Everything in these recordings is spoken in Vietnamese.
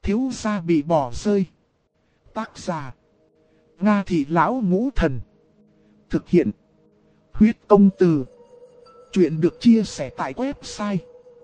Thiếu gia bị bỏ rơi. Tác giả: Nga Thị Lão Ngũ Thần. Thực hiện: Huyết Công Từ. Chuyện được chia sẻ tại website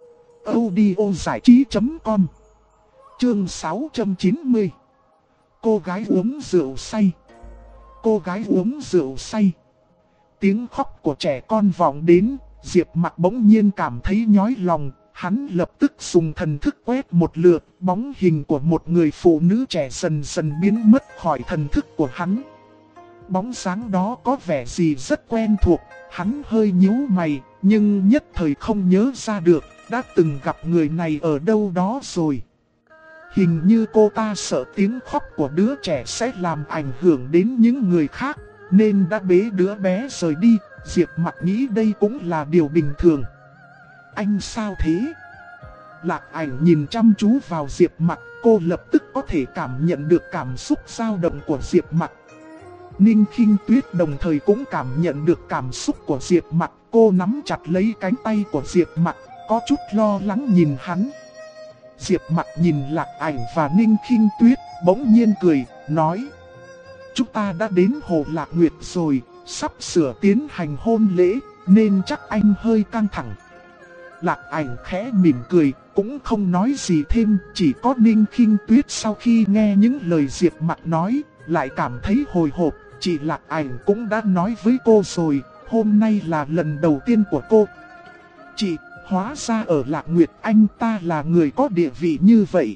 audiozảichí.com. Chương 690. Cô gái uống rượu say. Cô gái uống rượu say. Tiếng khóc của trẻ con vọng đến, Diệp Mặc bỗng nhiên cảm thấy nhói lòng. Hắn lập tức dùng thần thức quét một lượt, bóng hình của một người phụ nữ trẻ dần dần biến mất khỏi thần thức của hắn. Bóng dáng đó có vẻ gì rất quen thuộc, hắn hơi nhíu mày, nhưng nhất thời không nhớ ra được, đã từng gặp người này ở đâu đó rồi. Hình như cô ta sợ tiếng khóc của đứa trẻ sẽ làm ảnh hưởng đến những người khác, nên đã bế đứa bé rời đi. Diệp Mặc nghĩ đây cũng là điều bình thường. Anh sao thế? Lạc Ảnh nhìn chăm chú vào Diệp Mặc, cô lập tức có thể cảm nhận được cảm xúc dao động của Diệp Mặc. Ninh Khinh Tuyết đồng thời cũng cảm nhận được cảm xúc của Diệp Mặc, cô nắm chặt lấy cánh tay của Diệp Mặc, có chút lo lắng nhìn hắn. Diệp Mặc nhìn Lạc Ảnh và Ninh Khinh Tuyết, bỗng nhiên cười, nói: chúng ta đã đến Hồ Lạc Nguyệt rồi, sắp sửa tiến hành hôn lễ, nên chắc anh hơi căng thẳng. Lạc Ảnh khẽ mỉm cười, cũng không nói gì thêm, chỉ có Ninh Khinh Tuyết sau khi nghe những lời Diệp Mặc nói, lại cảm thấy hồi hộp. Chị Lạc Ảnh cũng đã nói với cô rồi, hôm nay là lần đầu tiên của cô. Chị, hóa ra ở Lạc Nguyệt anh ta là người có địa vị như vậy.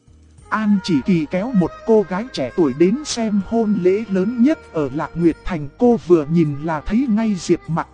An Chỉ Kỳ kéo một cô gái trẻ tuổi đến xem hôn lễ lớn nhất ở Lạc Nguyệt Thành, cô vừa nhìn là thấy ngay Diệp Mặc.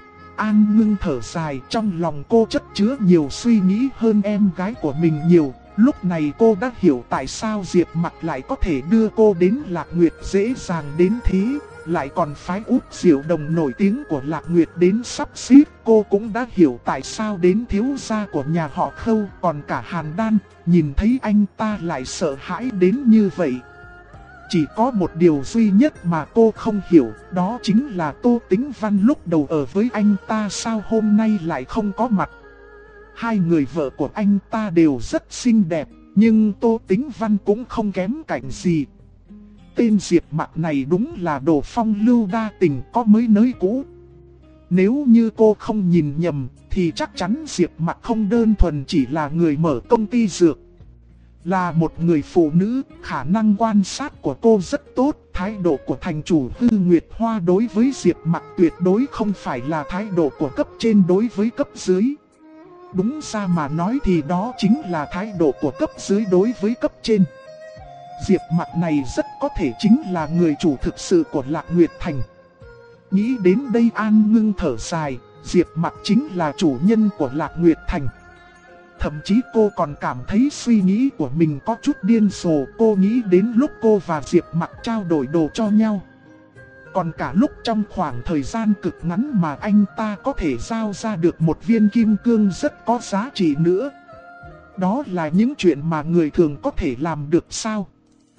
An Ngưng thở dài, trong lòng cô chất chứa nhiều suy nghĩ hơn em gái của mình nhiều. Lúc này cô đã hiểu tại sao Diệp Mặc lại có thể đưa cô đến Lạc Nguyệt dễ dàng đến thế, lại còn phái Út Diệu Đồng nổi tiếng của Lạc Nguyệt đến sắp xếp. Cô cũng đã hiểu tại sao đến thiếu gia của nhà họ Khâu, còn cả Hàn Đan, nhìn thấy anh ta lại sợ hãi đến như vậy. Chỉ có một điều duy nhất mà cô không hiểu, đó chính là Tô Tĩnh Văn lúc đầu ở với anh ta sao hôm nay lại không có mặt. Hai người vợ của anh ta đều rất xinh đẹp, nhưng Tô Tĩnh Văn cũng không kém cạnh gì. Tên Diệp Mặc này đúng là đồ phong lưu đa tình, có mới nới cũ. Nếu như cô không nhìn nhầm, thì chắc chắn Diệp Mặc không đơn thuần chỉ là người mở công ty dược. Là một người phụ nữ, khả năng quan sát của cô rất tốt. Thái độ của thành chủ Hư Nguyệt Hoa đối với Diệp Mặc tuyệt đối không phải là thái độ của cấp trên đối với cấp dưới. Đúng ra mà nói thì đó chính là thái độ của cấp dưới đối với cấp trên. Diệp Mặc này rất có thể chính là người chủ thực sự của Lạc Nguyệt Thành. Nghĩ đến đây An Ngưng thở dài, Diệp Mặc chính là chủ nhân của Lạc Nguyệt Thành. Thậm chí cô còn cảm thấy suy nghĩ của mình có chút điên rồ. Cô nghĩ đến lúc cô và Diệp Mặc trao đổi đồ cho nhau. Còn cả lúc trong khoảng thời gian cực ngắn mà anh ta có thể giao ra được một viên kim cương rất có giá trị nữa. Đó là những chuyện mà người thường có thể làm được sao?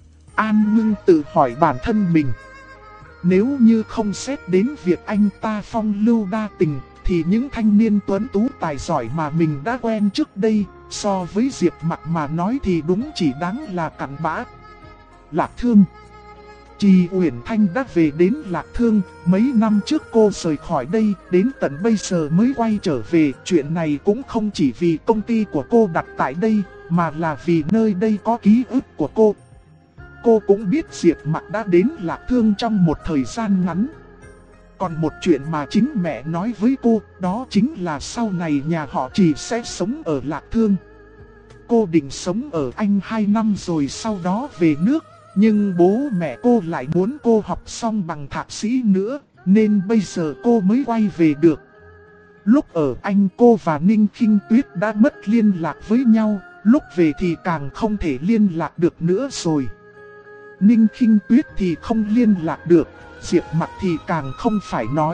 An Ngưng tự hỏi bản thân mình. Nếu như không xét đến việc anh ta phong lưu đa tình, thì những thanh niên tuấn tú tài giỏi mà mình đã quen trước đây, so với Diệp Mặc mà nói thì đúng chỉ đáng là cặn bã. Lạc Thương. Trì Uyển Thanh đã về đến Lạc Thương, mấy năm trước cô rời khỏi đây, đến tận bây giờ mới quay trở về. Chuyện này cũng không chỉ vì công ty của cô đặt tại đây, mà là vì nơi đây có ký ức của cô. Cô cũng biết Diệp Mặc đã đến Lạc Thương trong một thời gian ngắn. Còn một chuyện mà chính mẹ nói với cô, đó chính là sau này nhà họ Trì sẽ sống ở Lạc Thương. Cô định sống ở Anh 2 năm rồi sau đó về nước, nhưng bố mẹ cô lại muốn cô học xong bằng thạc sĩ nữa, nên bây giờ cô mới quay về được. Lúc ở Anh cô và Ninh Khinh Tuyết đã mất liên lạc với nhau, lúc về thì càng không thể liên lạc được nữa rồi. Ninh Khinh Tuyết thì không liên lạc được, Diệp Mặc thì càng không phải nói.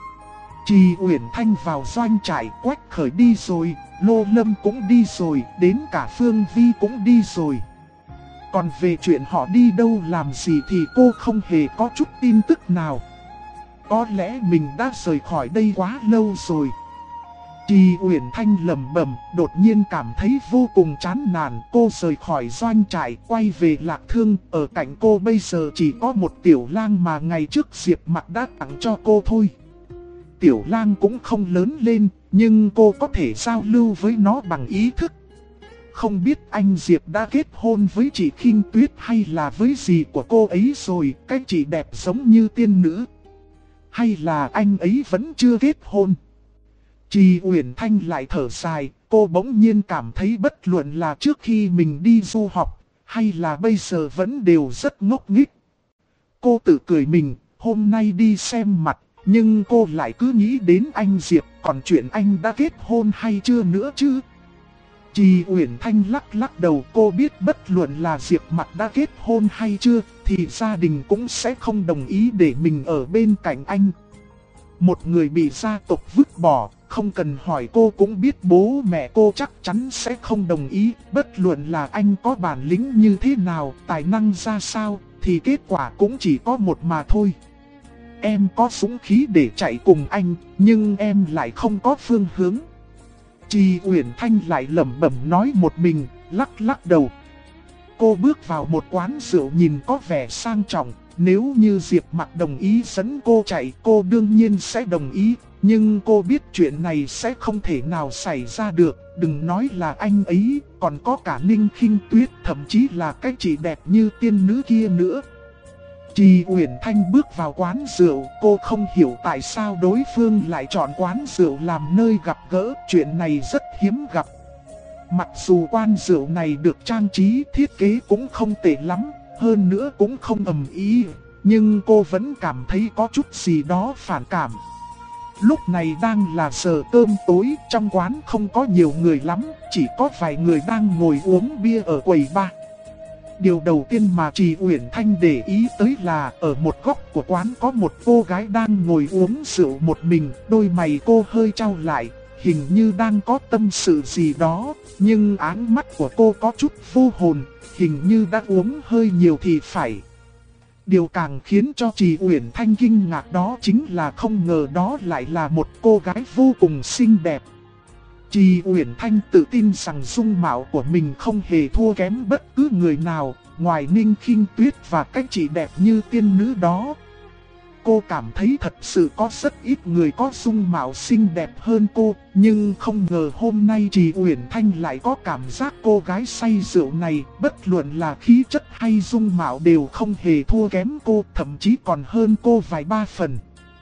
Trì Uyển Thanh vào doanh trại, Quách Khởi đi rồi, Lô Lâm cũng đi rồi, đến cả Phương Vi cũng đi rồi. Còn về chuyện họ đi đâu làm gì thì cô không hề có chút tin tức nào. Có lẽ mình đã rời khỏi đây quá lâu rồi. Trì Uyển Thanh lẩm bẩm, đột nhiên cảm thấy vô cùng chán nản. Cô rời khỏi doanh trại, quay về Lạc Thương. Ở cạnh cô bây giờ chỉ có một Tiểu Lang mà ngày trước Diệp Mặc đã tặng cho cô thôi. Tiểu Lang cũng không lớn lên, nhưng cô có thể giao lưu với nó bằng ý thức. Không biết anh Diệp đã kết hôn với chị Khinh Tuyết hay là với dì của cô ấy rồi, cái chị đẹp giống như tiên nữ. Hay là anh ấy vẫn chưa kết hôn. Trì Uyển Thanh lại thở dài, cô bỗng nhiên cảm thấy bất luận là trước khi mình đi du học, hay là bây giờ vẫn đều rất ngốc nghếch. Cô tự cười mình, hôm nay đi xem mặt, nhưng cô lại cứ nghĩ đến anh Diệp, còn chuyện anh đã kết hôn hay chưa nữa chứ. Trì Uyển Thanh lắc đầu, cô biết bất luận là Diệp Mặc đã kết hôn hay chưa, thì gia đình cũng sẽ không đồng ý để mình ở bên cạnh anh. Một người bị gia tộc vứt bỏ, không cần hỏi cô cũng biết bố mẹ cô chắc chắn sẽ không đồng ý. Bất luận là anh có bản lĩnh như thế nào, tài năng ra sao, thì kết quả cũng chỉ có một mà thôi. Em có dũng khí để chạy cùng anh, nhưng em lại không có phương hướng. Trì Uyển Thanh lại lẩm bẩm nói một mình, lắc đầu. Cô bước vào một quán rượu nhìn có vẻ sang trọng. Nếu như Diệp Mặc đồng ý dẫn cô chạy, cô đương nhiên sẽ đồng ý. Nhưng cô biết chuyện này sẽ không thể nào xảy ra được. Đừng nói là anh ấy, còn có cả Ninh Khinh Tuyết, thậm chí là cái chị đẹp như tiên nữ kia nữa. Trì Uyển Thanh bước vào quán rượu, cô không hiểu tại sao đối phương lại chọn quán rượu làm nơi gặp gỡ, chuyện này rất hiếm gặp. Mặc dù quán rượu này được trang trí thiết kế cũng không tệ lắm, hơn nữa cũng không ầm ĩ, nhưng cô vẫn cảm thấy có chút gì đó phản cảm. Lúc này đang là giờ cơm tối, trong quán không có nhiều người lắm, chỉ có vài người đang ngồi uống bia ở quầy bar. Điều đầu tiên mà Trì Uyển Thanh để ý tới là ở một góc của quán có một cô gái đang ngồi uống rượu một mình, đôi mày cô hơi chau lại, hình như đang có tâm sự gì đó, nhưng áng mắt của cô có chút vô hồn, hình như đã uống hơi nhiều thì phải. Điều càng khiến cho Trì Uyển Thanh kinh ngạc đó chính là không ngờ đó lại là một cô gái vô cùng xinh đẹp. Trì Uyển Thanh tự tin rằng dung mạo của mình không hề thua kém bất cứ người nào, ngoài Ninh Khinh Tuyết và cách chị đẹp như tiên nữ đó. Cô cảm thấy thật sự có rất ít người có dung mạo xinh đẹp hơn cô, nhưng không ngờ hôm nay Trì Uyển Thanh lại có cảm giác cô gái say rượu này, bất luận là khí chất hay dung mạo đều không hề thua kém cô, thậm chí còn hơn cô vài ba phần.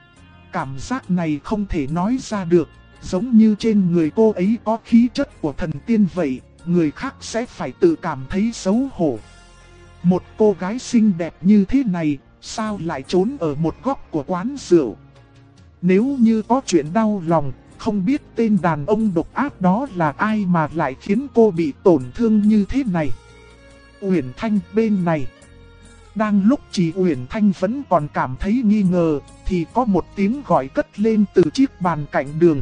Cảm giác này không thể nói ra được, giống như trên người cô ấy có khí chất của thần tiên vậy, người khác sẽ phải tự cảm thấy xấu hổ. Một cô gái xinh đẹp như thế này, sao lại trốn ở một góc của quán rượu? Nếu như có chuyện đau lòng, không biết tên đàn ông độc ác đó là ai mà lại khiến cô bị tổn thương như thế này. Uyển Thanh bên này. Đang lúc Trì Uyển Thanh vẫn còn cảm thấy nghi ngờ, thì có một tiếng gọi cất lên từ chiếc bàn cạnh đường.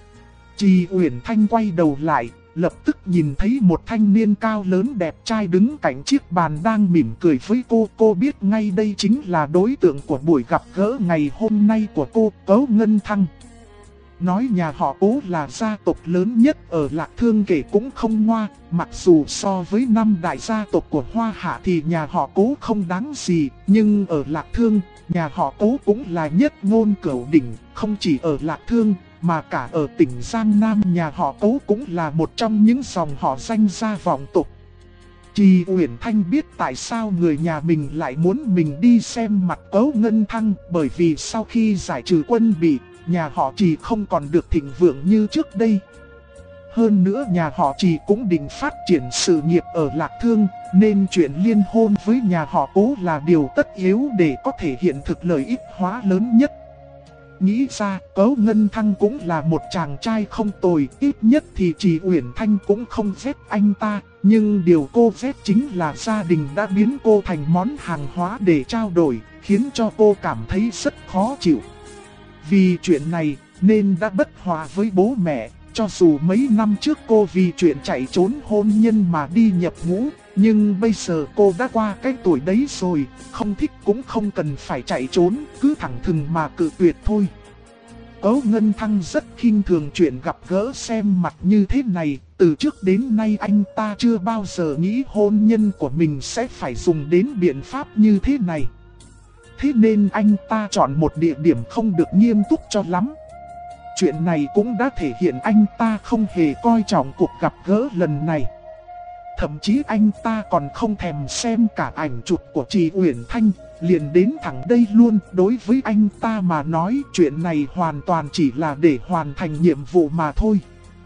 Trì Uyển Thanh quay đầu lại, lập tức nhìn thấy một thanh niên cao lớn đẹp trai đứng cạnh chiếc bàn đang mỉm cười với cô. Cô biết ngay đây chính là đối tượng của buổi gặp gỡ ngày hôm nay của cô, Cố Ngân Thăng. Nói nhà họ Cố là gia tộc lớn nhất ở Lạc Thương kể cũng không ngoa, mặc dù so với 5 đại gia tộc của Hoa Hạ thì nhà họ Cố không đáng gì, nhưng ở Lạc Thương, nhà họ Cố cũng là nhất ngôn cửu đỉnh, không chỉ ở Lạc Thương, mà cả ở tỉnh Giang Nam nhà họ Cố cũng là một trong những dòng họ danh gia vọng tộc. Trì Uyển Thanh biết tại sao người nhà mình lại muốn mình đi xem mặt Cố Ngân Thăng, bởi vì sau khi giải trừ quân bị, nhà họ Trì không còn được thịnh vượng như trước đây. Hơn nữa nhà họ Trì cũng định phát triển sự nghiệp ở Lạc Thương, nên chuyện liên hôn với nhà họ Cố là điều tất yếu để có thể hiện thực lợi ích hóa lớn nhất. Nghĩ ra, Cố Ngân Thăng cũng là một chàng trai không tồi, ít nhất thì Trì Uyển Thanh cũng không ghét anh ta, nhưng điều cô ghét chính là gia đình đã biến cô thành món hàng hóa để trao đổi, khiến cho cô cảm thấy rất khó chịu. Vì chuyện này, nên đã bất hòa với bố mẹ, cho dù mấy năm trước cô vì chuyện chạy trốn hôn nhân mà đi nhập ngũ, nhưng bây giờ cô đã qua cái tuổi đấy rồi, không thích cũng không cần phải chạy trốn, cứ thẳng thừng mà cự tuyệt thôi. Cố Ngân Thăng rất khinh thường chuyện gặp gỡ xem mặt như thế này. Từ trước đến nay anh ta chưa bao giờ nghĩ hôn nhân của mình sẽ phải dùng đến biện pháp như thế này. Thế nên anh ta chọn một địa điểm không được nghiêm túc cho lắm. Chuyện này cũng đã thể hiện anh ta không hề coi trọng cuộc gặp gỡ lần này. Thậm chí anh ta còn không thèm xem cả ảnh chụp của chị Uyển Thanh, liền đến thẳng đây luôn. Đối với anh ta mà nói, chuyện này hoàn toàn chỉ là để hoàn thành nhiệm vụ mà thôi.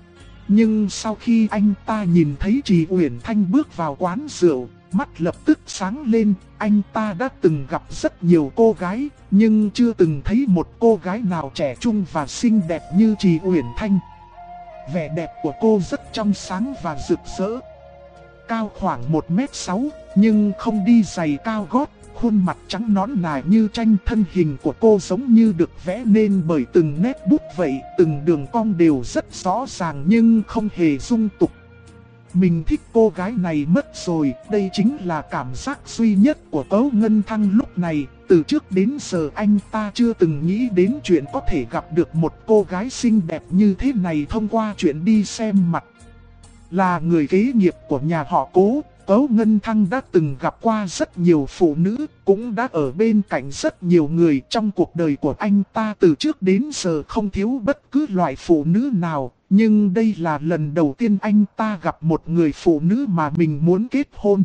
Nhưng sau khi anh ta nhìn thấy chị Uyển Thanh bước vào quán rượu, mắt lập tức sáng lên. Anh ta đã từng gặp rất nhiều cô gái, nhưng chưa từng thấy một cô gái nào trẻ trung và xinh đẹp như chị Uyển Thanh. Vẻ đẹp của cô rất trong sáng và rực rỡ. Cao khoảng 1m6, nhưng không đi giày cao gót, khuôn mặt trắng nõn nà như tranh. Thân hình của cô giống như được vẽ nên bởi từng nét bút vậy, từng đường cong đều rất rõ ràng nhưng không hề dung tục. Mình thích cô gái này mất rồi, đây chính là cảm giác duy nhất của Cố Ngân Thăng lúc này. Từ trước đến giờ anh ta chưa từng nghĩ đến chuyện có thể gặp được một cô gái xinh đẹp như thế này thông qua chuyện đi xem mặt. Là người kế nghiệp của nhà họ Cố, Cố Ngân Thăng đã từng gặp qua rất nhiều phụ nữ, cũng đã ở bên cạnh rất nhiều người. Trong cuộc đời của anh ta từ trước đến giờ không thiếu bất cứ loại phụ nữ nào, nhưng đây là lần đầu tiên anh ta gặp một người phụ nữ mà mình muốn kết hôn.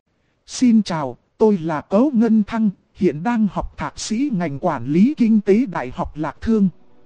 Xin chào, tôi là Cố Ngân Thăng, hiện đang học thạc sĩ ngành quản lý kinh tế Đại học Lạc Thương.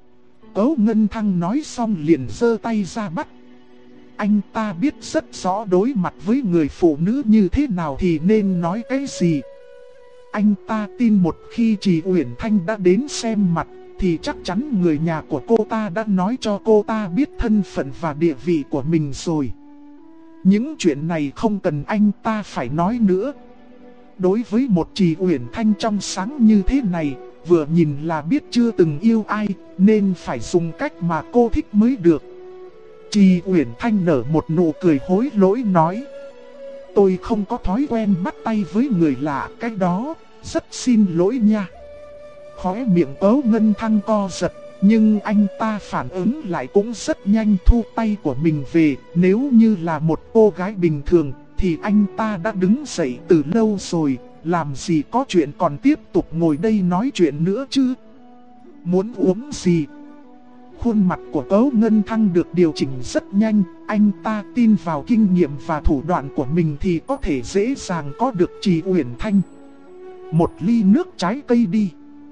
Cố Ngân Thăng nói xong liền giơ tay ra bắt. Anh ta biết rất rõ đối mặt với người phụ nữ như thế nào thì nên nói cái gì. Anh ta tin một khi chị Uyển Thanh đã đến xem mặt thì chắc chắn người nhà của cô ta đã nói cho cô ta biết thân phận và địa vị của mình rồi. Những chuyện này không cần anh ta phải nói nữa. Đối với một chị Uyển Thanh trong sáng như thế này, vừa nhìn là biết chưa từng yêu ai, nên phải dùng cách mà cô thích mới được. Chị Uyển Thanh nở một nụ cười hối lỗi nói: tôi không có thói quen bắt tay với người lạ, cái đó, rất xin lỗi nha. Khóe miệng Cố Ngân Thăng co giật, nhưng anh ta phản ứng lại cũng rất nhanh, thu tay của mình về. Nếu như là một cô gái bình thường thì anh ta đã đứng dậy từ lâu rồi, làm gì có chuyện còn tiếp tục ngồi đây nói chuyện nữa chứ. Muốn uống gì? Khuôn mặt của Cố Ngân Thăng được điều chỉnh rất nhanh, anh ta tin vào kinh nghiệm và thủ đoạn của mình thì có thể dễ dàng có được chị Uyển Thanh. Một ly nước trái cây đi.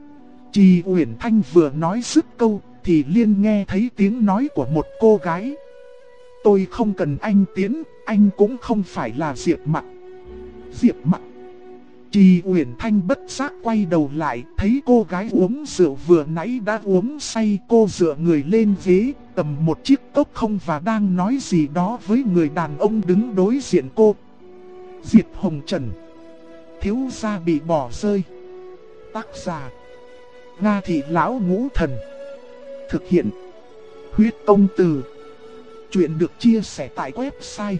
Chị Uyển Thanh vừa nói dứt câu thì liền nghe thấy tiếng nói của một cô gái. Tôi không cần anh tiến, anh cũng không phải là Diệp Mặc. Diệp Mặc. Chị Uyển Thanh bất giác quay đầu lại, thấy cô gái uống rượu vừa nãy đã uống say. Cô dựa người lên ghế, cầm một chiếc cốc không và đang nói gì đó với người đàn ông đứng đối diện cô. Diệp Hồng Trần. Thiếu gia bị bỏ rơi. Tác giả: Nga Thị Lão Ngũ Thần. Thực hiện: Huyết Công Từ. Chuyện được chia sẻ tại website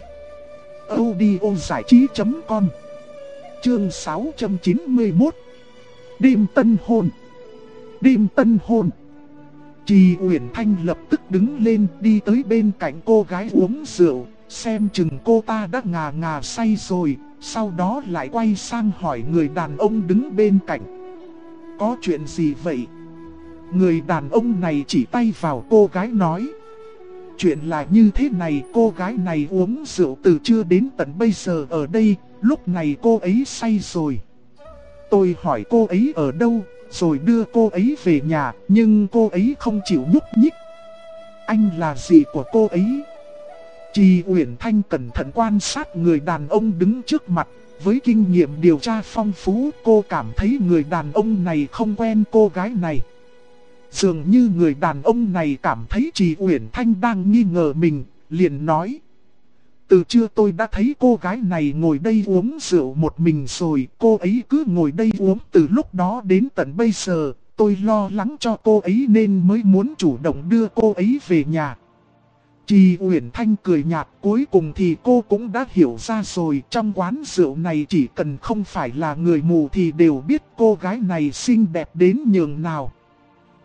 audiozảichí.com. Chương 691. Đêm tân hôn. Đêm tân hôn. Chị Uyển Thanh lập tức đứng lên đi tới bên cạnh cô gái uống rượu, xem chừng cô ta đã ngà ngà say rồi. Sau đó lại quay sang hỏi người đàn ông đứng bên cạnh: có chuyện gì vậy? Người đàn ông này chỉ tay vào cô gái nói: chuyện là như thế này, cô gái này uống rượu từ trưa đến tận bây giờ ở đây, lúc này cô ấy say rồi. Tôi hỏi cô ấy ở đâu, rồi đưa cô ấy về nhà, nhưng cô ấy không chịu nhúc nhích. Anh là gì của cô ấy? Chị Uyển Thanh cẩn thận quan sát người đàn ông đứng trước mặt. Với kinh nghiệm điều tra phong phú, cô cảm thấy người đàn ông này không quen cô gái này. Dường như người đàn ông này cảm thấy chị Uyển Thanh đang nghi ngờ mình, liền nói: từ trưa tôi đã thấy cô gái này ngồi đây uống rượu một mình rồi, cô ấy cứ ngồi đây uống từ lúc đó đến tận bây giờ. Tôi lo lắng cho cô ấy nên mới muốn chủ động đưa cô ấy về nhà. Chị Uyển Thanh cười nhạt, cuối cùng thì cô cũng đã hiểu ra rồi. Trong quán rượu này chỉ cần không phải là người mù thì đều biết cô gái này xinh đẹp đến nhường nào.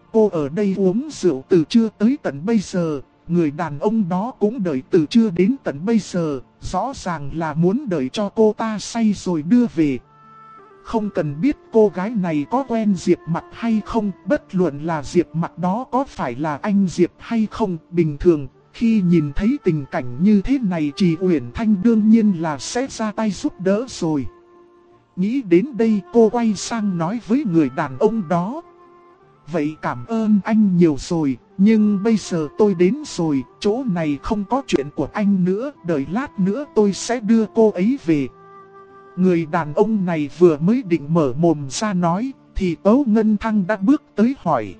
Cô ở đây uống rượu từ trưa tới tận bây giờ, người đàn ông đó cũng đợi từ trưa đến tận bây giờ, rõ ràng là muốn đợi cho cô ta say rồi đưa về. Không cần biết cô gái này có quen Diệp Mặc hay không, bất luận là Diệp Mặc đó có phải là anh Diệp hay không, bình thường, khi nhìn thấy tình cảnh như thế này Trì Uyển Thanh đương nhiên là sẽ ra tay giúp đỡ rồi. Nghĩ đến đây cô quay sang nói với người đàn ông đó. Vậy cảm ơn anh nhiều rồi, nhưng bây giờ tôi đến rồi, chỗ này không có chuyện của anh nữa, đợi lát nữa tôi sẽ đưa cô ấy về. Người đàn ông này vừa mới định mở mồm ra nói, thì Tấu Ngân Thăng đã bước tới hỏi.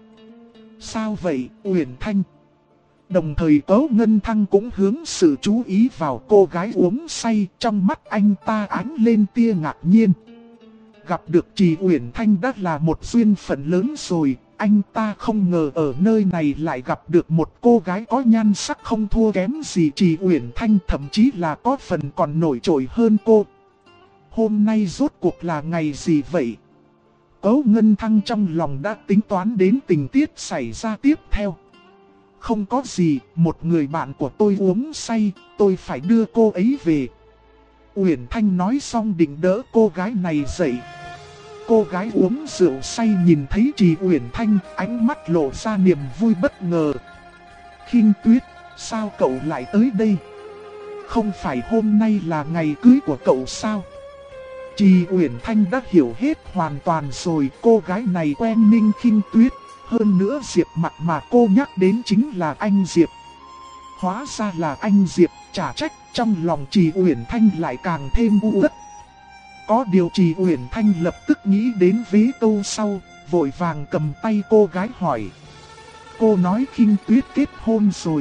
Sao vậy, Uyển Thanh? Đồng thời Tấu Ngân Thăng cũng hướng sự chú ý vào cô gái uống say, trong mắt anh ta ánh lên tia ngạc nhiên. Gặp được Trì Uyển Thanh đã là một duyên phận lớn rồi, anh ta không ngờ ở nơi này lại gặp được một cô gái có nhan sắc không thua kém gì Trì Uyển Thanh, thậm chí là có phần còn nổi trội hơn cô. Hôm nay rốt cuộc là ngày gì vậy? Tấu Ngân Thăng trong lòng đã tính toán đến tình tiết xảy ra tiếp theo. Không có gì, một người bạn của tôi uống say, tôi phải đưa cô ấy về. Uyển Thanh nói xong định đỡ cô gái này dậy. Cô gái uống rượu say nhìn thấy Trì Uyển Thanh, ánh mắt lộ ra niềm vui bất ngờ. Khinh Tuyết, sao cậu lại tới đây? Không phải hôm nay là ngày cưới của cậu sao? Trì Uyển Thanh đã hiểu hết hoàn toàn rồi, cô gái này quen Ninh Khinh Tuyết. Hơn nữa Diệp Mặc mà cô nhắc đến chính là anh Diệp. Hóa ra là anh Diệp, chả trách trong lòng Trì Uyển Thanh lại càng thêm u uất. Có điều Trì Uyển Thanh lập tức nghĩ đến vế câu sau, vội vàng cầm tay cô gái hỏi. Cô nói Khinh Tuyết kết hôn rồi.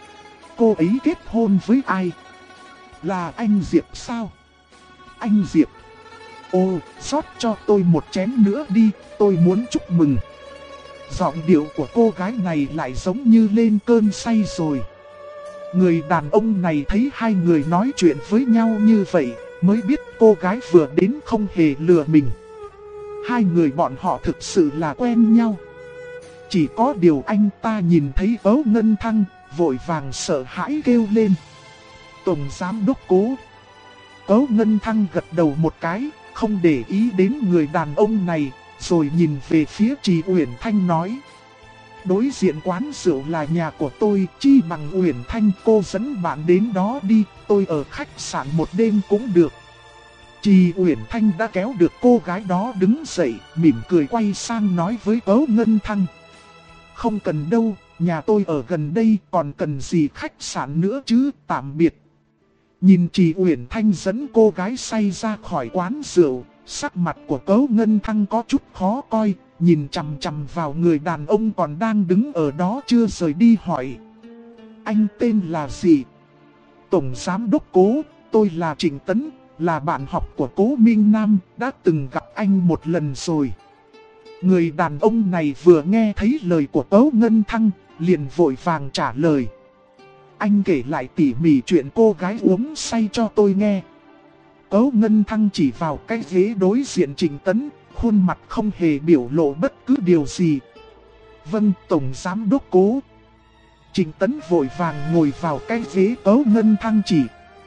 Cô ấy kết hôn với ai? Là anh Diệp sao? Anh Diệp. Ô, rót cho tôi một chén nữa đi, tôi muốn chúc mừng. Giọng điệu của cô gái này lại giống như lên cơn say rồi. Người đàn ông này thấy hai người nói chuyện với nhau như vậy, mới biết cô gái vừa đến không hề lừa mình. Hai người bọn họ thực sự là quen nhau. Chỉ có điều anh ta nhìn thấy Tấu Ngân Thăng, vội vàng sợ hãi kêu lên. Tổng giám đốc Cố. Tấu Ngân Thăng gật đầu một cái, không để ý đến người đàn ông này, rồi nhìn về phía Trì Uyển Thanh nói. Đối diện quán rượu là nhà của tôi, chi bằng Uyển Thanh cô dẫn bạn đến đó đi, tôi ở khách sạn một đêm cũng được. Trì Uyển Thanh đã kéo được cô gái đó đứng dậy, mỉm cười quay sang nói với Tấu Ngân Thăng. Không cần đâu, nhà tôi ở gần đây, còn cần gì khách sạn nữa chứ, tạm biệt. Nhìn Trì Uyển Thanh dẫn cô gái say ra khỏi quán rượu, sắc mặt của Tấu Ngân Thăng có chút khó coi, nhìn chằm chằm vào người đàn ông còn đang đứng ở đó chưa rời đi hỏi. Anh tên là gì? Tổng giám đốc Cố, tôi là Trịnh Tấn, là bạn học của Cố Minh Nam, đã từng gặp anh một lần rồi. Người đàn ông này vừa nghe thấy lời của Tấu Ngân Thăng, liền vội vàng trả lời. Anh kể lại tỉ mỉ chuyện cô gái uống say cho tôi nghe. Tấu Ngân Thăng chỉ vào cái ghế đối diện Trịnh Tấn, khuôn mặt không hề biểu lộ bất cứ điều gì. Vâng, Tổng Giám đốc Cố. Trịnh Tấn vội vàng ngồi vào cái ghế Tấu Ngân Thăng chỉ.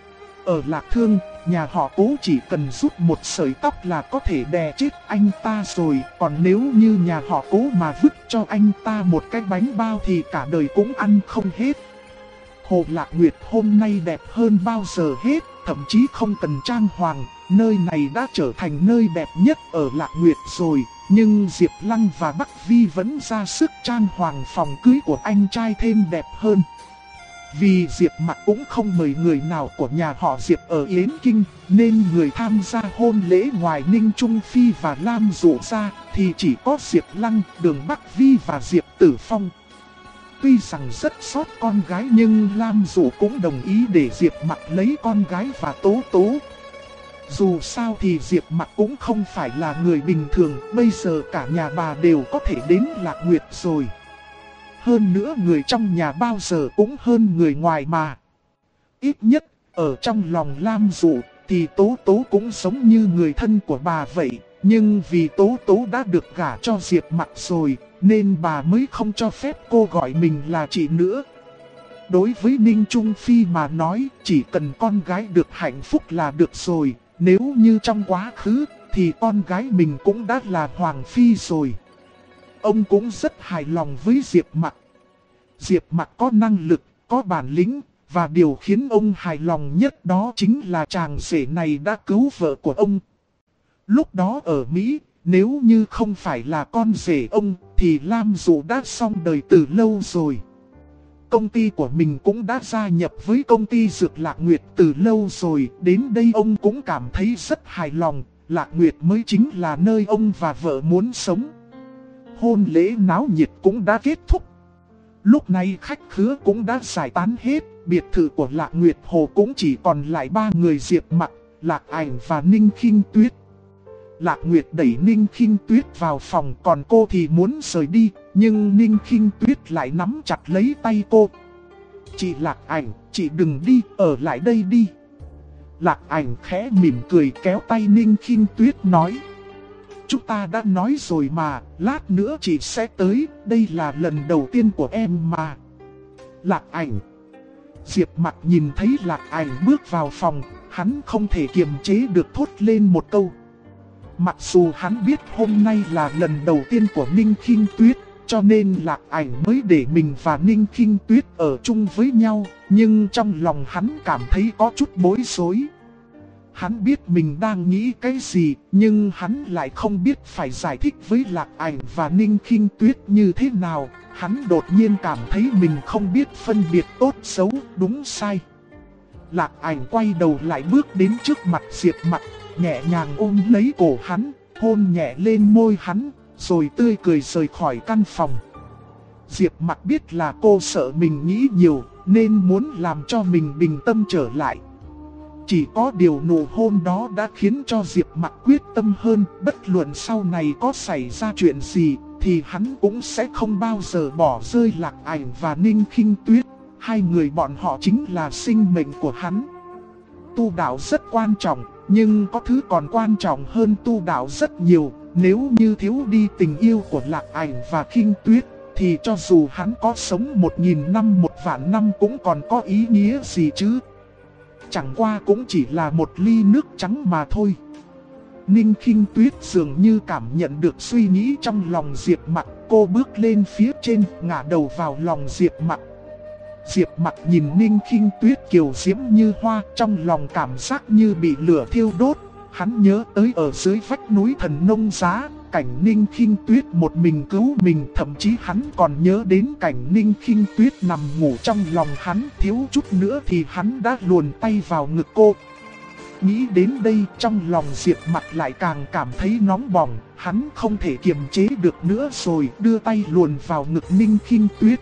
Ở Lạc Thương, nhà họ Cố chỉ cần rút một sợi tóc là có thể đè chết anh ta rồi. Còn nếu như nhà họ Cố mà vứt cho anh ta một cái bánh bao thì cả đời cũng ăn không hết. Hồ Lạc Nguyệt hôm nay đẹp hơn bao giờ hết, thậm chí không cần trang hoàng, nơi này đã trở thành nơi đẹp nhất ở Lạc Nguyệt rồi. Nhưng Diệp Lăng và Bắc Vi vẫn ra sức trang hoàng phòng cưới của anh trai thêm đẹp hơn. Vì Diệp Mặc cũng không mời người nào của nhà họ Diệp ở Yến Kinh, nên người tham gia hôn lễ ngoài Ninh Trung Phi và Lam Dụ ra thì chỉ có Diệp Lăng, Đường Bắc Vi và Diệp Tử Phong. Tuy rằng rất xót con gái nhưng Lam Dụ cũng đồng ý để Diệp Mặc lấy con gái và Tố Tố. Dù sao thì Diệp Mặc cũng không phải là người bình thường, bây giờ cả nhà bà đều có thể đến Lạc Nguyệt rồi. Hơn nữa người trong nhà bao giờ cũng hơn người ngoài mà. Ít nhất, ở trong lòng Lam Dụ thì Tố Tố cũng giống như người thân của bà vậy. Nhưng vì Tố Tố đã được gả cho Diệp Mặc rồi, nên bà mới không cho phép cô gọi mình là chị nữa. Đối với Ninh Trung Phi mà nói, chỉ cần con gái được hạnh phúc là được rồi. Nếu như trong quá khứ, thì con gái mình cũng đã là Hoàng Phi rồi. Ông cũng rất hài lòng với Diệp Mặc. Diệp Mặc có năng lực, có bản lĩnh, và điều khiến ông hài lòng nhất đó chính là chàng rể này đã cứu vợ của ông. Lúc đó ở Mỹ, nếu như không phải là con rể ông, thì Lam Dụ đã xong đời từ lâu rồi. Công ty của mình cũng đã gia nhập với công ty Dược Lạc Nguyệt từ lâu rồi, đến đây ông cũng cảm thấy rất hài lòng, Lạc Nguyệt mới chính là nơi ông và vợ muốn sống. Hôn lễ náo nhiệt cũng đã kết thúc. Lúc này khách khứa cũng đã giải tán hết, biệt thự của Lạc Nguyệt Hồ cũng chỉ còn lại 3 người: Diệp Mặc, Lạc Ảnh và Ninh Khinh Tuyết. Lạc Nguyệt đẩy Ninh Khinh Tuyết vào phòng, còn cô thì muốn rời đi, nhưng Ninh Khinh Tuyết lại nắm chặt lấy tay cô. "Chị Lạc Ảnh, chị đừng đi, ở lại đây đi." Lạc Ảnh khẽ mỉm cười kéo tay Ninh Khinh Tuyết nói: "Chúng ta đã nói rồi mà, lát nữa chị sẽ tới, đây là lần đầu tiên của em mà." Lạc Ảnh. Diệp Mặc nhìn thấy Lạc Ảnh bước vào phòng, hắn không thể kiềm chế được thốt lên một câu. Mặc dù hắn biết hôm nay là lần đầu tiên của Ninh Khinh Tuyết, cho nên Lạc Ảnh mới để mình và Ninh Khinh Tuyết ở chung với nhau, nhưng trong lòng hắn cảm thấy có chút bối rối. Hắn biết mình đang nghĩ cái gì, nhưng hắn lại không biết phải giải thích với Lạc Ảnh và Ninh Khinh Tuyết như thế nào. Hắn đột nhiên cảm thấy mình không biết phân biệt tốt xấu, đúng sai. Lạc Ảnh quay đầu lại bước đến trước mặt Diệp Mặc, nhẹ nhàng ôm lấy cổ hắn, hôn nhẹ lên môi hắn, rồi tươi cười rời khỏi căn phòng. Diệp Mặc biết là cô sợ mình nghĩ nhiều, nên muốn làm cho mình bình tâm trở lại. Chỉ có điều nụ hôn đó đã khiến cho Diệp Mặc quyết tâm hơn, bất luận sau này có xảy ra chuyện gì, thì hắn cũng sẽ không bao giờ bỏ rơi Lạc Ảnh và Ninh Khinh Tuyết. Hai người bọn họ chính là sinh mệnh của hắn. Tu đạo rất quan trọng, nhưng có thứ còn quan trọng hơn tu đạo rất nhiều. Nếu như thiếu đi tình yêu của Lạc Ảnh và Khinh Tuyết, thì cho dù hắn có sống 1000 năm 1.000 năm cũng còn có ý nghĩa gì chứ. Chẳng qua cũng chỉ là một ly nước trắng mà thôi. Ninh Khinh Tuyết dường như cảm nhận được suy nghĩ trong lòng Diệp Mặc, cô bước lên phía trên, ngả đầu vào lòng Diệp Mặc. Diệp Mặc nhìn Ninh Khinh Tuyết kiều diễm như hoa, trong lòng cảm giác như bị lửa thiêu đốt. Hắn nhớ tới ở dưới vách núi Thần Nông Giá, cảnh Ninh Khinh Tuyết một mình cứu mình, thậm chí hắn còn nhớ đến cảnh Ninh Khinh Tuyết nằm ngủ trong lòng hắn, thiếu chút nữa thì hắn đã luồn tay vào ngực cô. Nghĩ đến đây, trong lòng Diệp Mặc lại càng cảm thấy nóng bỏng, hắn không thể kiềm chế được nữa rồi, đưa tay luồn vào ngực Ninh Khinh Tuyết.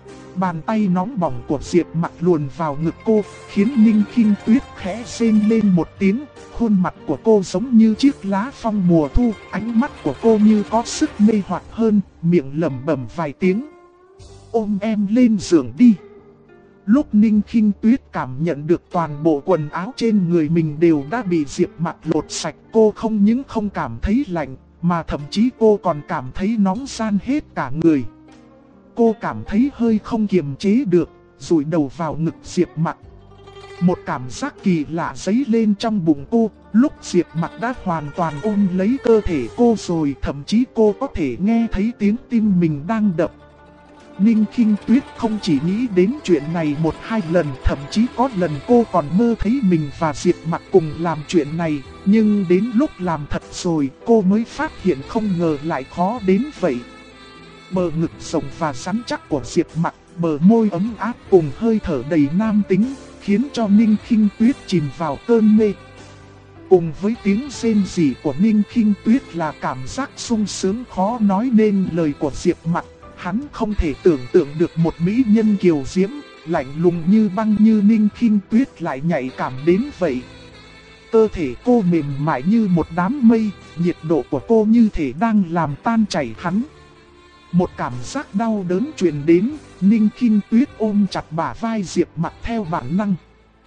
Bàn tay nóng bỏng của Diệp Mặc luồn vào ngực cô, khiến Ninh Khinh Tuyết khẽ rên lên một tiếng. Khuôn mặt của cô giống như chiếc lá phong mùa thu, ánh mắt của cô như có sức mê hoặc hơn, miệng lẩm bẩm vài tiếng: "Ôm em lên giường đi." Lúc Ninh Khinh Tuyết cảm nhận được toàn bộ quần áo trên người mình đều đã bị Diệp Mặc lột sạch, cô không những không cảm thấy lạnh, mà thậm chí cô còn cảm thấy nóng ran hết cả người. Cô cảm thấy hơi không kiềm chế được, dụi đầu vào ngực Diệp Mặc. Một cảm giác kỳ lạ dấy lên trong bụng cô, lúc Diệp Mặc đã hoàn toàn ôm lấy cơ thể cô rồi, thậm chí cô có thể nghe thấy tiếng tim mình đang đập. Ninh Khinh Tuyết không chỉ nghĩ đến chuyện này 1-2 lần, thậm chí có lần cô còn mơ thấy mình và Diệp Mặc cùng làm chuyện này, nhưng đến lúc làm thật rồi, cô mới phát hiện không ngờ lại khó đến vậy. Bờ ngực rộng và rắn chắc của Diệp Mặc, bờ môi ấm áp cùng hơi thở đầy nam tính, khiến cho Ninh Khinh Tuyết chìm vào cơn mê. Cùng với tiếng rên rỉ của Ninh Khinh Tuyết là cảm giác sung sướng khó nói nên lời của Diệp Mặc. Hắn không thể tưởng tượng được một mỹ nhân kiều diễm, lạnh lùng như băng như Ninh Khinh Tuyết lại nhạy cảm đến vậy. Cơ thể cô mềm mại như một đám mây, nhiệt độ của cô như thể đang làm tan chảy hắn. Một cảm giác đau đớn truyền đến, Ninh Khinh Tuyết ôm chặt bả vai Diệp Mặc theo bản năng.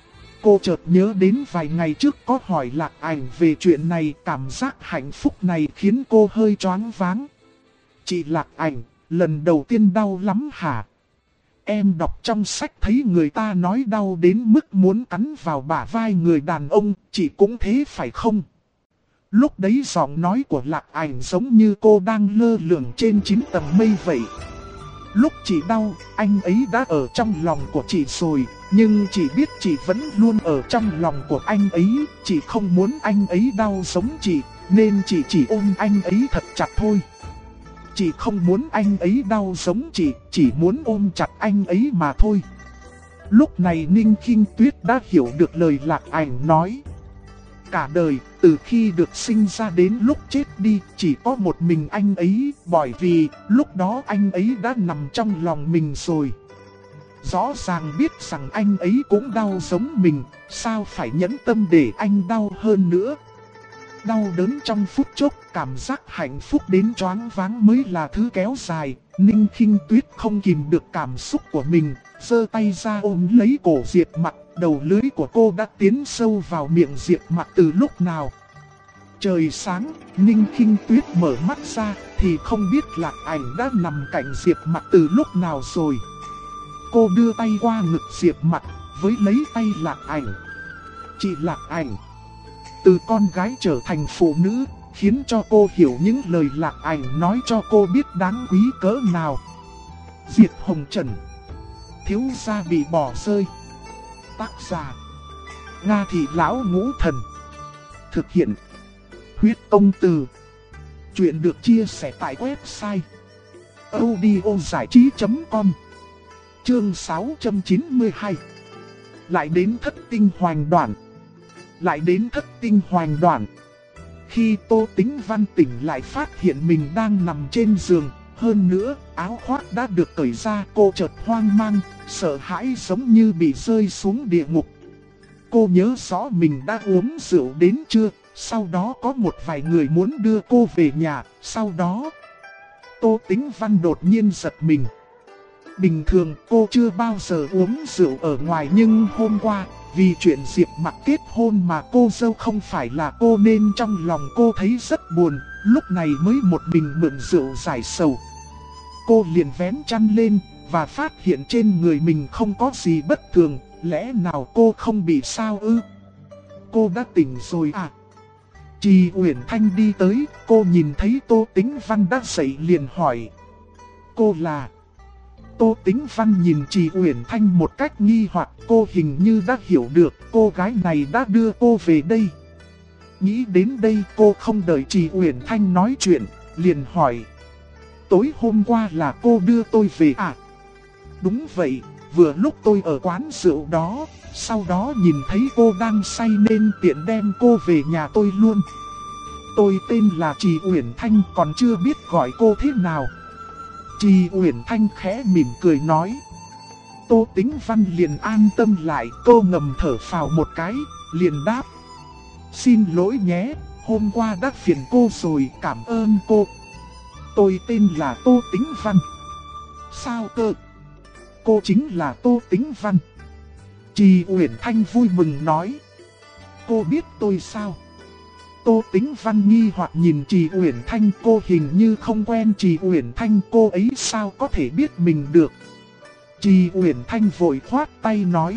Cô chợt nhớ đến vài ngày trước có hỏi Lạc Ảnh về chuyện này, cảm giác hạnh phúc này khiến cô hơi choáng váng. Chị Lạc Ảnh, lần đầu tiên đau lắm hả? Em đọc trong sách thấy người ta nói đau đến mức muốn cắn vào bả vai người đàn ông, chị cũng thế phải không? Lúc đấy giọng nói của Lạc Ảnh giống như cô đang lơ lửng trên 9 tầng mây vậy. Lúc chị đau, anh ấy đã ở trong lòng của chị rồi, nhưng chị biết chị vẫn luôn ở trong lòng của anh ấy. Chị không muốn anh ấy đau giống chị, nên chị chỉ ôm anh ấy thật chặt thôi. Chị không muốn anh ấy đau giống chị, chỉ muốn ôm chặt anh ấy mà thôi. Lúc này Ninh Khinh Tuyết đã hiểu được lời Lạc Ảnh nói. Cả đời, từ khi được sinh ra đến lúc chết đi, chỉ có một mình anh ấy, bởi vì lúc đó anh ấy đã nằm trong lòng mình rồi. Rõ ràng biết rằng anh ấy cũng đau giống mình, sao phải nhẫn tâm để anh đau hơn nữa. Đau đớn trong phút chốc, cảm giác hạnh phúc đến choáng váng mới là thứ kéo dài. Ninh Khinh Tuyết không kìm được cảm xúc của mình, giơ tay ra ôm lấy cổ Diệp Mặc. Đầu lưỡi của cô đã tiến sâu vào miệng Diệp Mặc từ lúc nào. Trời sáng, Ninh Khinh Tuyết mở mắt ra thì không biết Lạc Ảnh đã nằm cạnh Diệp Mặc từ lúc nào rồi. Cô đưa tay qua ngực Diệp Mặc, với lấy tay Lạc Ảnh. Chị Lạc Ảnh, từ con gái trở thành phụ nữ, khiến cho cô hiểu những lời Lạc Ảnh nói cho cô biết đáng quý cỡ nào. Diệp Hồng Trần, thiếu gia bị bỏ rơi. Tác giả Nga Thị Lão Ngũ Thần. Thực hiện Huyết Công Từ. Chuyện được chia sẻ tại website audiozảichí.com. Chương 692. Lại đến Thất Tinh Hoành Đoạn. Lại đến Thất Tinh Hoành Đoạn. Khi Tô Tĩnh Văn tỉnh lại phát hiện mình đang nằm trên giường. Hơn nữa, áo khoác đã được cởi ra, cô chợt hoang mang, sợ hãi giống như bị rơi xuống địa ngục. Cô nhớ rõ mình đã uống rượu đến trưa, sau đó có một vài người muốn đưa cô về nhà, sau đó Tô Tĩnh Văn đột nhiên giật mình. Bình thường cô chưa bao giờ uống rượu ở ngoài, nhưng hôm qua, vì chuyện Diệp Mặc kết hôn mà cô dâu không phải là cô, nên trong lòng cô thấy rất buồn, lúc này mới một mình mượn rượu giải sầu. Cô liền vén chăn lên và phát hiện trên người mình không có gì bất thường, lẽ nào cô không bị sao ư? Cô đã tỉnh rồi à? Trì Uyển Thanh đi tới, cô nhìn thấy Tô Tĩnh Văn đã dậy liền hỏi. Cô là... Tô Tĩnh Văn nhìn Trì Uyển Thanh một cách nghi hoặc, cô hình như đã hiểu được cô gái này đã đưa cô về đây. Nghĩ đến đây cô không đợi Trì Uyển Thanh nói chuyện, liền hỏi. Tối hôm qua là cô đưa tôi về à? Đúng vậy, vừa lúc tôi ở quán rượu đó, sau đó nhìn thấy cô đang say nên tiện đem cô về nhà tôi luôn. Tôi tên là Trì Uyển Thanh, còn chưa biết gọi cô thế nào. Trì Uyển Thanh khẽ mỉm cười nói. Tô Tĩnh Văn liền an tâm lại, cô ngầm thở phào một cái, liền đáp. Xin lỗi nhé, hôm qua đã phiền cô rồi, cảm ơn cô. Tôi tên là Tô Tĩnh Văn. Sao cơ? Cô chính là Tô Tĩnh Văn. Trì Uyển Thanh vui mừng nói. Cô biết tôi sao? Tô Tĩnh Văn nghi hoặc nhìn Trì Uyển Thanh, cô hình như không quen Trì Uyển Thanh, cô ấy sao có thể biết mình được? Trì Uyển Thanh vội khoát tay nói.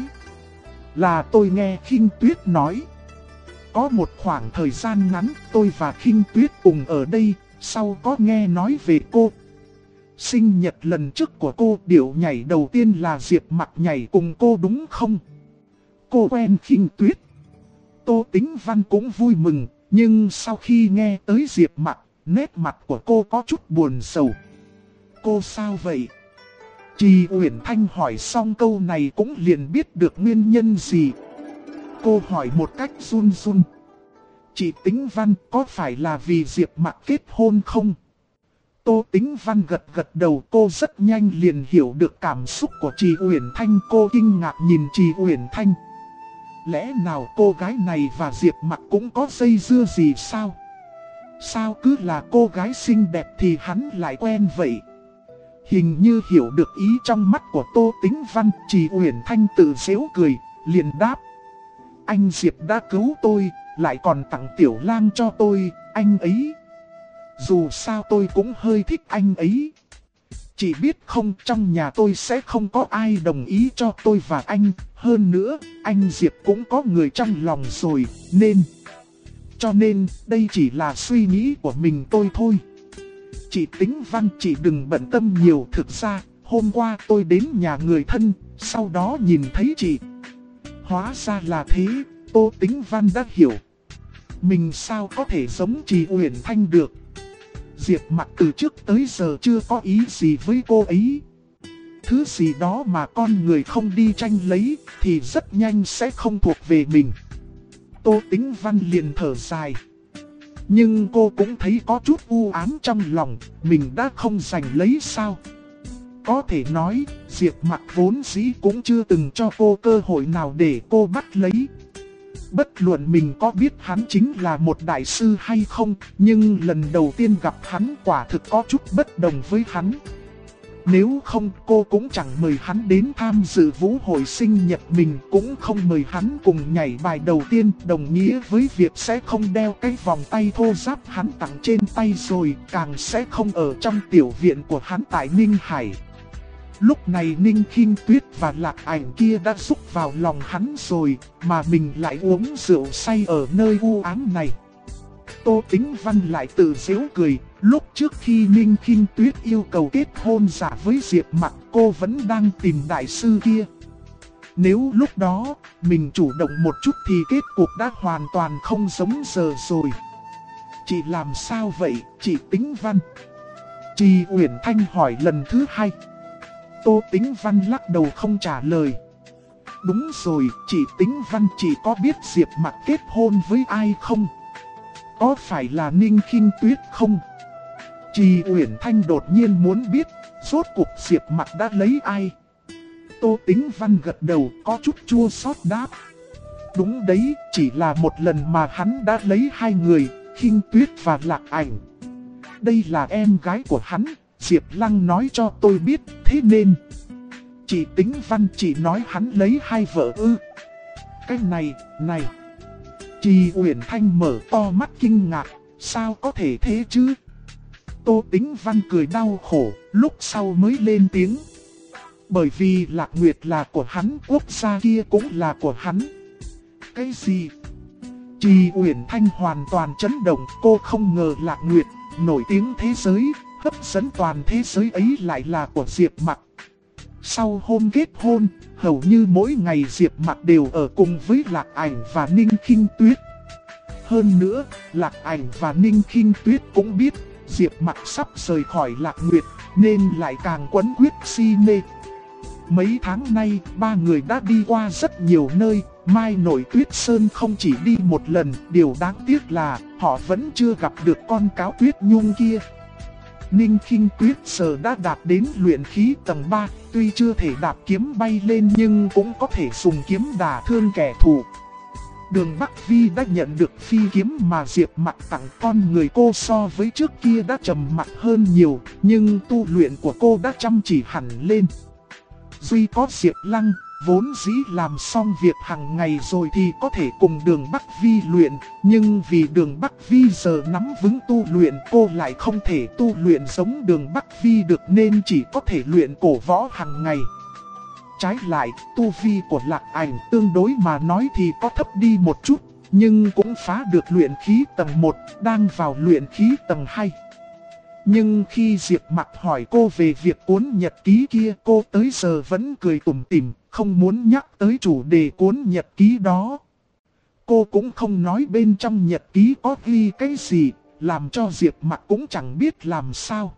Là tôi nghe Khinh Tuyết nói. Có một khoảng thời gian ngắn tôi và Khinh Tuyết cùng ở đây, sau có nghe nói về cô. Sinh nhật lần trước của cô, điệu nhảy đầu tiên là Diệp Mặc nhảy cùng cô đúng không? Cô quen Khinh Tuyết. Tô Tĩnh Văn cũng vui mừng, nhưng sau khi nghe tới Diệp Mặc, nét mặt của cô có chút buồn sầu. Cô sao vậy? Trì Uyển Thanh hỏi xong câu này cũng liền biết được nguyên nhân gì. Cô hỏi một cách run run. Chị Tĩnh Văn, có phải là vì Diệp Mặc kết hôn không? Tô Tĩnh Văn gật gật đầu, cô rất nhanh liền hiểu được cảm xúc của Trì Uyển Thanh. Cô kinh ngạc nhìn Trì Uyển Thanh. Lẽ nào cô gái này và Diệp Mặc cũng có dây dưa gì sao? Sao cứ là cô gái xinh đẹp thì hắn lại quen vậy? Hình như hiểu được ý trong mắt của Tô Tĩnh Văn, Trì Uyển Thanh tự giễu cười, liền đáp. Anh Diệp đã cứu tôi, lại còn tặng tiểu lang cho tôi, anh ấy. dù sao tôi cũng hơi thích anh ấy. Chị biết không, trong nhà tôi sẽ không có ai đồng ý cho tôi và anh. Hơn nữa, anh Diệp cũng có người trong lòng rồi, Cho nên, đây chỉ là suy nghĩ của mình tôi thôi. Chị Tĩnh Văn, chị đừng bận tâm nhiều. Thực ra, hôm qua tôi đến nhà người thân, sau đó nhìn thấy chị. Hóa ra là thế, Tô Tĩnh Văn đã hiểu. Mình sao có thể giống chị Uyển Thanh được. Diệp Mặc từ trước tới giờ chưa có ý gì với cô ấy. Thứ gì đó mà con người không đi tranh lấy thì rất nhanh sẽ không thuộc về mình. Tô Tĩnh Văn liền thở dài. Nhưng cô cũng thấy có chút u ám trong lòng, mình đã không giành lấy sao. Có thể nói, Diệp Mặc vốn dĩ cũng chưa từng cho cô cơ hội nào để cô bắt lấy. Bất luận mình có biết hắn chính là một đại sư hay không, nhưng lần đầu tiên gặp hắn quả thực có chút bất đồng với hắn. Nếu không cô cũng chẳng mời hắn đến tham dự vũ hội sinh nhật mình, cũng không mời hắn cùng nhảy bài đầu tiên, đồng nghĩa với việc sẽ không đeo cái vòng tay thô ráp hắn tặng trên tay rồi, càng sẽ không ở trong tiểu viện của hắn tại Ninh Hải. Lúc này Ninh Khinh Tuyết và Lạc Ảnh kia đã rúc vào lòng hắn rồi, mà mình lại uống rượu say ở nơi u ám này. Tô Tĩnh Văn lại tự giễu cười, lúc trước khi Ninh Khinh Tuyết yêu cầu kết hôn giả với Diệp Mặc, cô vẫn đang tìm đại sư kia. Nếu lúc đó, mình chủ động một chút thì kết cục đã hoàn toàn không giống giờ rồi. Chị làm sao vậy, chị Tĩnh Văn? Chị Uyển Thanh hỏi lần thứ hai. Tô Tĩnh Văn lắc đầu không trả lời. Đúng rồi, chị Tĩnh Văn, chị có biết Diệp Mặc kết hôn với ai không? Có phải là Ninh Khinh Tuyết không? Chị Uyển Thanh đột nhiên muốn biết, rốt cuộc Diệp Mặc đã lấy ai? Tô Tĩnh Văn gật đầu, có chút chua xót đáp. Đúng đấy, chỉ là một lần mà hắn đã lấy hai người, Khinh Tuyết và Lạc Ảnh. Đây là em gái của hắn, Diệp Lăng nói cho tôi biết, thế nên... Chị Tĩnh Văn, chị nói hắn lấy hai vợ ư? Cái này... Chị Uyển Thanh mở to mắt kinh ngạc, sao có thể thế chứ? Tô Tĩnh Văn cười đau khổ, lúc sau mới lên tiếng. Bởi vì Lạc Nguyệt là của hắn, quốc gia kia cũng là của hắn. Cái gì? Chị Uyển Thanh hoàn toàn chấn động, cô không ngờ Lạc Nguyệt, nổi tiếng thế giới, hấp dẫn toàn thế giới ấy lại là của Diệp Mặc. Sau hôm kết hôn, hầu như mỗi ngày Diệp Mặc đều ở cùng với Lạc Ảnh và Ninh Khinh Tuyết. Hơn nữa, Lạc Ảnh và Ninh Khinh Tuyết cũng biết Diệp Mặc sắp rời khỏi Lạc Nguyệt, nên lại càng quấn quyết si mê. Mấy tháng nay, ba người đã đi qua rất nhiều nơi, Mai Nổi Tuyết Sơn không chỉ đi một lần, điều đáng tiếc là họ vẫn chưa gặp được con cáo Tuyết Nhung kia. Ninh Khinh Tuyết giờ đã đạt đến luyện khí tầng 3, tuy chưa thể đạp kiếm bay lên nhưng cũng có thể dùng kiếm đả thương kẻ thù. Đường Bắc Vi đã nhận được phi kiếm mà Diệp Mặc tặng, con người cô so với trước kia đã trầm mặc hơn nhiều, nhưng tu luyện của cô đã chăm chỉ hẳn lên. Duy có Diệp Lăng, vốn dĩ làm xong việc hàng ngày rồi thì có thể cùng Đường Bắc Vi luyện, nhưng vì Đường Bắc Vi giờ nắm vững tu luyện, cô lại không thể tu luyện giống Đường Bắc Vi được nên chỉ có thể luyện cổ võ hàng ngày. Trái lại, tu vi của Lạc Ảnh tương đối mà nói thì có thấp đi một chút, nhưng cũng phá được luyện khí tầng 1, đang vào luyện khí tầng 2. Nhưng khi Diệp Mặc hỏi cô về việc cuốn nhật ký kia, cô tới giờ vẫn cười tủm tỉm, không muốn nhắc tới chủ đề cuốn nhật ký đó. Cô cũng không nói bên trong nhật ký có ghi cái gì, làm cho Diệp Mặc cũng chẳng biết làm sao.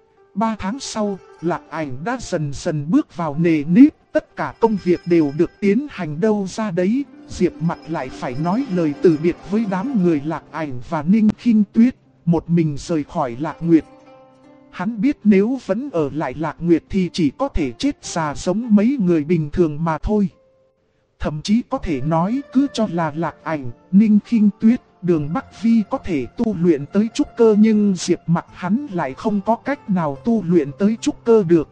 3 tháng sau, Lạc Ảnh đã dần dần bước vào nề nếp, tất cả công việc đều được tiến hành đâu ra đấy. Diệp Mặc lại phải nói lời từ biệt với đám người Lạc Ảnh và Ninh Khinh Tuyết, một mình rời khỏi Lạc Nguyệt. Hắn biết nếu vẫn ở lại Lạc Nguyệt thì chỉ có thể chết già giống mấy người bình thường mà thôi. Thậm chí có thể nói cứ cho là Lạc Ảnh, Ninh Khinh Tuyết, Đường Bắc Vi có thể tu luyện tới trúc cơ, nhưng Diệp Mặc hắn lại không có cách nào tu luyện tới trúc cơ được.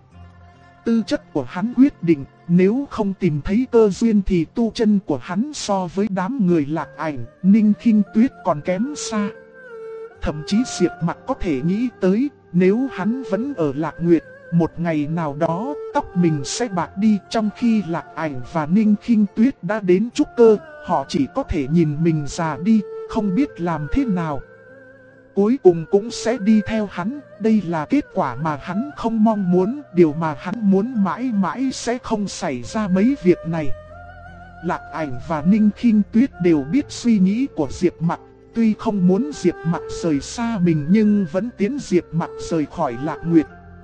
Tư chất của hắn quyết định, nếu không tìm thấy cơ duyên thì tu chân của hắn so với đám người Lạc Ảnh, Ninh Khinh Tuyết còn kém xa. Thậm chí Diệp Mặc có thể nghĩ tới, nếu hắn vẫn ở Lạc Nguyệt, một ngày nào đó tóc mình sẽ bạc đi, trong khi Lạc Ảnh và Ninh Khinh Tuyết đã đến trúc cơ, họ chỉ có thể nhìn mình già đi, không biết làm thế nào. Cuối cùng cũng sẽ đi theo hắn, đây là kết quả mà hắn không mong muốn, điều mà hắn muốn mãi mãi sẽ không xảy ra mấy việc này. Lạc Ảnh và Ninh Khinh Tuyết đều biết suy nghĩ của Diệp Mặc, tuy không muốn Diệp Mặc rời xa mình nhưng vẫn tiến Diệp Mặc rời khỏi Lạc Nguyệt.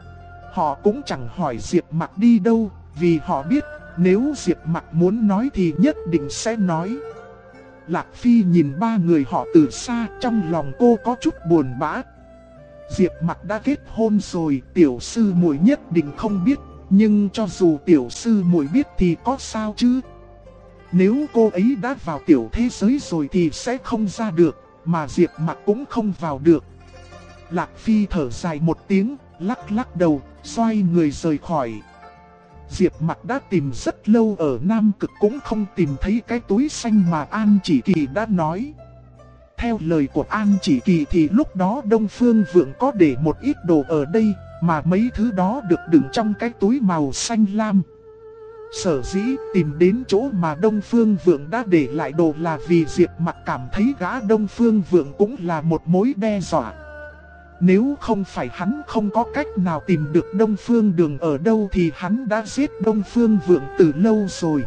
Họ cũng chẳng hỏi Diệp Mặc đi đâu, vì họ biết nếu Diệp Mặc muốn nói thì nhất định sẽ nói. Lạc Phi nhìn ba người họ từ xa, trong lòng cô có chút buồn bã. Diệp Mặc đã kết hôn rồi, tiểu sư muội nhất định không biết, nhưng cho dù tiểu sư muội biết thì có sao chứ? Nếu cô ấy đã vào tiểu thế giới rồi thì sẽ không ra được, mà Diệp Mặc cũng không vào được. Lạc Phi thở dài một tiếng, lắc lắc đầu, xoay người rời khỏi. Diệp Mặc đã tìm rất lâu ở Nam Cực cũng không tìm thấy cái túi xanh mà An Chỉ Kỳ đã nói. Theo lời của An Chỉ Kỳ thì lúc đó Đông Phương Vượng có để một ít đồ ở đây, mà mấy thứ đó được đựng trong cái túi màu xanh lam. Sở dĩ tìm đến chỗ mà Đông Phương Vượng đã để lại đồ là vì Diệp Mặc cảm thấy gã Đông Phương Vượng cũng là một mối đe dọa. Nếu không phải hắn không có cách nào tìm được Đông Phương Đường ở đâu thì hắn đã giết Đông Phương Vượng từ lâu rồi.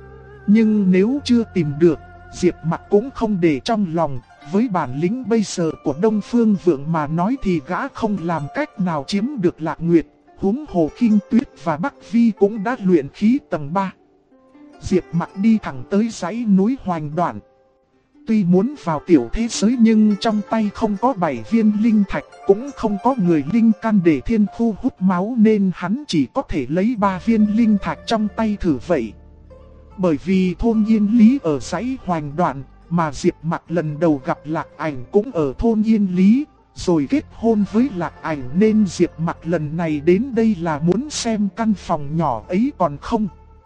Nhưng nếu chưa tìm được, Diệp Mặc cũng không để trong lòng. Với bản lĩnh bây giờ của Đông Phương Vượng mà nói thì gã không làm cách nào chiếm được Lạc Nguyệt. Huống hồ Khinh Tuyết và Bắc Vi cũng đã luyện khí tầng 3. Diệp Mặc đi thẳng tới dãy núi Hoành Đoạn. Tuy muốn vào tiểu thế giới nhưng trong tay không có 7 viên linh thạch, cũng không có người linh căn để thiên khu hút máu, nên hắn chỉ có thể lấy 3 viên linh thạch trong tay thử vậy. Bởi vì thôn Yên Lý ở dãy Hoành Đoạn, mà Diệp Mặc lần đầu gặp Lạc Ảnh cũng ở thôn Yên Lý, rồi kết hôn với Lạc Ảnh, nên Diệp Mặc lần này đến đây là muốn xem căn phòng nhỏ ấy còn không.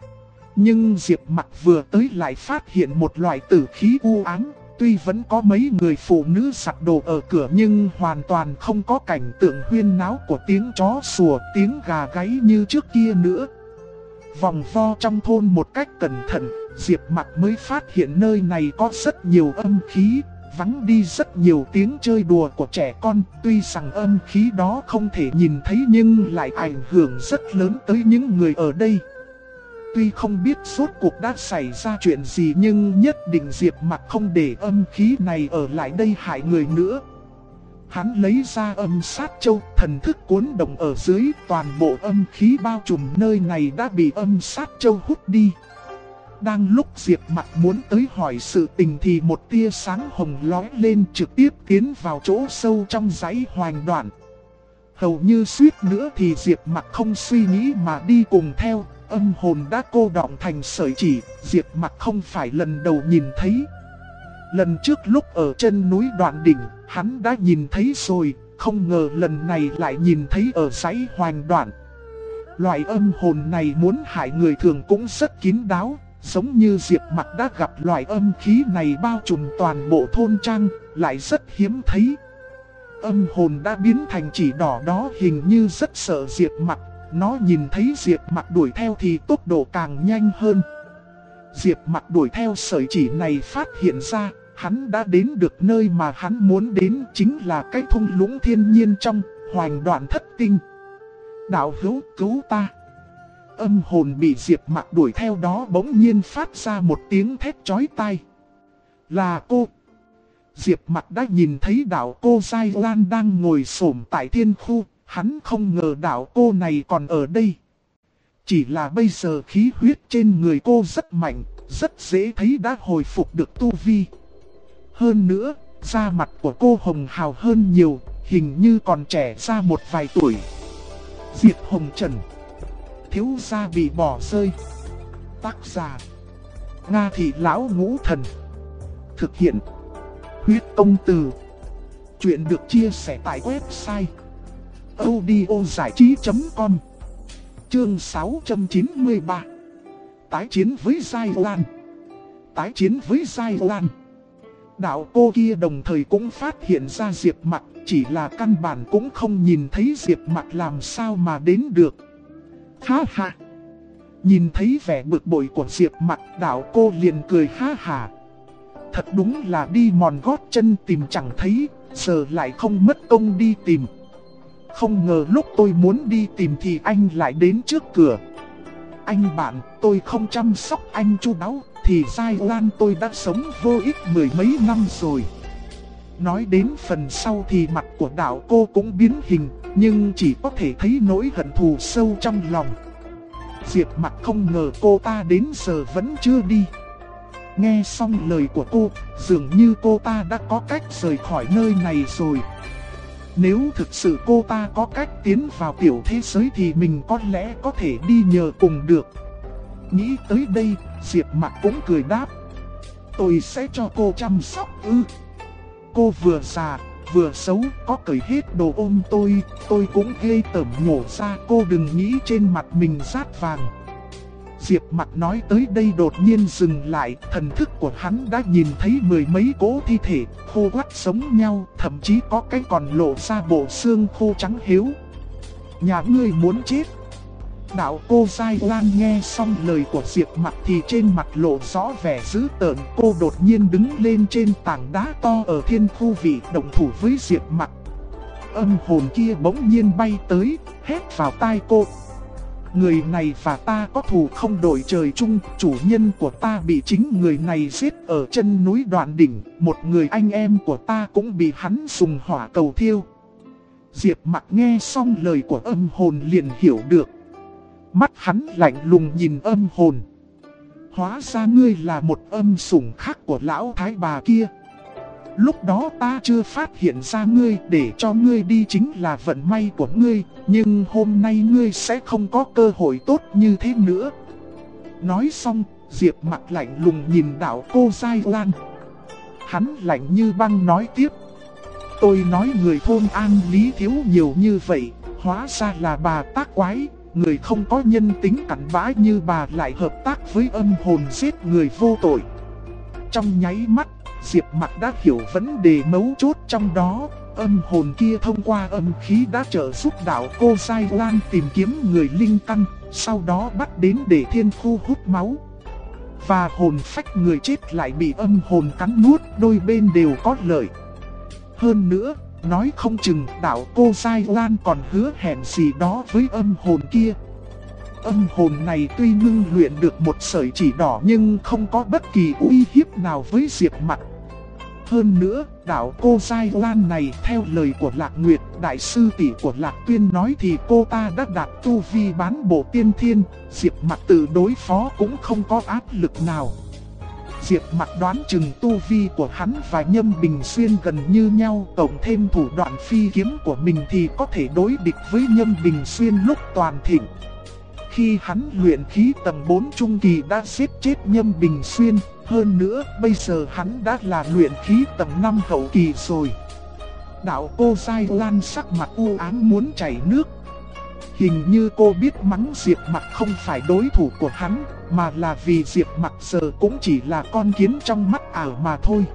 Nhưng Diệp Mặc vừa tới lại phát hiện một loại tử khí u ám. Tuy vẫn có mấy người phụ nữ giặt đồ ở cửa nhưng hoàn toàn không có cảnh tượng huyên náo của tiếng chó sủa, tiếng gà gáy như trước kia nữa. Vòng vo trong thôn một cách cẩn thận, Diệp Mặc mới phát hiện nơi này có rất nhiều âm khí, vắng đi rất nhiều tiếng chơi đùa của trẻ con. Tuy rằng âm khí đó không thể nhìn thấy nhưng lại ảnh hưởng rất lớn tới những người ở đây. Tuy không biết rốt cuộc đã xảy ra chuyện gì nhưng nhất định Diệp Mặc không để âm khí này ở lại đây hại người nữa. Hắn lấy ra âm sát châu, thần thức cuốn động ở dưới, toàn bộ âm khí bao trùm nơi này đã bị âm sát châu hút đi. Đang lúc Diệp Mặc muốn tới hỏi sự tình thì một tia sáng hồng lóe lên, trực tiếp tiến vào chỗ sâu trong dãy Hoành Đoạn. Hầu như suýt nữa thì Diệp Mặc không suy nghĩ mà đi cùng theo. Âm hồn đã cô đọng thành sợi chỉ, Diệp Mặc không phải lần đầu nhìn thấy. Lần trước lúc ở chân núi Đoạn Đỉnh, hắn đã nhìn thấy rồi, không ngờ lần này lại nhìn thấy ở dãy Hoành Đoạn. Loại âm hồn này muốn hại người thường cũng rất kín đáo, giống như Diệp Mặc đã gặp loại âm khí này bao trùm toàn bộ thôn trang, lại rất hiếm thấy. Âm hồn đã biến thành chỉ đỏ đó hình như rất sợ Diệp Mặc. Nó nhìn thấy Diệp Mặc đuổi theo thì tốc độ càng nhanh hơn. Diệp Mặc đuổi theo sợi chỉ này phát hiện ra, hắn đã đến được nơi mà hắn muốn đến, chính là cái thung lũng thiên nhiên trong Hoành Đoạn Thất Tinh. Đạo hữu cứu ta. Âm hồn bị Diệp Mặc đuổi theo đó bỗng nhiên phát ra một tiếng thét chói tai. Là cô. Diệp Mặc đã nhìn thấy đạo cô Giai Lan đang ngồi xổm tại thiên khu. Hắn không ngờ đạo cô này còn ở đây. Chỉ là bây giờ khí huyết trên người cô rất mạnh, rất dễ thấy đã hồi phục được tu vi. Hơn nữa, da mặt của cô hồng hào hơn nhiều, hình như còn trẻ ra một vài tuổi. Diệp Hồng Trần, thiếu gia bị bỏ rơi. Tác giả: Nga Thị Lão Ngũ Thần. Thực hiện: Huyết Công Từ. Chuyện được chia sẻ tại website audiozảichí.com. Chương 693. Tái chiến với Giai Lan. Tái chiến với Giai Lan. Đạo cô kia đồng thời cũng phát hiện ra Diệp Mặc, chỉ là căn bản cũng không nhìn thấy Diệp Mặc làm sao mà đến được. Ha ha! Nhìn thấy vẻ bực bội của Diệp Mặc, đạo cô liền cười ha hả. Thật đúng là đi mòn gót chân tìm chẳng thấy, giờ lại không mất công đi tìm. Không ngờ lúc tôi muốn đi tìm thì anh lại đến trước cửa. Anh bạn, tôi không chăm sóc anh chu đáo, thì Giai Lan tôi đã sống vô ích mười mấy năm rồi. Nói đến phần sau thì mặt của đạo cô cũng biến hình, nhưng chỉ có thể thấy nỗi hận thù sâu trong lòng. Diệp Mặc không ngờ cô ta đến giờ vẫn chưa đi. Nghe xong lời của cô, dường như cô ta đã có cách rời khỏi nơi này rồi. Nếu thực sự cô ta có cách tiến vào tiểu thế giới thì mình có lẽ có thể đi nhờ cùng được. Nghĩ tới đây, Diệp Mặc cũng cười đáp. Tôi sẽ cho cô chăm sóc ư. Cô vừa già, vừa xấu, có cởi hết đồ ôm tôi cũng ghê tởm nhổ ra, cô đừng nghĩ trên mặt mình rát vàng. Diệp Mặc nói tới đây đột nhiên dừng lại, thần thức của hắn đã nhìn thấy mười mấy cỗ thi thể khô quắt sống nhau, thậm chí có cái còn lộ ra bộ xương khô trắng hiếu. Nhà ngươi muốn chết. Đạo cô Giai Lan nghe xong lời của Diệp Mặc thì trên mặt lộ rõ vẻ dữ tợn, cô đột nhiên đứng lên trên tảng đá to ở thiên khu vị động thủ với Diệp Mặc. Âm hồn kia bỗng nhiên bay tới, hét vào tai cô. Người này và ta có thù không đổi trời chung, chủ nhân của ta bị chính người này giết ở chân núi Đoạn Đỉnh, một người anh em của ta cũng bị hắn dùng hỏa cầu thiêu. Diệp Mặc nghe xong lời của âm hồn liền hiểu được. Mắt hắn lạnh lùng nhìn âm hồn. Hóa ra ngươi là một âm sủng khác của lão thái bà kia. Lúc đó ta chưa phát hiện ra ngươi, để cho ngươi đi chính là vận may của ngươi, nhưng hôm nay ngươi sẽ không có cơ hội tốt như thế nữa. Nói xong, Diệp Mặc lạnh lùng nhìn đạo cô Giai Lan. Hắn lạnh như băng nói tiếp. Tôi nói người thôn An Lý thiếu nhiều như vậy, hóa ra là bà tác quái. Người không có nhân tính cặn bã như bà lại hợp tác với âm hồn giết người vô tội. Trong nháy mắt, Diệp Mặc đã hiểu vấn đề mấu chốt trong đó. Âm hồn kia thông qua âm khí đã trợ giúp đạo cô Giai Lan tìm kiếm người linh căn, sau đó bắt đến để thiên khu hút máu. Và hồn phách người chết lại bị âm hồn cắn nuốt, đôi bên đều có lợi. Hơn nữa, nói không chừng đạo cô Giai Lan còn hứa hẹn gì đó với âm hồn kia. Âm hồn này tuy ngưng luyện được một sợi chỉ đỏ nhưng không có bất kỳ uy hiếp nào với Diệp Mặc. Hơn nữa, đạo cô Giai Lan này theo lời của Lạc Nguyệt, đại sư tỷ của Lạc Tuyên nói thì cô ta đã đạt tu vi bán bộ tiên thiên, Diệp Mặc tự đối phó cũng không có áp lực nào. Diệp Mặc đoán chừng tu vi của hắn và Nhâm Bình Xuyên gần như nhau, cộng thêm thủ đoạn phi kiếm của mình thì có thể đối địch với Nhâm Bình Xuyên lúc toàn thịnh. Khi hắn luyện khí tầng 4 trung kỳ đã giết chết Nhâm Bình Xuyên, hơn nữa bây giờ hắn đã là luyện khí tầng 5 hậu kỳ rồi. Đạo cô Giai Lan sắc mặt u ám muốn chảy nước. Hình như cô biết mắng Diệp Mặc không phải đối thủ của hắn, mà là vì Diệp Mặc giờ cũng chỉ là con kiến trong mắt ảo mà thôi.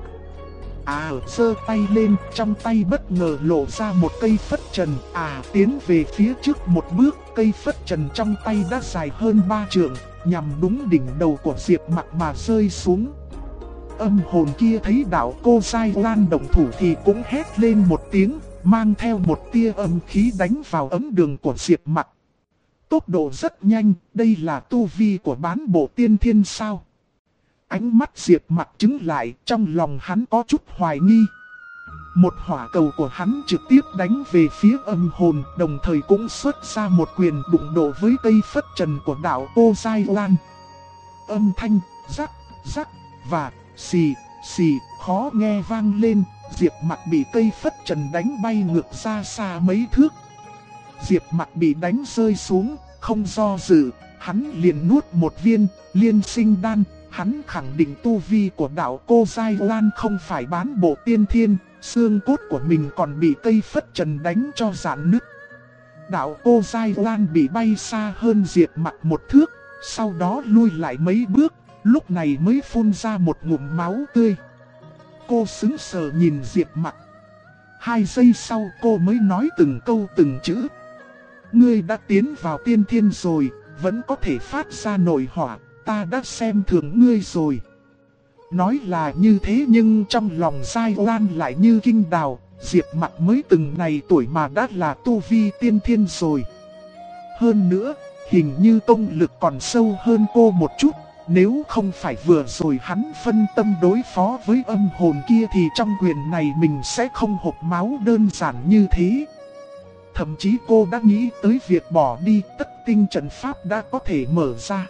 Giơ tay lên, trong tay bất ngờ lộ ra một cây phất trần. Tiến về phía trước một bước, cây phất trần trong tay đã dài hơn 3 trượng, nhằm đúng đỉnh đầu của Diệp Mặc mà rơi xuống. Âm hồn kia thấy đạo cô Giai Lan động thủ thì cũng hét lên một tiếng, mang theo một tia âm khí đánh vào ấm đường của Diệp Mặc. Tốc độ rất nhanh, đây là tu vi của bán bộ tiên thiên sao? Ánh mắt Diệp Mặc trứng lại, trong lòng hắn có chút hoài nghi. Một hỏa cầu của hắn trực tiếp đánh về phía âm hồn, đồng thời cũng xuất ra một quyền đụng độ với cây phất trần của đạo cô Giai Lan. Âm thanh rắc, rắc và xì, xì khó nghe vang lên, Diệp Mặc bị cây phất trần đánh bay ngược ra xa mấy thước. Diệp Mặc bị đánh rơi xuống, không do dự, hắn liền nuốt một viên liên sinh đan. Hắn khẳng định tu vi của đạo cô Giai Lan không phải bán bộ tiên thiên, xương cốt của mình còn bị cây phất trần đánh cho rạn nứt. Đạo cô Giai Lan bị bay xa hơn Diệp Mặc một thước, sau đó lui lại mấy bước, lúc này mới phun ra một ngụm máu tươi. Cô sững sờ nhìn Diệp Mặc. 2 giây sau cô mới nói từng câu từng chữ. Ngươi đã tiến vào tiên thiên rồi, vẫn có thể phát ra nội hỏa, ta đã xem thường ngươi rồi. Nói là như thế nhưng trong lòng Giai Lan lại như kinh đào, Diệp Mặc mới từng này tuổi mà đã là tu vi tiên thiên rồi. Hơn nữa, hình như công lực còn sâu hơn cô một chút, nếu không phải vừa rồi hắn phân tâm đối phó với âm hồn kia thì trong quyền này mình sẽ không hộc máu đơn giản như thế. Thậm chí cô đã nghĩ tới việc bỏ đi, tất tinh trận pháp đã có thể mở ra.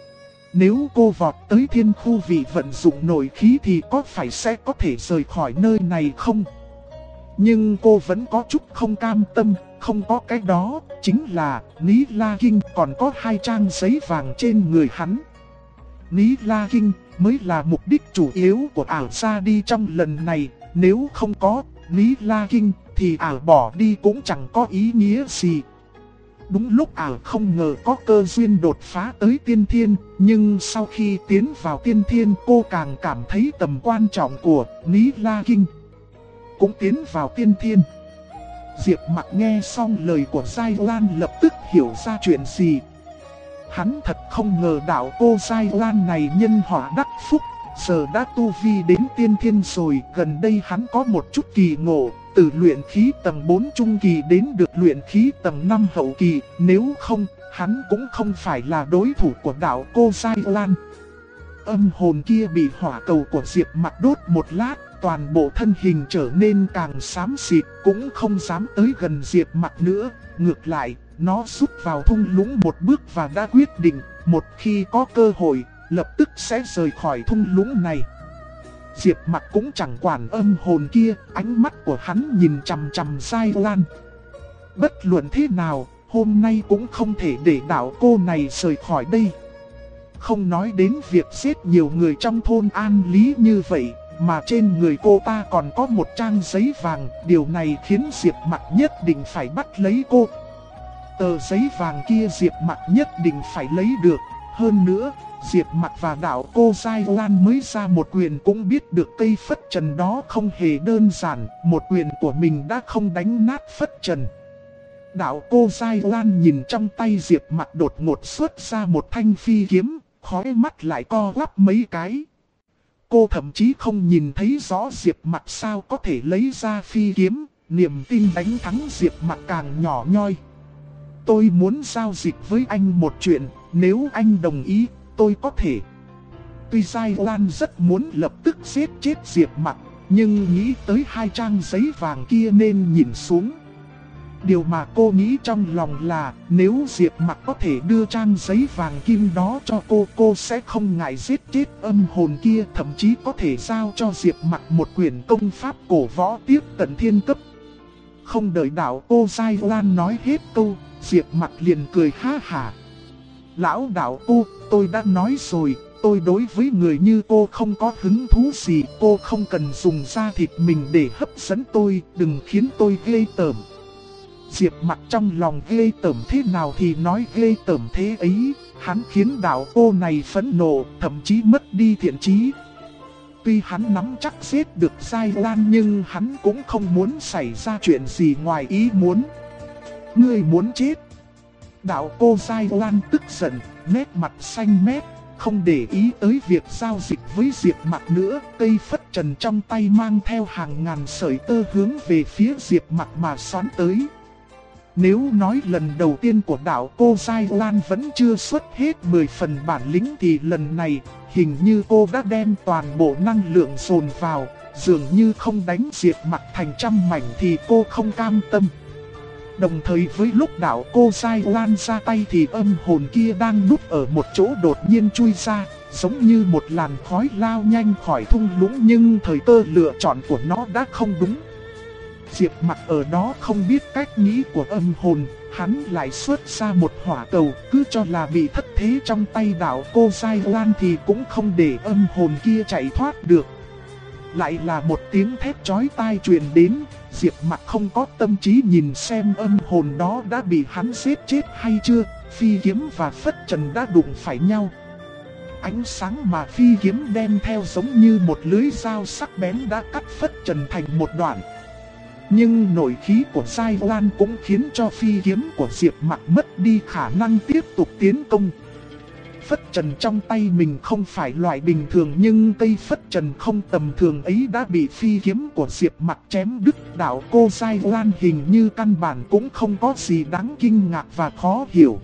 Nếu cô vọt tới thiên khu vị vận dụng nội khí thì có phải sẽ có thể rời khỏi nơi này không? Nhưng cô vẫn có chút không cam tâm, không có cái đó, chính là Ní La Kinh còn có 2 trang giấy vàng trên người hắn. Ní La Kinh mới là mục đích chủ yếu của ảo ra đi trong lần này, nếu không có Ní La Kinh thì ảo bỏ đi cũng chẳng có ý nghĩa gì. Đúng lúc ảo không ngờ có cơ duyên đột phá tới tiên thiên, nhưng sau khi tiến vào tiên thiên cô càng cảm thấy tầm quan trọng của Ní La Kinh. Cũng tiến vào tiên thiên. Diệp Mặc nghe xong lời của Giai Lan lập tức hiểu ra chuyện gì. Hắn thật không ngờ đạo cô Giai Lan này nhân họa đắc phúc, giờ đã tu vi đến tiên thiên rồi. Gần đây hắn có một chút kỳ ngộ, từ luyện khí tầng 4 trung kỳ đến được luyện khí tầng 5 hậu kỳ. Nếu không, hắn cũng không phải là đối thủ của đạo cô Giai Lan. Âm hồn kia bị hỏa cầu của Diệp Mặc đốt một lát, toàn bộ thân hình trở nên càng xám xịt, cũng không dám tới gần Diệp Mặc nữa. Ngược lại, nó rút vào thung lũng một bước và đã quyết định, một khi có cơ hội, lập tức sẽ rời khỏi thung lũng này. Diệp Mặc cũng chẳng quản âm hồn kia, ánh mắt của hắn nhìn chằm chằm Giai Lan. Bất luận thế nào, hôm nay cũng không thể để đạo cô này rời khỏi đây. Không nói đến việc giết nhiều người trong thôn An Lý như vậy, mà trên người cô ta còn có 1 trang giấy vàng, điều này khiến Diệp Mặc nhất định phải bắt lấy cô. Tờ giấy vàng kia Diệp Mặc nhất định phải lấy được. Hơn nữa, Diệp Mặc và đạo cô Giai Lan mới ra một quyền cũng biết được cây phất trần đó không hề đơn giản, một quyền của mình đã không đánh nát phất trần. Đạo cô Giai Lan nhìn trong tay Diệp Mặc đột ngột xuất ra một thanh phi kiếm, khóe mắt lại co quắp mấy cái. Cô thậm chí không nhìn thấy rõ Diệp Mặc sao có thể lấy ra phi kiếm, niềm tin đánh thắng Diệp Mặc càng nhỏ nhoi. Tôi muốn giao dịch với anh một chuyện, nếu anh đồng ý, tôi có thể. Tuy Giai Lan rất muốn lập tức giết chết Diệp Mặc, nhưng nghĩ tới 2 trang giấy vàng kia nên nhìn xuống. Điều mà cô nghĩ trong lòng là nếu Diệp Mặc có thể đưa trang giấy vàng kim đó cho cô sẽ không ngại giết chết âm hồn kia, thậm chí có thể giao cho Diệp Mặc một quyển công pháp cổ võ tiếp cận thiên cấp. Không đợi đạo cô Giai Lan nói hết câu, Diệp Mặc liền cười ha hả. Lão đạo cô, tôi đã nói rồi, tôi đối với người như cô không có hứng thú gì, cô không cần dùng da thịt mình để hấp dẫn tôi, đừng khiến tôi ghê tởm. Diệp Mặc trong lòng ghê tởm thế nào thì nói ghê tởm thế ấy, hắn khiến đạo cô này phẫn nộ, thậm chí mất đi thiện chí. Tuy hắn nắm chắc giết được Giai Lan nhưng hắn cũng không muốn xảy ra chuyện gì ngoài ý muốn. Ngươi muốn chết? Đạo cô Giai Lan tức giận, nét mặt xanh mét, không để ý tới việc giao dịch với Diệp Mặc nữa. Cây phất trần trong tay mang theo hàng ngàn sợi tơ hướng về phía Diệp Mặc mà xoắn tới. Nếu nói lần đầu tiên của đạo cô Giai Lan vẫn chưa xuất hết 10 phần bản lĩnh thì lần này hình như cô đã đem toàn bộ năng lượng dồn vào, dường như không đánh Diệp Mặc thành trăm mảnh thì cô không cam tâm. Đồng thời với lúc đạo cô Giai Lan ra tay thì âm hồn kia đang núp ở một chỗ đột nhiên chui ra, giống như một làn khói lao nhanh khỏi thung lũng, nhưng thời cơ lựa chọn của nó đã không đúng. Diệp Mặc ở đó không biết cách nghĩ của âm hồn, hắn lại xuất ra một hỏa cầu, cứ cho là bị thất thế trong tay đạo cô Giai Lan thì cũng không để âm hồn kia chạy thoát được. Lại là một tiếng thét chói tai truyền đến, Diệp Mặc không có tâm trí nhìn xem âm hồn đó đã bị hắn giết chết hay chưa, phi kiếm và phất trần đã đụng phải nhau. ánh sáng mà phi kiếm đem theo giống như một lưới dao sắc bén đã cắt Phất Trần thành một đoạn. Nhưng nội khí của Giai Oan cũng khiến cho phi kiếm của Diệp Mặc mất đi khả năng tiếp tục tiến công. Phất Trần trong tay mình không phải loại bình thường, nhưng cây Phất Trần không tầm thường ấy đã bị phi kiếm của Diệp Mặc chém đứt. Đạo cô Giai Oan hình như căn bản cũng không có gì đáng kinh ngạc và khó hiểu.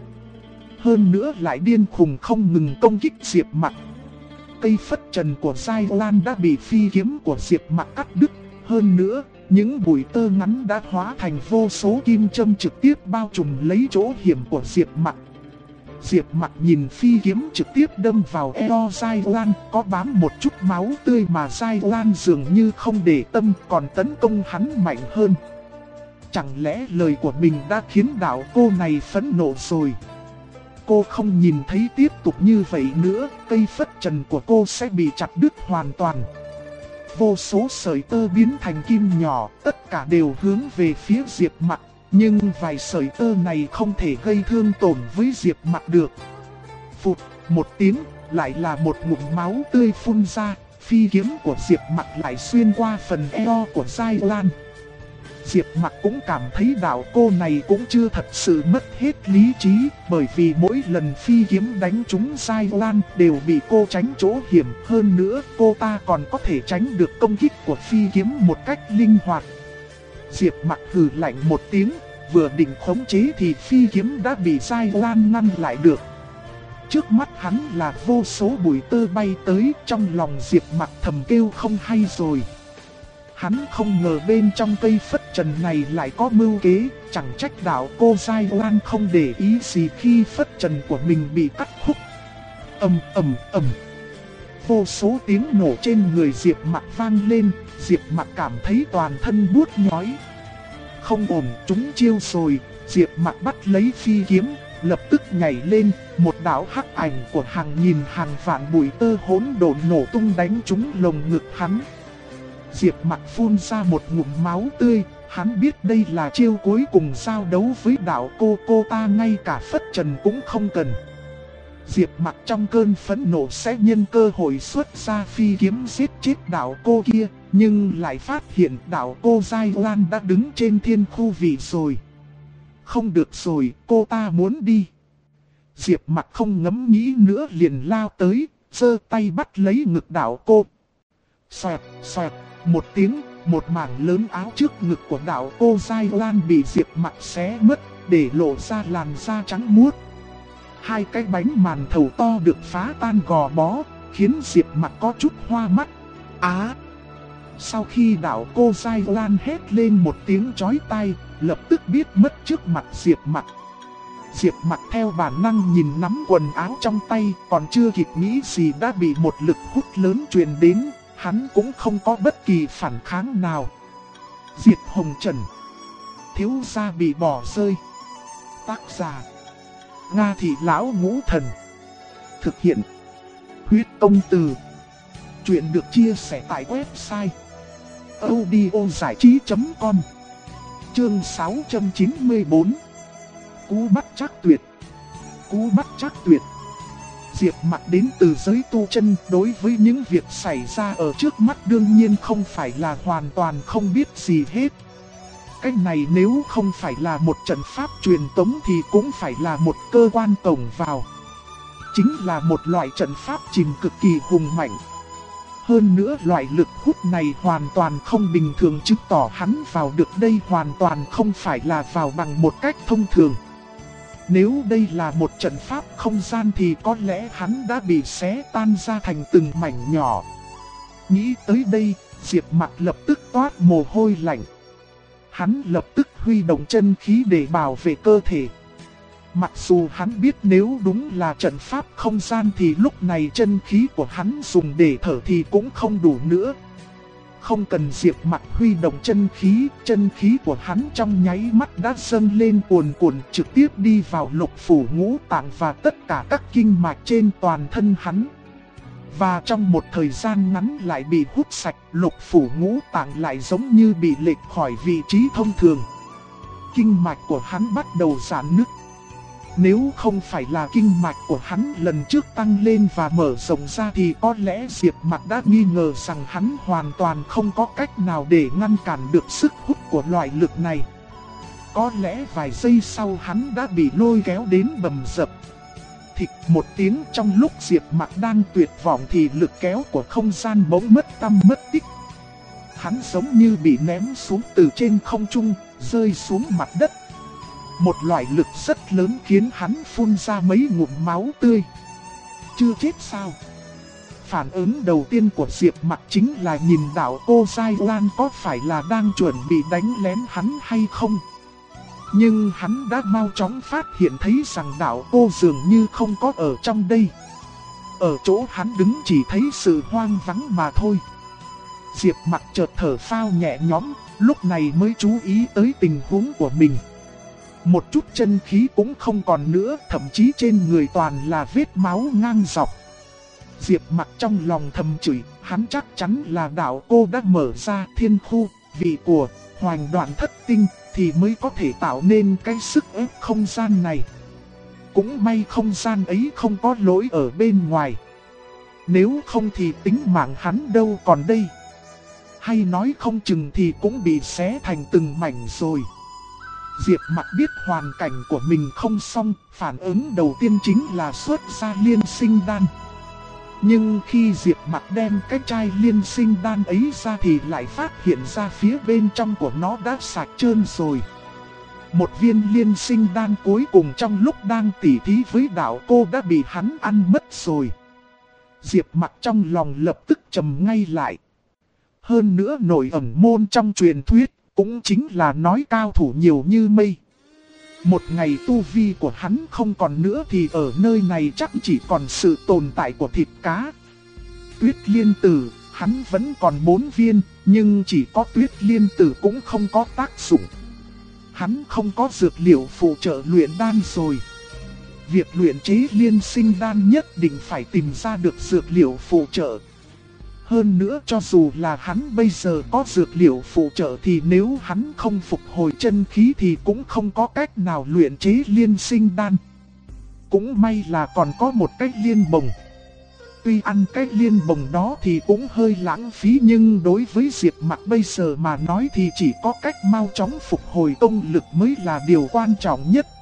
Hơn nữa lại điên khùng không ngừng công kích Diệp Mặc. Cây Phất Trần của Giai Oan đã bị phi kiếm của Diệp Mặc cắt đứt. Hơn nữa, những bụi tơ ngắn đã hóa thành vô số kim châm trực tiếp bao trùm lấy chỗ hiểm của Diệp Mặc. Diệp Mặc nhìn phi kiếm trực tiếp đâm vào eo Giai Oan, có bám một chút máu tươi mà Giai Oan dường như không để tâm, còn tấn công hắn mạnh hơn. Chẳng lẽ lời của mình đã khiến đạo cô này phẫn nộ rồi? Cô không nhìn thấy tiếp tục như vậy nữa, cây Phất Trần của cô sẽ bị chặt đứt hoàn toàn. Vô số sợi tơ biến thành kim nhỏ, tất cả đều hướng về phía Diệp Mặc. Nhưng vài sợi tơ này không thể gây thương tổn với Diệp Mặc được. Phụt, một tiếng, lại là một ngụm máu tươi phun ra, phi kiếm của Diệp Mặc lại xuyên qua phần eo của Giai Oan. Diệp Mặc cũng cảm thấy đạo cô này cũng chưa thật sự mất hết lý trí, bởi vì mỗi lần phi kiếm đánh trúng Giai Oan đều bị cô tránh chỗ hiểm. Hơn nữa, cô ta còn có thể tránh được công kích của phi kiếm một cách linh hoạt. Diệp Mặc hừ lạnh một tiếng, vừa định khống chế thì phi kiếm đã bị Giai Oan ngăn lại được. Trước mắt hắn là vô số bụi tơ bay tới, trong lòng Diệp Mặc thầm kêu không hay rồi. Hắn không ngờ bên trong cây Phất Trần này lại có mưu kế, chẳng trách đạo cô Giai Oan không để ý gì khi Phất Trần của mình bị cắt khúc. Ầm ầm ầm. Vô số tiếng nổ trên người Diệp Mặc vang lên, Diệp Mặc cảm thấy toàn thân buốt nhói. Không ổn, trúng chiêu rồi, Diệp Mặc bắt lấy phi kiếm, lập tức nhảy lên, một đạo hắc ảnh của hàng nghìn hàng vạn bụi tơ hỗn độn nổ tung đánh trúng lồng ngực hắn. Diệp Mặc phun ra một ngụm máu tươi, hắn biết đây là chiêu cuối cùng giao đấu với đạo cô ta ngay cả Phất Trần cũng không cần. Diệp Mặc trong cơn phẫn nộ sẽ nhân cơ hội xuất ra phi kiếm giết chết đạo cô kia, nhưng lại phát hiện đạo cô Giai Oan đã đứng trên thiên khu vị rồi. Không được rồi, cô ta muốn đi. Diệp Mặc không ngẫm nghĩ nữa liền lao tới, giơ tay bắt lấy ngực đạo cô. Xoẹt, xoẹt, một tiếng, một mảng lớn áo trước ngực của đạo cô Giai Oan bị Diệp Mặc xé mất, để lộ ra làn da trắng muốt. Hai cái bánh màn thầu to được phá tan gò bó, khiến Diệp Mặc có chút hoa mắt. Sau khi đạo cô Giai Oan hét lên một tiếng chói tai, lập tức biết mất trước mặt Diệp Mặc. Diệp Mặc theo bản năng nhìn nắm quần áo trong tay, còn chưa kịp nghĩ gì đã bị một lực hút lớn truyền đến, hắn cũng không có bất kỳ phản kháng nào. Diệp Hồng Trần, thiếu gia bị bỏ rơi. Tác giả Nga Thị Lão Ngũ Thần. Thực hiện Huyết Công Từ. Chuyện được chia sẻ tại website audiozảichí.com. Chương 694. Cú bắt chắc tuyệt. Cú bắt chắc tuyệt. Diệp Mặc đến từ giới tu chân, đối với những việc xảy ra ở trước mắt đương nhiên không phải là hoàn toàn không biết gì hết. Cái này nếu không phải là một trận pháp truyền tống thì cũng phải là một cơ quan cổng vào. Chính là một loại trận pháp chìm cực kỳ hùng mạnh. Hơn nữa loại lực hút này hoàn toàn không bình thường, chứng tỏ hắn vào được đây hoàn toàn không phải là vào bằng một cách thông thường. Nếu đây là một trận pháp không gian thì có lẽ hắn đã bị xé tan ra thành từng mảnh nhỏ. Nghĩ tới đây, Diệp Mặc lập tức toát mồ hôi lạnh. Hắn lập tức huy động chân khí để bảo vệ cơ thể. Mặc dù hắn biết nếu đúng là trận pháp không gian thì lúc này chân khí của hắn dùng để thở thì cũng không đủ nữa. Không cần Diệp Mặc huy động chân khí của hắn trong nháy mắt đã dâng lên cuồn cuộn, trực tiếp đi vào lục phủ ngũ tạng và tất cả các kinh mạch trên toàn thân hắn. Và trong một thời gian ngắn lại bị hút sạch, lục phủ ngũ tạng lại giống như bị lệch khỏi vị trí thông thường. Kinh mạch của hắn bắt đầu giãn nứt. Nếu không phải là kinh mạch của hắn lần trước tăng lên và mở rộng ra thì có lẽ Diệp Mặc đã nghi ngờ rằng hắn hoàn toàn không có cách nào để ngăn cản được sức hút của loại lực này. Có lẽ vài giây sau hắn đã bị lôi kéo đến bầm dập. Thịch một tiếng, trong lúc Diệp Mặc đang tuyệt vọng thì lực kéo của không gian bỗng mất tăm mất tích. Hắn giống như bị ném xuống từ trên không trung, rơi xuống mặt đất. Một loại lực rất lớn khiến hắn phun ra mấy ngụm máu tươi. Chưa chết sao? Phản ứng đầu tiên của Diệp Mặc chính là nhìn đạo cô Giai Lan có phải là đang chuẩn bị đánh lén hắn hay không. Nhưng hắn đã mau chóng phát hiện thấy rằng đạo cô dường như không có ở trong đây. Ở chỗ hắn đứng chỉ thấy sự hoang vắng mà thôi. Diệp Mặc chợt thở phào nhẹ nhõm, lúc này mới chú ý tới tình huống của mình. Một chút chân khí cũng không còn nữa, thậm chí trên người toàn là vết máu ngang dọc. Diệp Mặc trong lòng thầm chửi, hắn chắc chắn là đạo cô đã mở ra thiên khu, vị của hoành đoạn thất tinh thì mới có thể tạo nên cái sức ép không gian này. Cũng may không gian ấy không có lỗi ở bên ngoài. Nếu không thì tính mạng hắn đâu còn đây. Hay nói không chừng thì cũng bị xé thành từng mảnh rồi. Diệp Mặc biết hoàn cảnh của mình không xong, phản ứng đầu tiên chính là xuất ra liên sinh đan. Nhưng khi Diệp Mặc đem cái chai liên sinh đan ấy ra thì lại phát hiện ra phía bên trong của nó đã sạch trơn rồi. Một viên liên sinh đan cuối cùng trong lúc đang tỉ thí với đạo cô đã bị hắn ăn mất rồi. Diệp Mặc trong lòng lập tức trầm ngay lại. Hơn nữa nổi ẩn môn trong truyền thuyết cũng chính là nói cao thủ nhiều như mây. Một ngày tu vi của hắn không còn nữa thì ở nơi này chắc chỉ còn sự tồn tại của thịt cá. Tuyết liên tử, hắn vẫn còn 4 viên, nhưng chỉ có tuyết liên tử cũng không có tác dụng. Hắn không có dược liệu phụ trợ luyện đan rồi. Việc luyện chế liên sinh đan nhất định phải tìm ra được dược liệu phụ trợ. Hơn nữa cho dù là hắn bây giờ có dược liệu phụ trợ thì nếu hắn không phục hồi chân khí thì cũng không có cách nào luyện chế liên sinh đan. Cũng may là còn có một cái liên bồng. Tuy ăn cái liên bồng đó thì cũng hơi lãng phí, nhưng đối với Diệp Mặc bây giờ mà nói thì chỉ có cách mau chóng phục hồi công lực mới là điều quan trọng nhất.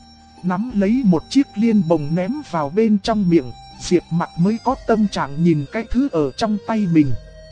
Nắm lấy một chiếc liên bồng ném vào bên trong miệng, Diệp Mặc mới có tâm trạng nhìn cái thứ ở trong tay mình.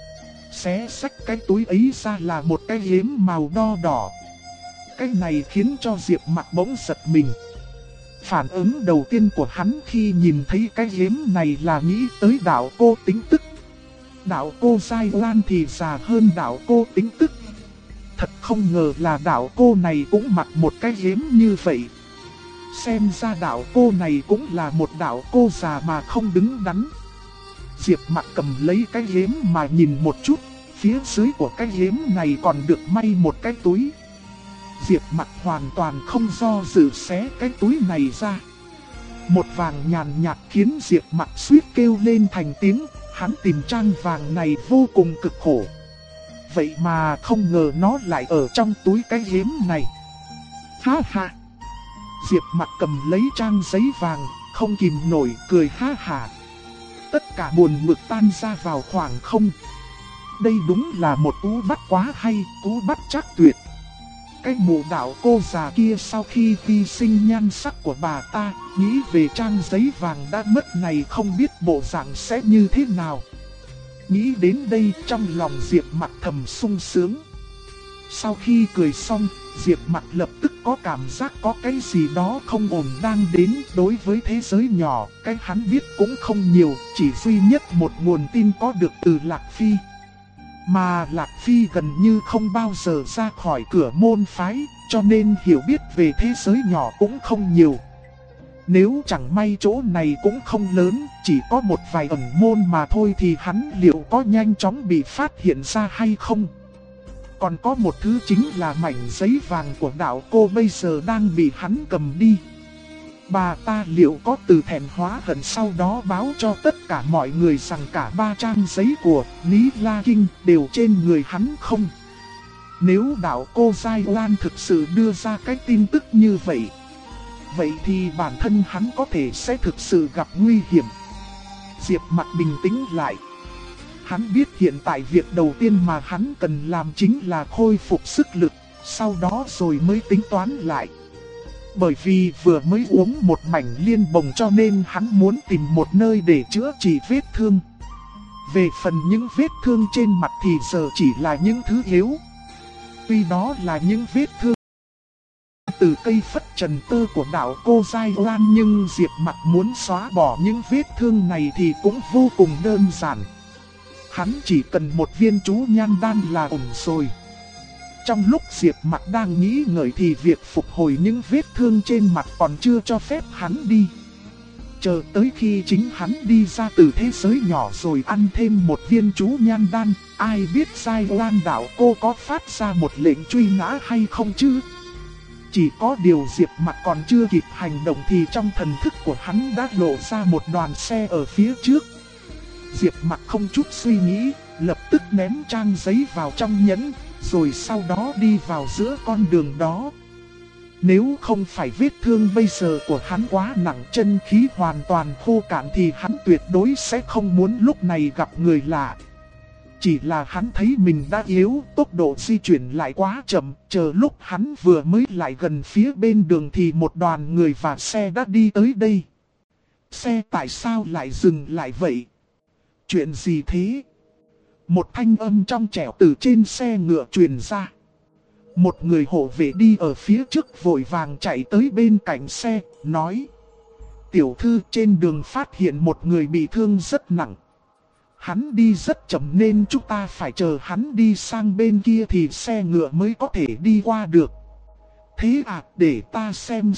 Xé xách cái túi ấy ra là một cái yếm màu đo đỏ. Cái này khiến cho Diệp Mặc bỗng giật mình. Phản ứng đầu tiên của hắn khi nhìn thấy cái yếm này là nghĩ tới đạo cô Tính Tức. Đạo cô Giai Lan thì già hơn đạo cô Tính Tức. Thật không ngờ là đạo cô này cũng mặc một cái yếm như vậy. Xem ra đạo cô này cũng là một đạo cô già mà không đứng đắn. Diệp Mặc cầm lấy cái yếm mà nhìn một chút, phía dưới của cái yếm này còn được may một cái túi. Diệp Mặc hoàn toàn không do dự xé cái túi này ra. Một vàng nhàn nhạt khiến Diệp Mặc suýt kêu lên thành tiếng, hắn tìm trang vàng này vô cùng cực khổ. Vậy mà không ngờ nó lại ở trong túi cái yếm này. Ha ha! Diệp Mặc cầm lấy trang giấy vàng, không kìm nổi cười ha hả. Tất cả buồn bực tan ra vào khoảng không. Đây đúng là một cú bắt quá hay, cú bắt chắc tuyệt. Cái mụ đạo cô già kia sau khi hy sinh nhan sắc của bà ta, nghĩ về trang giấy vàng đã mất này không biết bộ dạng sẽ như thế nào. Nghĩ đến đây trong lòng Diệp Mặc thầm sung sướng. Sau khi cười xong, Diệp Mặc lập tức có cảm giác có cái gì đó không ổn đang đến. Đối với thế giới nhỏ, cái hắn biết cũng không nhiều, chỉ duy nhất một nguồn tin có được từ Lạc Phi. Mà Lạc Phi gần như không bao giờ ra khỏi cửa môn phái, cho nên hiểu biết về thế giới nhỏ cũng không nhiều. Nếu chẳng may chỗ này cũng không lớn, chỉ có một vài ẩn môn mà thôi thì hắn liệu có nhanh chóng bị phát hiện ra hay không? Còn có một thứ chính là mảnh giấy vàng của đạo cô bây giờ đang bị hắn cầm đi. Bà ta liệu có từ thẹn hóa hận sau đó báo cho tất cả mọi người rằng cả 3 trang giấy của Lý La Kinh đều trên người hắn không? Nếu đạo cô Giai Lan thực sự đưa ra cái tin tức như vậy, vậy thì bản thân hắn có thể sẽ thực sự gặp nguy hiểm. Diệp Mặc bình tĩnh lại. Hắn biết hiện tại việc đầu tiên mà hắn cần làm chính là khôi phục sức lực, sau đó rồi mới tính toán lại. Bởi vì vừa mới uống một mảnh liên bồng cho nên hắn muốn tìm một nơi để chữa trị vết thương. Về phần những vết thương trên mặt thì giờ chỉ là những thứ yếu. Tuy đó là những vết thương từ cây phất trần tơ của đạo cô Giai Oan, nhưng Diệp Mặc muốn xóa bỏ những vết thương này thì cũng vô cùng đơn giản. Hắn chỉ cần một viên chú nhan đan là ổn rồi. Trong lúc Diệp Mặc đang nghĩ ngợi thì việc phục hồi những vết thương trên mặt còn chưa cho phép hắn đi. Chờ tới khi chính hắn đi ra từ thế giới nhỏ rồi ăn thêm một viên chú nhan đan, ai biết Giai Oan đạo cô có phát ra một lệnh truy nã hay không chứ? Chỉ có điều Diệp Mặc còn chưa kịp hành động thì trong thần thức của hắn đã lộ ra một đoàn xe ở phía trước. Diệp Mặc không chút suy nghĩ, lập tức ném trang giấy vào trong nhẫn, rồi sau đó đi vào giữa con đường đó. Nếu không phải vết thương bây giờ của hắn quá nặng, chân khí hoàn toàn khô cạn thì hắn tuyệt đối sẽ không muốn lúc này gặp người lạ. Chỉ là hắn thấy mình đã yếu, tốc độ di chuyển lại quá chậm, chờ lúc hắn vừa mới lại gần phía bên đường thì một đoàn người và xe đã đi tới đây. Xe tại sao lại dừng lại vậy? Chuyện gì thế? Một thanh âm trong trẻo từ trên xe ngựa truyền ra. Một người hộ vệ đi ở phía trước vội vàng chạy tới bên cạnh xe, nói: Tiểu thư, trên đường phát hiện một người bị thương rất nặng. Hắn đi rất chậm nên chúng ta phải chờ hắn đi sang bên kia thì xe ngựa mới có thể đi qua được. Thế à, để ta xem.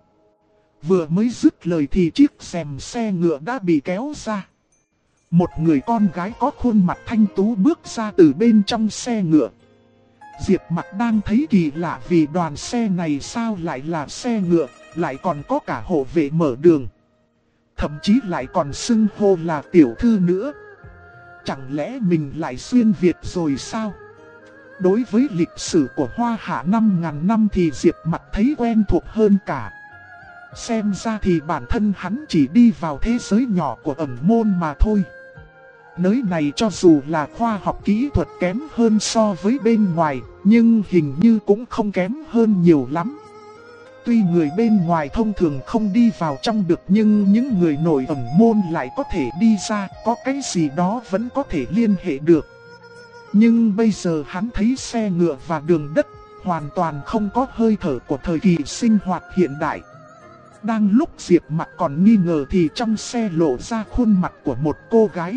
Vừa mới dứt lời thì chiếc rèm xe ngựa đã bị kéo ra. Một người con gái có khuôn mặt thanh tú bước ra từ bên trong xe ngựa. Diệp Mặc đang thấy kỳ lạ vì đoàn xe này sao lại là xe ngựa, lại còn có cả hộ vệ mở đường. Thậm chí lại còn xưng hô là tiểu thư nữa. Chẳng lẽ mình lại xuyên Việt rồi sao? Đối với lịch sử của Hoa Hạ 5.000 năm thì Diệp Mặc thấy quen thuộc hơn cả. Xem ra thì bản thân hắn chỉ đi vào thế giới nhỏ của ẩn môn mà thôi. Nơi này cho dù là khoa học kỹ thuật kém hơn so với bên ngoài, nhưng hình như cũng không kém hơn nhiều lắm. Tuy người bên ngoài thông thường không đi vào trong được, nhưng những người nội ẩn môn lại có thể đi ra, có cái gì đó vẫn có thể liên hệ được. Nhưng bây giờ hắn thấy xe ngựa và đường đất, hoàn toàn không có hơi thở của thời kỳ sinh hoạt hiện đại. Đang lúc Diệp Mặc còn nghi ngờ thì trong xe lộ ra khuôn mặt của một cô gái.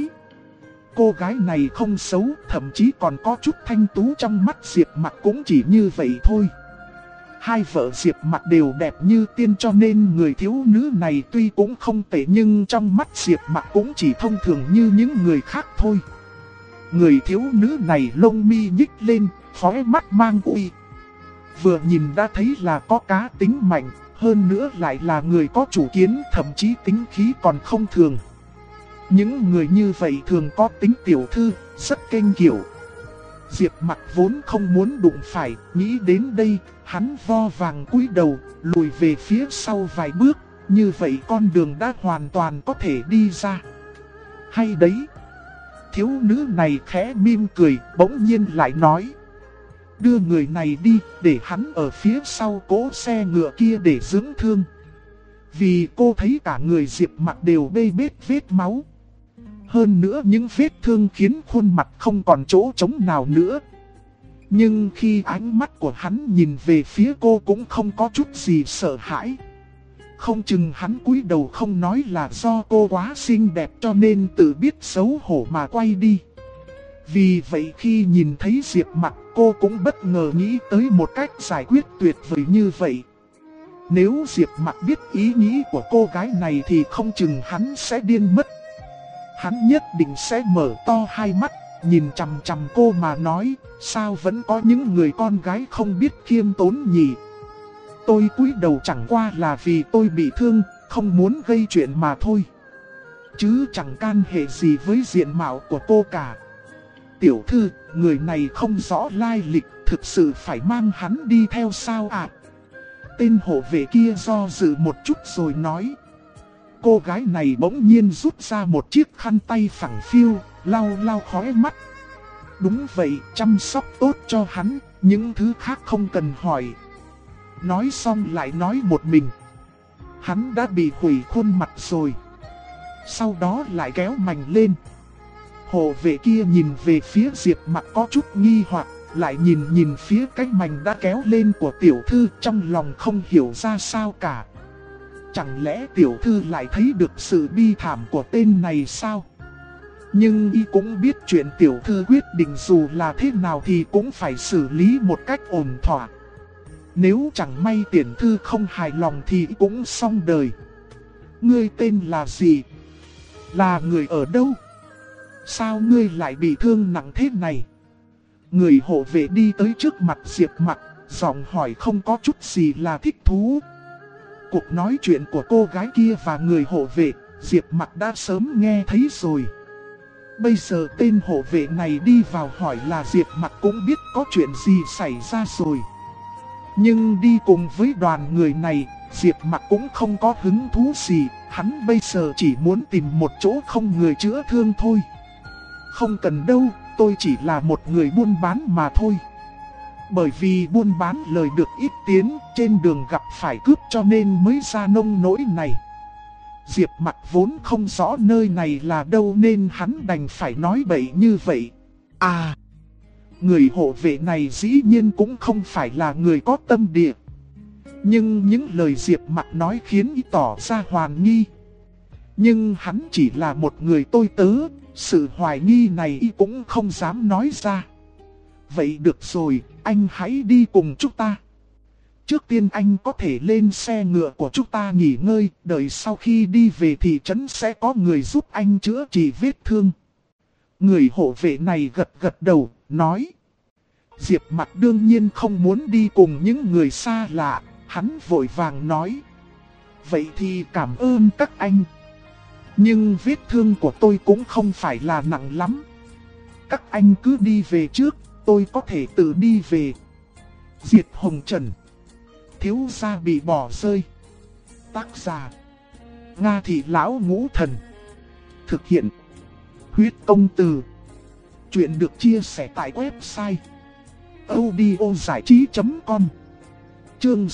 Cô gái này không xấu, thậm chí còn có chút thanh tú, trong mắt Diệp Mặc cũng chỉ như vậy thôi. Hai vợ Diệp Mặc đều đẹp như tiên cho nên người thiếu nữ này tuy cũng không tệ nhưng trong mắt Diệp Mặc cũng chỉ thông thường như những người khác thôi. Người thiếu nữ này lông mi nhích lên, khóe mắt mang uy. Vừa nhìn đã thấy là có cá tính mạnh, hơn nữa lại là người có chủ kiến, thậm chí tính khí còn không thường. Những người như vậy thường có tính tiểu thư, rất kênh kiệu. Diệp Mặc vốn không muốn đụng phải, nghĩ đến đây, hắn vo vàng cúi đầu, lùi về phía sau vài bước, như vậy con đường đã hoàn toàn có thể đi ra. Hay đấy! Thiếu nữ này khẽ mỉm cười, bỗng nhiên lại nói: Đưa người này đi, để hắn ở phía sau cỗ xe ngựa kia để dưỡng thương. Vì cô thấy cả người Diệp Mặc đều bê bết vết máu. Hơn nữa những vết thương khiến khuôn mặt không còn chỗ trống nào nữa. Nhưng khi ánh mắt của hắn nhìn về phía cô cũng không có chút gì sợ hãi. Không chừng hắn cúi đầu không nói là do cô quá xinh đẹp cho nên tự biết xấu hổ mà quay đi. Vì vậy khi nhìn thấy Diệp Mặc, cô cũng bất ngờ nghĩ tới một cách giải quyết tuyệt vời như vậy. Nếu Diệp Mặc biết ý nghĩ của cô gái này thì không chừng hắn sẽ điên mất. Hắn nhất định sẽ mở to hai mắt, nhìn chằm chằm cô mà nói: Sao vẫn có những người con gái không biết khiêm tốn nhỉ? Tôi cúi đầu chẳng qua là vì tôi bị thương, không muốn gây chuyện mà thôi. Chứ chẳng can hệ gì với diện mạo của cô cả. Tiểu thư, người này không rõ lai lịch, thực sự phải mang hắn đi theo sao ạ? Tên hộ vệ kia do dự một chút rồi nói. Cô gái này bỗng nhiên rút ra một chiếc khăn tay phẳng phiu, lau lau khóe mắt. Đúng vậy, chăm sóc tốt cho hắn, những thứ khác không cần hỏi. Nói xong lại nói một mình. Hắn đã bị hủy khuôn mặt rồi. Sau đó lại kéo mành lên. Hộ vệ kia nhìn về phía Diệp Mặc có chút nghi hoặc, lại nhìn phía cái mành đã kéo lên của tiểu thư, trong lòng không hiểu ra sao cả. Chẳng lẽ tiểu thư lại thấy được sự bi thảm của tên này sao? Nhưng y cũng biết chuyện tiểu thư quyết định dù là thế nào thì cũng phải xử lý một cách ổn thỏa. Nếu chẳng may tiểu thư không hài lòng thì cũng xong đời. Ngươi tên là gì? Là người ở đâu? Sao ngươi lại bị thương nặng thế này? Người hộ vệ đi tới trước mặt Diệp Mặc, giọng hỏi không có chút gì là thích thú. Cuộc nói chuyện của cô gái kia và người hộ vệ, Diệp Mặc đã sớm nghe thấy rồi. Bây giờ tên hộ vệ này đi vào hỏi là Diệp Mặc cũng biết có chuyện gì xảy ra rồi. Nhưng đi cùng với đoàn người này, Diệp Mặc cũng không có hứng thú gì, hắn bây giờ chỉ muốn tìm một chỗ không người chữa thương thôi. Không cần đâu, tôi chỉ là một người buôn bán mà thôi. Bởi vì buôn bán lời được ít tiếng, trên đường gặp phải cướp cho nên mới ra nông nỗi này. Diệp Mặc vốn không rõ nơi này là đâu nên hắn đành phải nói bậy như vậy. À, người hộ vệ này dĩ nhiên cũng không phải là người có tâm địa. Nhưng những lời Diệp Mặc nói khiến y tỏ ra hoài nghi. Nhưng hắn chỉ là một người tôi tớ, sự hoài nghi này y cũng không dám nói ra. Vậy được rồi, anh hãy đi cùng chúng ta. Trước tiên anh có thể lên xe ngựa của chúng ta nghỉ ngơi, đợi sau khi đi về thị trấn sẽ có người giúp anh chữa trị vết thương. Người hộ vệ này gật gật đầu, nói. Diệp Mặc đương nhiên không muốn đi cùng những người xa lạ, hắn vội vàng nói. Vậy thì cảm ơn các anh. Nhưng vết thương của tôi cũng không phải là nặng lắm. Các anh cứ đi về trước, tôi có thể tự đi về. Diệt Hồng Trần. Thiếu gia bị bỏ rơi. Tác giả Nga Thị Lão Ngũ Thần. Thực hiện Huyết Công Từ. Chuyện được chia sẻ tại website audiozảichí.com. Chương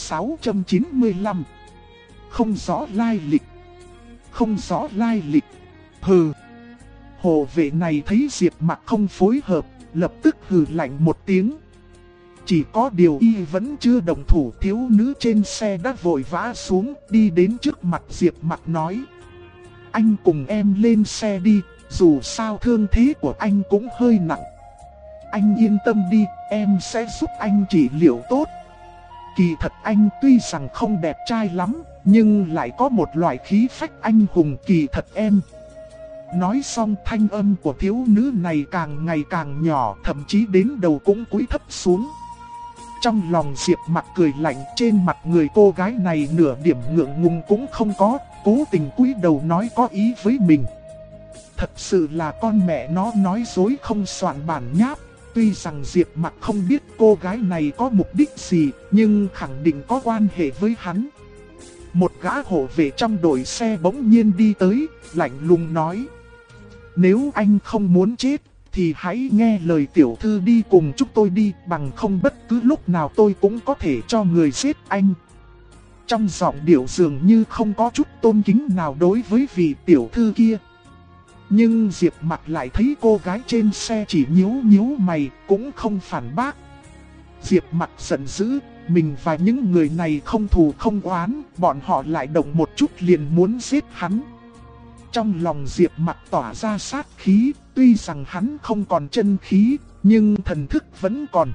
695. Không rõ lai lịch. Không rõ lai lịch. Hừ. Hộ vệ này thấy Diệp Mặc không phối hợp, lập tức hừ lạnh một tiếng. Chỉ có điều y vẫn chưa động thủ, thiếu nữ trên xe đã vội vã xuống, đi đến trước mặt Diệp Mặc nói. Anh cùng em lên xe đi, dù sao thương thế của anh cũng hơi nặng. Anh yên tâm đi, em sẽ giúp anh trị liệu tốt. Kỳ thật anh tuy rằng không đẹp trai lắm, nhưng lại có một loại khí phách anh hùng kỳ thật em. Nói xong thanh âm của thiếu nữ này càng ngày càng nhỏ, thậm chí đến đầu cũng cúi thấp xuống. Trong lòng Diệp Mặc cười lạnh, trên mặt người cô gái này nửa điểm ngượng ngùng cũng không có, cố tình cúi đầu nói có ý với mình. Thật sự là con mẹ nó nói dối không soạn bản nháp. Tuy rằng Diệp Mặc không biết cô gái này có mục đích gì, nhưng khẳng định có quan hệ với hắn. Một gã hộ vệ trong đội xe bỗng nhiên đi tới, lạnh lùng nói. Nếu anh không muốn chết, thì hãy nghe lời tiểu thư đi cùng chúng tôi đi, bằng không bất cứ lúc nào tôi cũng có thể cho người giết anh. Trong giọng điệu dường như không có chút tôn kính nào đối với vị tiểu thư kia. Nhưng Diệp Mặc lại thấy cô gái trên xe chỉ nhíu mày, cũng không phản bác. Diệp Mặc giận dữ, mình và những người này không thù không oán, bọn họ lại động một chút liền muốn giết hắn. Trong lòng Diệp Mặc tỏa ra sát khí, tuy rằng hắn không còn chân khí, nhưng thần thức vẫn còn.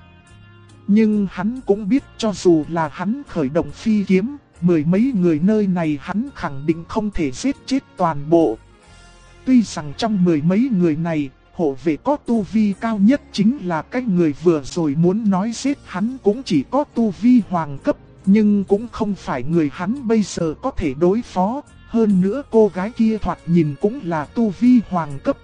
Nhưng hắn cũng biết cho dù là hắn khởi động phi kiếm, mười mấy người nơi này hắn khẳng định không thể giết chết toàn bộ. Tuy rằng trong mười mấy người này, hộ vệ có tu vi cao nhất chính là cái người vừa rồi muốn nói giết hắn cũng chỉ có tu vi hoàng cấp, nhưng cũng không phải người hắn bây giờ có thể đối phó. Hơn nữa cô gái kia thoạt nhìn cũng là tu vi hoàng cấp.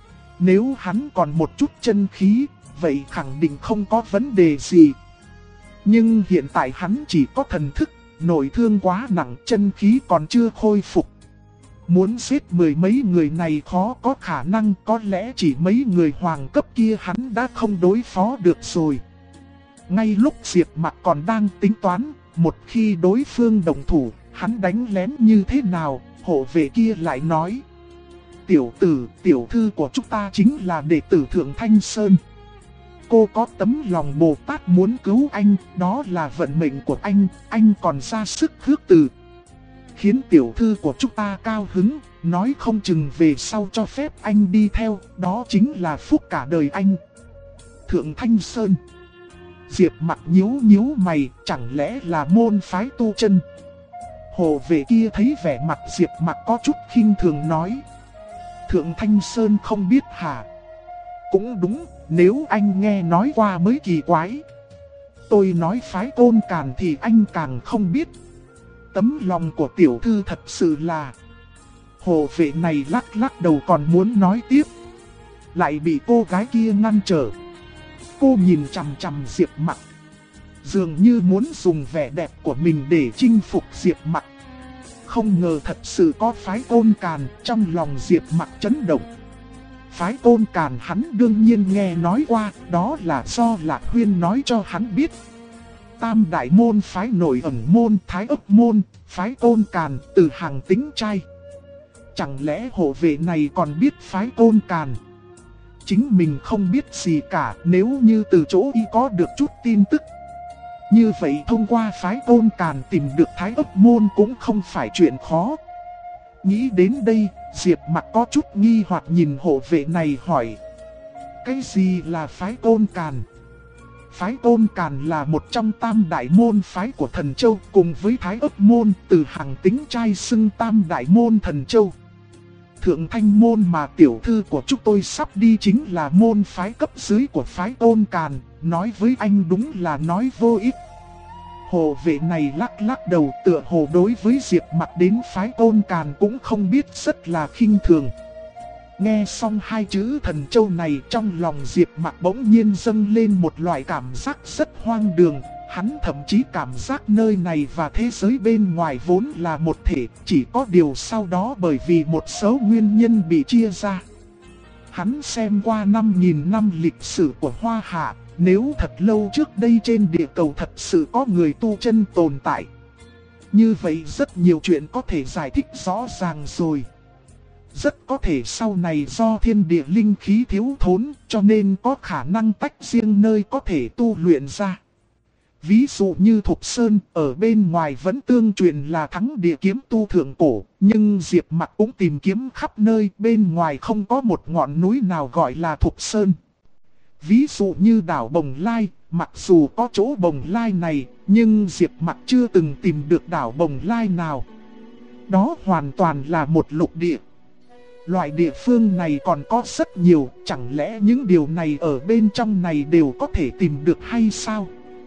Nếu hắn còn một chút chân khí, vậy khẳng định không có vấn đề gì. Nhưng hiện tại hắn chỉ có thần thức, nội thương quá nặng, chân khí còn chưa khôi phục. Muốn giết mười mấy người này khó có khả năng, có lẽ chỉ mấy người hoàng cấp kia hắn đã không đối phó được rồi. Ngay lúc Diệp Mặc còn đang tính toán, một khi đối phương đồng thủ, hắn đánh lén như thế nào, hộ vệ kia lại nói: tiểu tử, tiểu thư của chúng ta chính là đệ tử Thượng Thanh Sơn. Cô có tấm lòng Bồ Tát muốn cứu anh, đó là vận mệnh của anh còn ra sức khước từ. Khiến tiểu thư của chúng ta cao hứng, nói không chừng về sau cho phép anh đi theo, đó chính là phúc cả đời anh. Thượng Thanh Sơn. Diệp Mặc nhíu mày, chẳng lẽ là môn phái tu chân? Hộ vệ kia thấy vẻ mặt Diệp Mặc có chút khinh thường nói: Thượng Thanh Sơn không biết hả? Cũng đúng, nếu anh nghe nói qua mới kỳ quái. Tôi nói phái Côn Càn thì anh càng không biết. Tấm lòng của tiểu thư thật sự là... Hộ vệ này lắc đầu còn muốn nói tiếp, lại bị cô gái kia ngăn trở. Cô nhìn chằm chằm Diệp Mặc, dường như muốn dùng vẻ đẹp của mình để chinh phục Diệp Mặc. Không ngờ thật sự có phái Côn Càn, trong lòng Diệp Mặc chấn động. Phái Côn Càn hắn đương nhiên nghe nói qua, đó là do Lạc Huyên nói cho hắn biết. Tam đại môn phái Nội Ẩn môn, Thái Ấp môn, phái Côn Càn, từ hàng tính trai. Chẳng lẽ hộ vệ này còn biết phái Côn Càn? Chính mình không biết gì cả, nếu như từ chỗ y có được chút tin tức. Như vậy thông qua phái Côn Càn tìm được Thái Ấp môn cũng không phải chuyện khó. Nghĩ đến đây, Diệp Mặc có chút nghi hoặc nhìn hộ vệ này hỏi: cái gì là phái Côn Càn? Phái Côn Càn là một trong tam đại môn phái của Thần Châu, cùng với Thái Ấp môn, từ hàng tính trai xưng tam đại môn Thần Châu. Thượng Thanh môn mà tiểu thư của chúng tôi sắp đi chính là môn phái cấp dưới của phái Côn Càn, nói với anh đúng là nói vô ích. Hộ vệ này lắc đầu, tựa hồ đối với Diệp Mặc đến phái Côn Càn cũng không biết, rất là khinh thường. Nghe xong hai chữ Thần Châu này, trong lòng Diệp Mặc bỗng nhiên dâng lên một loại cảm giác rất hoang đường. Hắn thậm chí cảm giác nơi này và thế giới bên ngoài vốn là một thể, chỉ có điều sau đó bởi vì một số nguyên nhân bị chia ra. Hắn xem qua 5.000 năm lịch sử của Hoa Hạ, nếu thật lâu trước đây trên địa cầu thật sự có người tu chân tồn tại, như vậy rất nhiều chuyện có thể giải thích rõ ràng rồi. Rất có thể sau này do thiên địa linh khí thiếu thốn, cho nên có khả năng tách riêng nơi có thể tu luyện ra. Ví dụ như Thục Sơn, ở bên ngoài vẫn tương truyền là thắng địa kiếm tu thượng cổ, nhưng Diệp Mặc cũng tìm kiếm khắp nơi, bên ngoài không có một ngọn núi nào gọi là Thục Sơn. Ví dụ như đảo Bồng Lai, mặc dù có chỗ Bồng Lai này, nhưng Diệp Mặc chưa từng tìm được đảo Bồng Lai nào. Đó hoàn toàn là một lục địa. Loại địa phương này còn có rất nhiều, chẳng lẽ những điều này ở bên trong này đều có thể tìm được hay sao?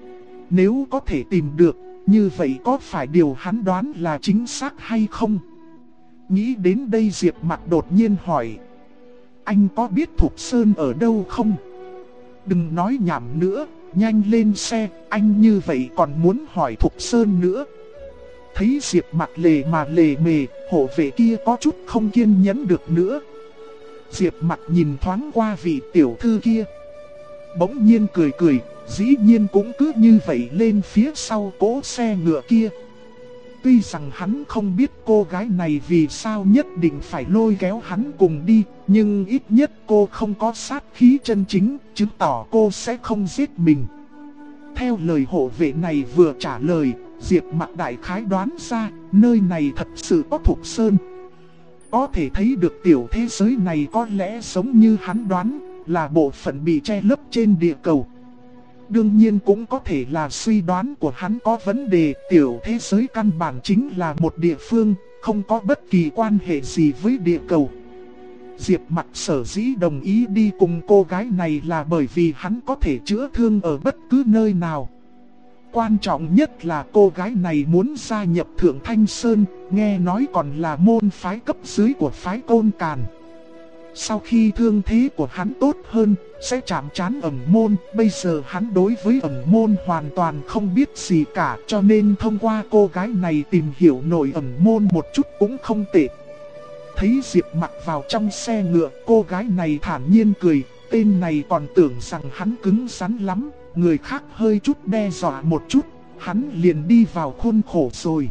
Nếu có thể tìm được, như vậy có phải điều hắn đoán là chính xác hay không? Nghĩ đến đây Diệp Mặc đột nhiên hỏi: anh có biết Thục Sơn ở đâu không? Đừng nói nhảm nữa, nhanh lên xe, anh như vậy còn muốn hỏi Thục Sơn nữa. Thấy Diệp Mặc lề mề, hộ vệ kia có chút không kiên nhẫn được nữa. Diệp Mặc nhìn thoáng qua vị tiểu thư kia, bỗng nhiên cười, dĩ nhiên cũng cứ như vậy lên phía sau cỗ xe ngựa kia. Tuy rằng hắn không biết cô gái này vì sao nhất định phải lôi kéo hắn cùng đi, nhưng ít nhất cô không có sát khí chân chính, chứng tỏ cô sẽ không giết mình. Theo lời hộ vệ này vừa trả lời, Diệp Mặc đại khái đoán ra, nơi này thật sự có Thục Sơn. Có thể thấy được tiểu thế giới này có lẽ giống như hắn đoán, là bộ phận bị che lấp trên địa cầu. Đương nhiên cũng có thể là suy đoán của hắn có vấn đề, tiểu thế giới căn bản chính là một địa phương, không có bất kỳ quan hệ gì với địa cầu. Diệp Mặc sở dĩ đồng ý đi cùng cô gái này là bởi vì hắn có thể chữa thương ở bất cứ nơi nào. Quan trọng nhất là cô gái này muốn gia nhập Thượng Thanh Sơn, nghe nói còn là môn phái cấp dưới của phái Côn Càn. Sau khi thương thế của hắn tốt hơn, sẽ chạm trán ẩn môn. Bây giờ hắn đối với ẩn môn hoàn toàn không biết gì cả, cho nên thông qua cô gái này tìm hiểu nội ẩn môn một chút cũng không tệ. Thấy Diệp Mặc vào trong xe ngựa, cô gái này thản nhiên cười. Tên này còn tưởng rằng hắn cứng rắn lắm, người khác hơi chút đe dọa một chút, hắn liền đi vào khuôn khổ rồi.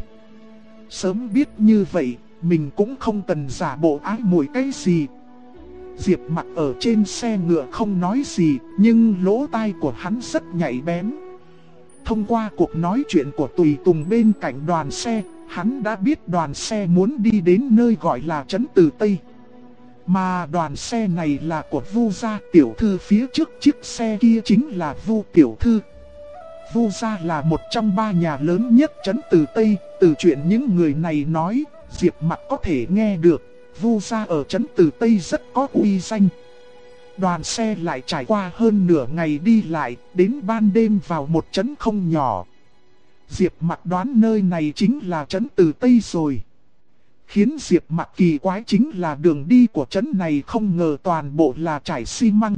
Sớm biết như vậy, mình cũng không cần giả bộ ái muội cái gì. Diệp Mặc ở trên xe ngựa không nói gì, nhưng lỗ tai của hắn rất nhạy bén. Thông qua cuộc nói chuyện của tùy tùng bên cạnh đoàn xe, hắn đã biết đoàn xe muốn đi đến nơi gọi là Trấn Từ Tây. Mà đoàn xe này là của Vu gia. Tiểu thư phía trước chiếc xe kia chính là Vu tiểu thư. Vu gia là một trong 3 nhà lớn nhất Trấn Từ Tây. Từ chuyện những người này nói, Diệp Mặc có thể nghe được, Vu gia ở Trấn Từ Tây rất có uy danh. Đoàn xe lại trải qua hơn nửa ngày đi lại, đến ban đêm vào một trấn không nhỏ. Diệp Mặc đoán nơi này chính là Trấn Từ Tây rồi. Khiến Diệp Mặc kỳ quái chính là đường đi của trấn này không ngờ toàn bộ là trải xi măng.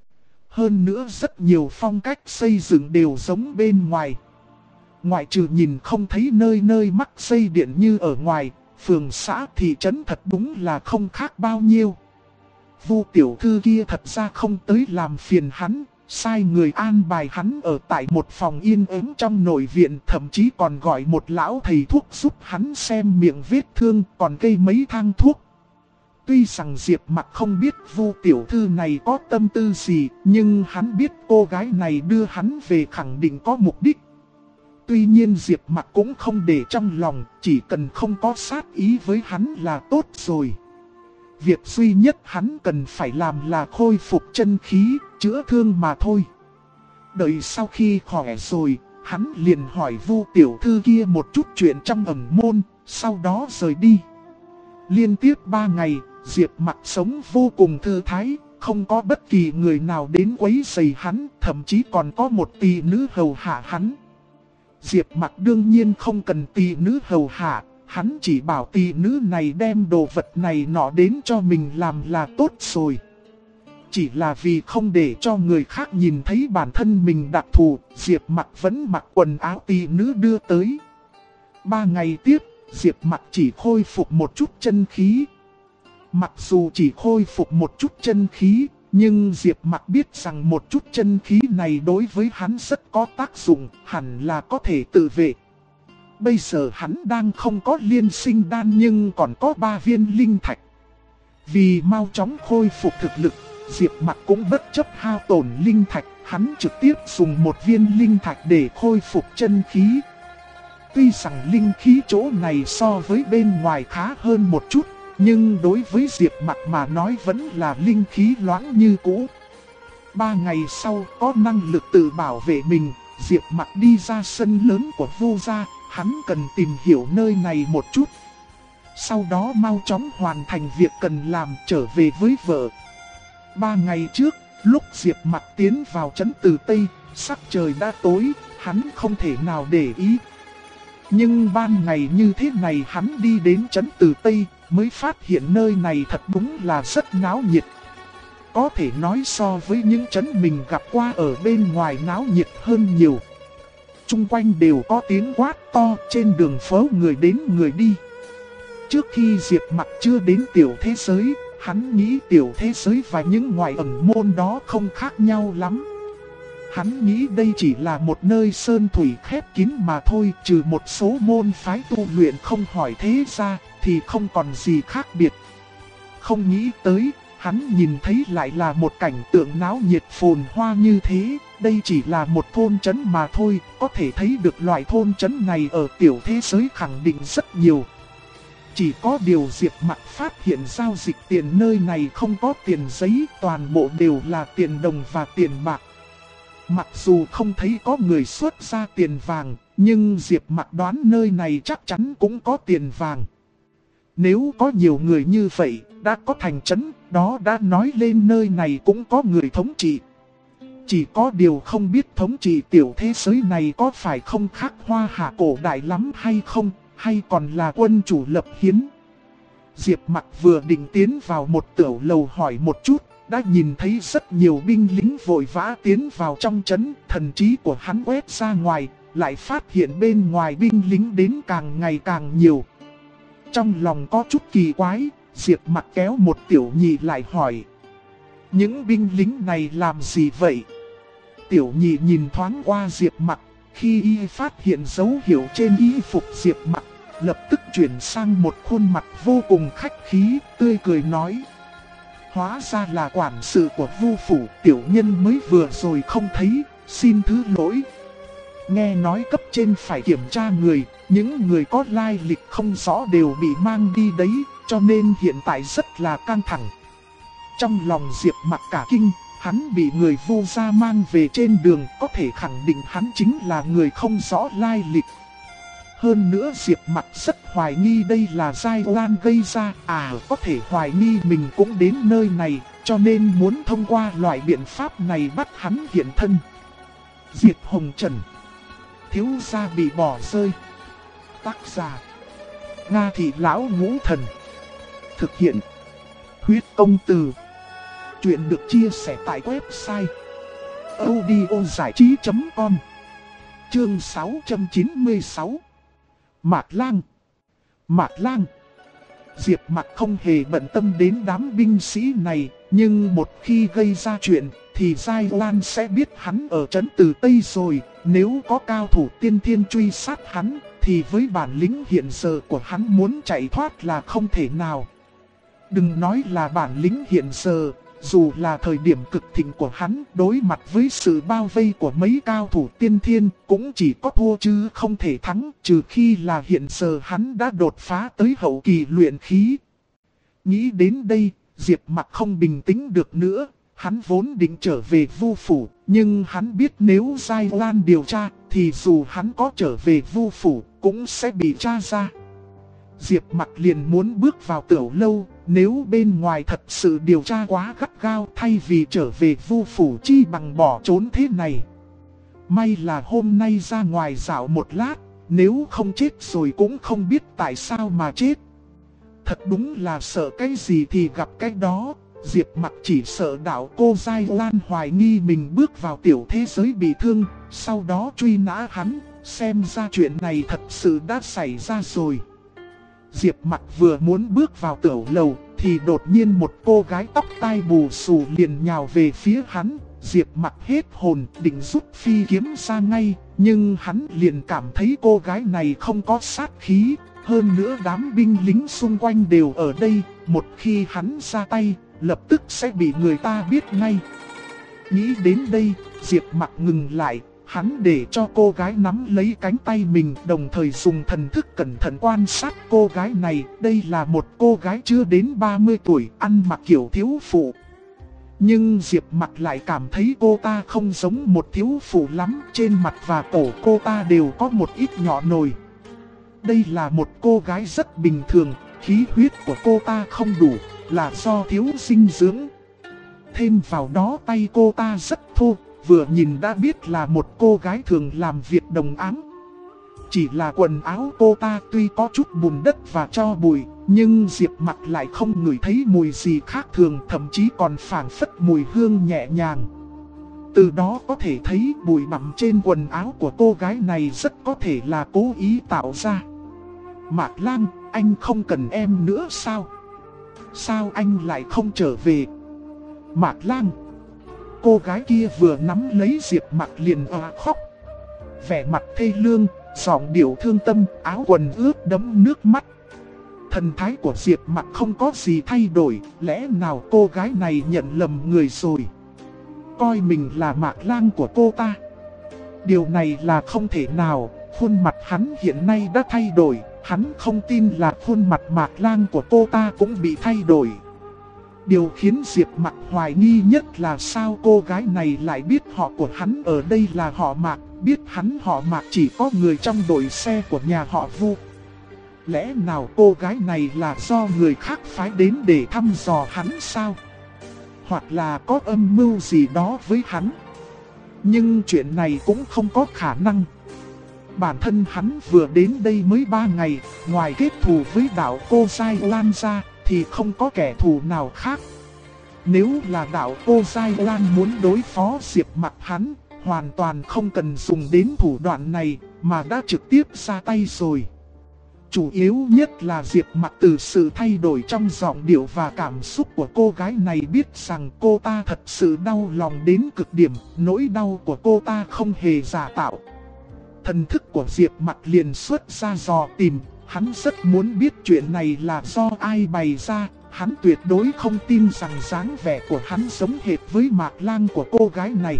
Hơn nữa rất nhiều phong cách xây dựng đều giống bên ngoài. Ngoại trừ nhìn không thấy nơi nơi mắc dây điện như ở ngoài, phường xã thị trấn thật đúng là không khác bao nhiêu. Vu tiểu thư kia thật ra không tới làm phiền hắn, sai người an bài hắn ở tại một phòng yên ắng trong nội viện, thậm chí còn gọi một lão thầy thuốc giúp hắn xem miệng vết thương, còn cây mấy thang thuốc. Tuy rằng Diệp Mặc không biết Vu tiểu thư này có tâm tư gì, nhưng hắn biết cô gái này đưa hắn về khẳng định có mục đích. Tuy nhiên Diệp Mặc cũng không để trong lòng, chỉ cần không có sát ý với hắn là tốt rồi. Việc duy nhất hắn cần phải làm là khôi phục chân khí, chữa thương mà thôi. Đợi sau khi khỏe rồi, hắn liền hỏi Vu tiểu thư kia một chút chuyện trong ẩn môn, sau đó rời đi. Liên tiếp 3 ngày, Diệp Mặc sống vô cùng thư thái, không có bất kỳ người nào đến quấy rầy hắn, thậm chí còn có một tỷ nữ hầu hạ hắn. Diệp Mặc đương nhiên không cần tỷ nữ hầu hạ, hắn chỉ bảo tỷ nữ này đem đồ vật này nọ đến cho mình làm là tốt rồi. Chỉ là vì không để cho người khác nhìn thấy bản thân mình đặc thù, Diệp Mặc vẫn mặc quần áo tỷ nữ đưa tới. 3 ngày tiếp, Diệp Mặc chỉ khôi phục một chút chân khí. Mặc dù chỉ khôi phục một chút chân khí, nhưng Diệp Mặc biết rằng một chút chân khí này đối với hắn rất có tác dụng, hẳn là có thể tự vệ. Bây giờ hắn đang không có liên sinh đan nhưng còn có 3 viên linh thạch. Vì mau chóng khôi phục thực lực, Diệp Mặc cũng bất chấp hao tổn linh thạch, hắn trực tiếp dùng 1 viên linh thạch để khôi phục chân khí. Tuy rằng linh khí chỗ này so với bên ngoài khá hơn một chút, nhưng đối với Diệp Mặc mà nói vẫn là linh khí loãng như cũ. 3 ngày sau có năng lực tự bảo vệ mình, Diệp Mặc đi ra sân lớn của Vu gia, hắn cần tìm hiểu nơi này một chút. Sau đó mau chóng hoàn thành việc cần làm, trở về với vợ. 3 ngày trước, lúc Diệp Mặc tiến vào trấn Từ Tây, sắc trời đã tối, hắn không thể nào để ý. Nhưng ban ngày như thế này hắn đi đến trấn Từ Tây, mới phát hiện nơi này thật đúng là rất náo nhiệt. Có thể nói so với những trấn mình gặp qua ở bên ngoài náo nhiệt hơn nhiều. Trung quanh đều có tiếng quát to, trên đường phố người đến người đi. Trước khi Diệp Mặc chưa đến tiểu thế giới, hắn nghĩ tiểu thế giới và những ngoài ẩn môn đó không khác nhau lắm. Hắn nghĩ đây chỉ là một nơi sơn thủy khép kín mà thôi, trừ một số môn phái tu luyện không hỏi thế ra, thì không còn gì khác biệt. Không nghĩ tới, hắn nhìn thấy lại là một cảnh tượng náo nhiệt phồn hoa như thế. Đây chỉ là một thôn trấn mà thôi, có thể thấy được loại thôn trấn này ở tiểu thế giới khẳng định rất nhiều. Chỉ có điều Diệp Mặc phát hiện giao dịch tiền nơi này không có tiền giấy, toàn bộ đều là tiền đồng và tiền bạc. Mặc dù không thấy có người xuất ra tiền vàng, nhưng Diệp Mặc đoán nơi này chắc chắn cũng có tiền vàng. Nếu có nhiều người như vậy, đã có thành trấn, đó đã nói lên nơi này cũng có người thống trị. Chỉ có điều không biết thống trị tiểu thế giới này có phải không khác Hoa Hạ cổ đại lắm hay không, hay còn là quân chủ lập hiến. Diệp Mặc vừa định tiến vào một tiểu lầu hỏi một chút, đã nhìn thấy rất nhiều binh lính vội vã tiến vào trong trấn. Thần trí của hắn quét ra ngoài, lại phát hiện bên ngoài binh lính đến càng ngày càng nhiều. Trong lòng có chút kỳ quái, Diệp Mặc kéo một tiểu nhị lại hỏi: những binh lính này làm gì vậy? Tiểu nhị nhìn thoáng qua Diệp Mặc, khi y phát hiện dấu hiệu trên y phục Diệp Mặc, lập tức chuyển sang một khuôn mặt vô cùng khách khí, tươi cười nói: hóa ra là quản sự của Vu phủ, tiểu nhân mới vừa rồi không thấy, xin thứ lỗi. Nghe nói cấp trên phải kiểm tra người, những người có lai lịch không rõ đều bị mang đi đấy, cho nên hiện tại rất là căng thẳng. Trong lòng Diệp Mặc cả kinh, hắn bị người Vu gia mang về trên đường, có thể khẳng định hắn chính là người không rõ lai lịch. Hơn nữa Diệp Mặc rất hoài nghi đây là Giai Oan gây ra, có thể hoài nghi mình cũng đến nơi này, cho nên muốn thông qua loại biện pháp này bắt hắn hiện thân. Diệt Hồng Trần, thiếu gia bị bỏ rơi. Tác giả: Nga Thị Lão Ngũ Thần. Thực hiện: Huyết Công Từ. Chuyện được chia sẻ tại website audiozảichí.com. Chương 696. Mạc Lang. Mạc Lang. Diệp Mặc không hề bận tâm đến đám binh sĩ này, nhưng một khi gây ra chuyện thì Giai Oan sẽ biết hắn ở trấn Từ Tây rồi. Nếu có cao thủ tiên thiên truy sát hắn thì với bản lĩnh hiện giờ của hắn muốn chạy thoát là không thể nào. Đừng nói là bản lĩnh hiện giờ, dù là thời điểm cực thịnh của hắn, đối mặt với sự bao vây của mấy cao thủ tiên thiên cũng chỉ có thua chứ không thể thắng, trừ khi là hiện giờ hắn đã đột phá tới hậu kỳ luyện khí. Nghĩ đến đây, Diệp Mặc không bình tĩnh được nữa. Hắn vốn định trở về Vu phủ, nhưng hắn biết nếu Giai Oan điều tra thì dù hắn có trở về Vu phủ cũng sẽ bị tra ra. Diệp Mặc liền muốn bước vào tiểu lâu, nếu bên ngoài thật sự điều tra quá gắt gao, thay vì trở về Vu phủ chi bằng bỏ trốn thế này. May là hôm nay ra ngoài dạo một lát, nếu không chết rồi cũng không biết tại sao mà chết. Thật đúng là sợ cái gì thì gặp cái đó. Diệp Mặc chỉ sợ đạo cô Giai Oan hoài nghi mình bước vào tiểu thế giới bị thương, sau đó truy nã hắn, xem ra chuyện này thật sự đã xảy ra rồi. Diệp Mặc vừa muốn bước vào tiểu lầu thì đột nhiên một cô gái tóc tai bù xù liền nhào về phía hắn. Diệp Mặc hết hồn định rút phi kiếm ra ngay, nhưng hắn liền cảm thấy cô gái này không có sát khí. Hơn nữa đám binh lính xung quanh đều ở đây, một khi hắn ra tay lập tức sẽ bị người ta biết ngay. Nghĩ đến đây, Diệp Mặc ngừng lại, hắn để cho cô gái nắm lấy cánh tay mình, đồng thời dùng thần thức cẩn thận quan sát cô gái này. Đây là một cô gái chưa đến 30 tuổi, ăn mặc kiểu thiếu phụ. Nhưng Diệp Mặc lại cảm thấy cô ta không giống một thiếu phụ lắm, trên mặt và cổ cô ta đều có một ít nhỏ nồi. Đây là một cô gái rất bình thường, khí huyết của cô ta không đủ, là do thiếu dinh dưỡng. Thêm vào đó tay cô ta rất thô, vừa nhìn đã biết là một cô gái thường làm việc đồng áng. Chỉ là quần áo cô ta tuy có chút bùn đất và tro bụi, nhưng Diệp Mặc lại không ngửi thấy mùi gì khác thường, thậm chí còn phảng phất mùi hương nhẹ nhàng. Từ đó có thể thấy bụi bặm trên quần áo của cô gái này rất có thể là cố ý tạo ra. Mạc Lang, anh không cần em nữa sao? Sao anh lại không trở về? Mạc Lang. Cô gái kia vừa nắm lấy Diệp Mặc liền khóc. Vẻ mặt thê lương, giọng điệu thương tâm, áo quần ướt đẫm nước mắt. Thần thái của Diệp Mặc không có gì thay đổi, lẽ nào cô gái này nhận lầm người rồi? Coi mình là Mạc Lang của cô ta. Điều này là không thể nào, khuôn mặt hắn hiện nay đã thay đổi. Hắn không tin là khuôn mặt Mạc Lang của cô ta cũng bị thay đổi. Điều khiến Diệp Mặc hoài nghi nhất là sao cô gái này lại biết họ của hắn ở đây là họ Mạc, biết hắn họ Mạc chỉ có người trong đội xe của nhà họ Vu. Lẽ nào cô gái này là do người khác phái đến để thăm dò hắn sao? Hoặc là có âm mưu gì đó với hắn. Nhưng chuyện này cũng không có khả năng. Bản thân hắn vừa đến đây mới 3 ngày, ngoài kết thù với đạo cô Giai Lan ra, thì không có kẻ thù nào khác. Nếu là đạo cô Giai Lan muốn đối phó Diệp Mặc hắn, hoàn toàn không cần dùng đến thủ đoạn này, mà đã trực tiếp ra tay rồi. Chủ yếu nhất là Diệp Mặc từ sự thay đổi trong giọng điệu và cảm xúc của cô gái này biết rằng cô ta thật sự đau lòng đến cực điểm, nỗi đau của cô ta không hề giả tạo. Thần thức của Diệp Mặc liền xuất ra dò tìm, hắn rất muốn biết chuyện này là do ai bày ra, hắn tuyệt đối không tin rằng dáng vẻ của hắn giống hệt với Mạc Lang của cô gái này.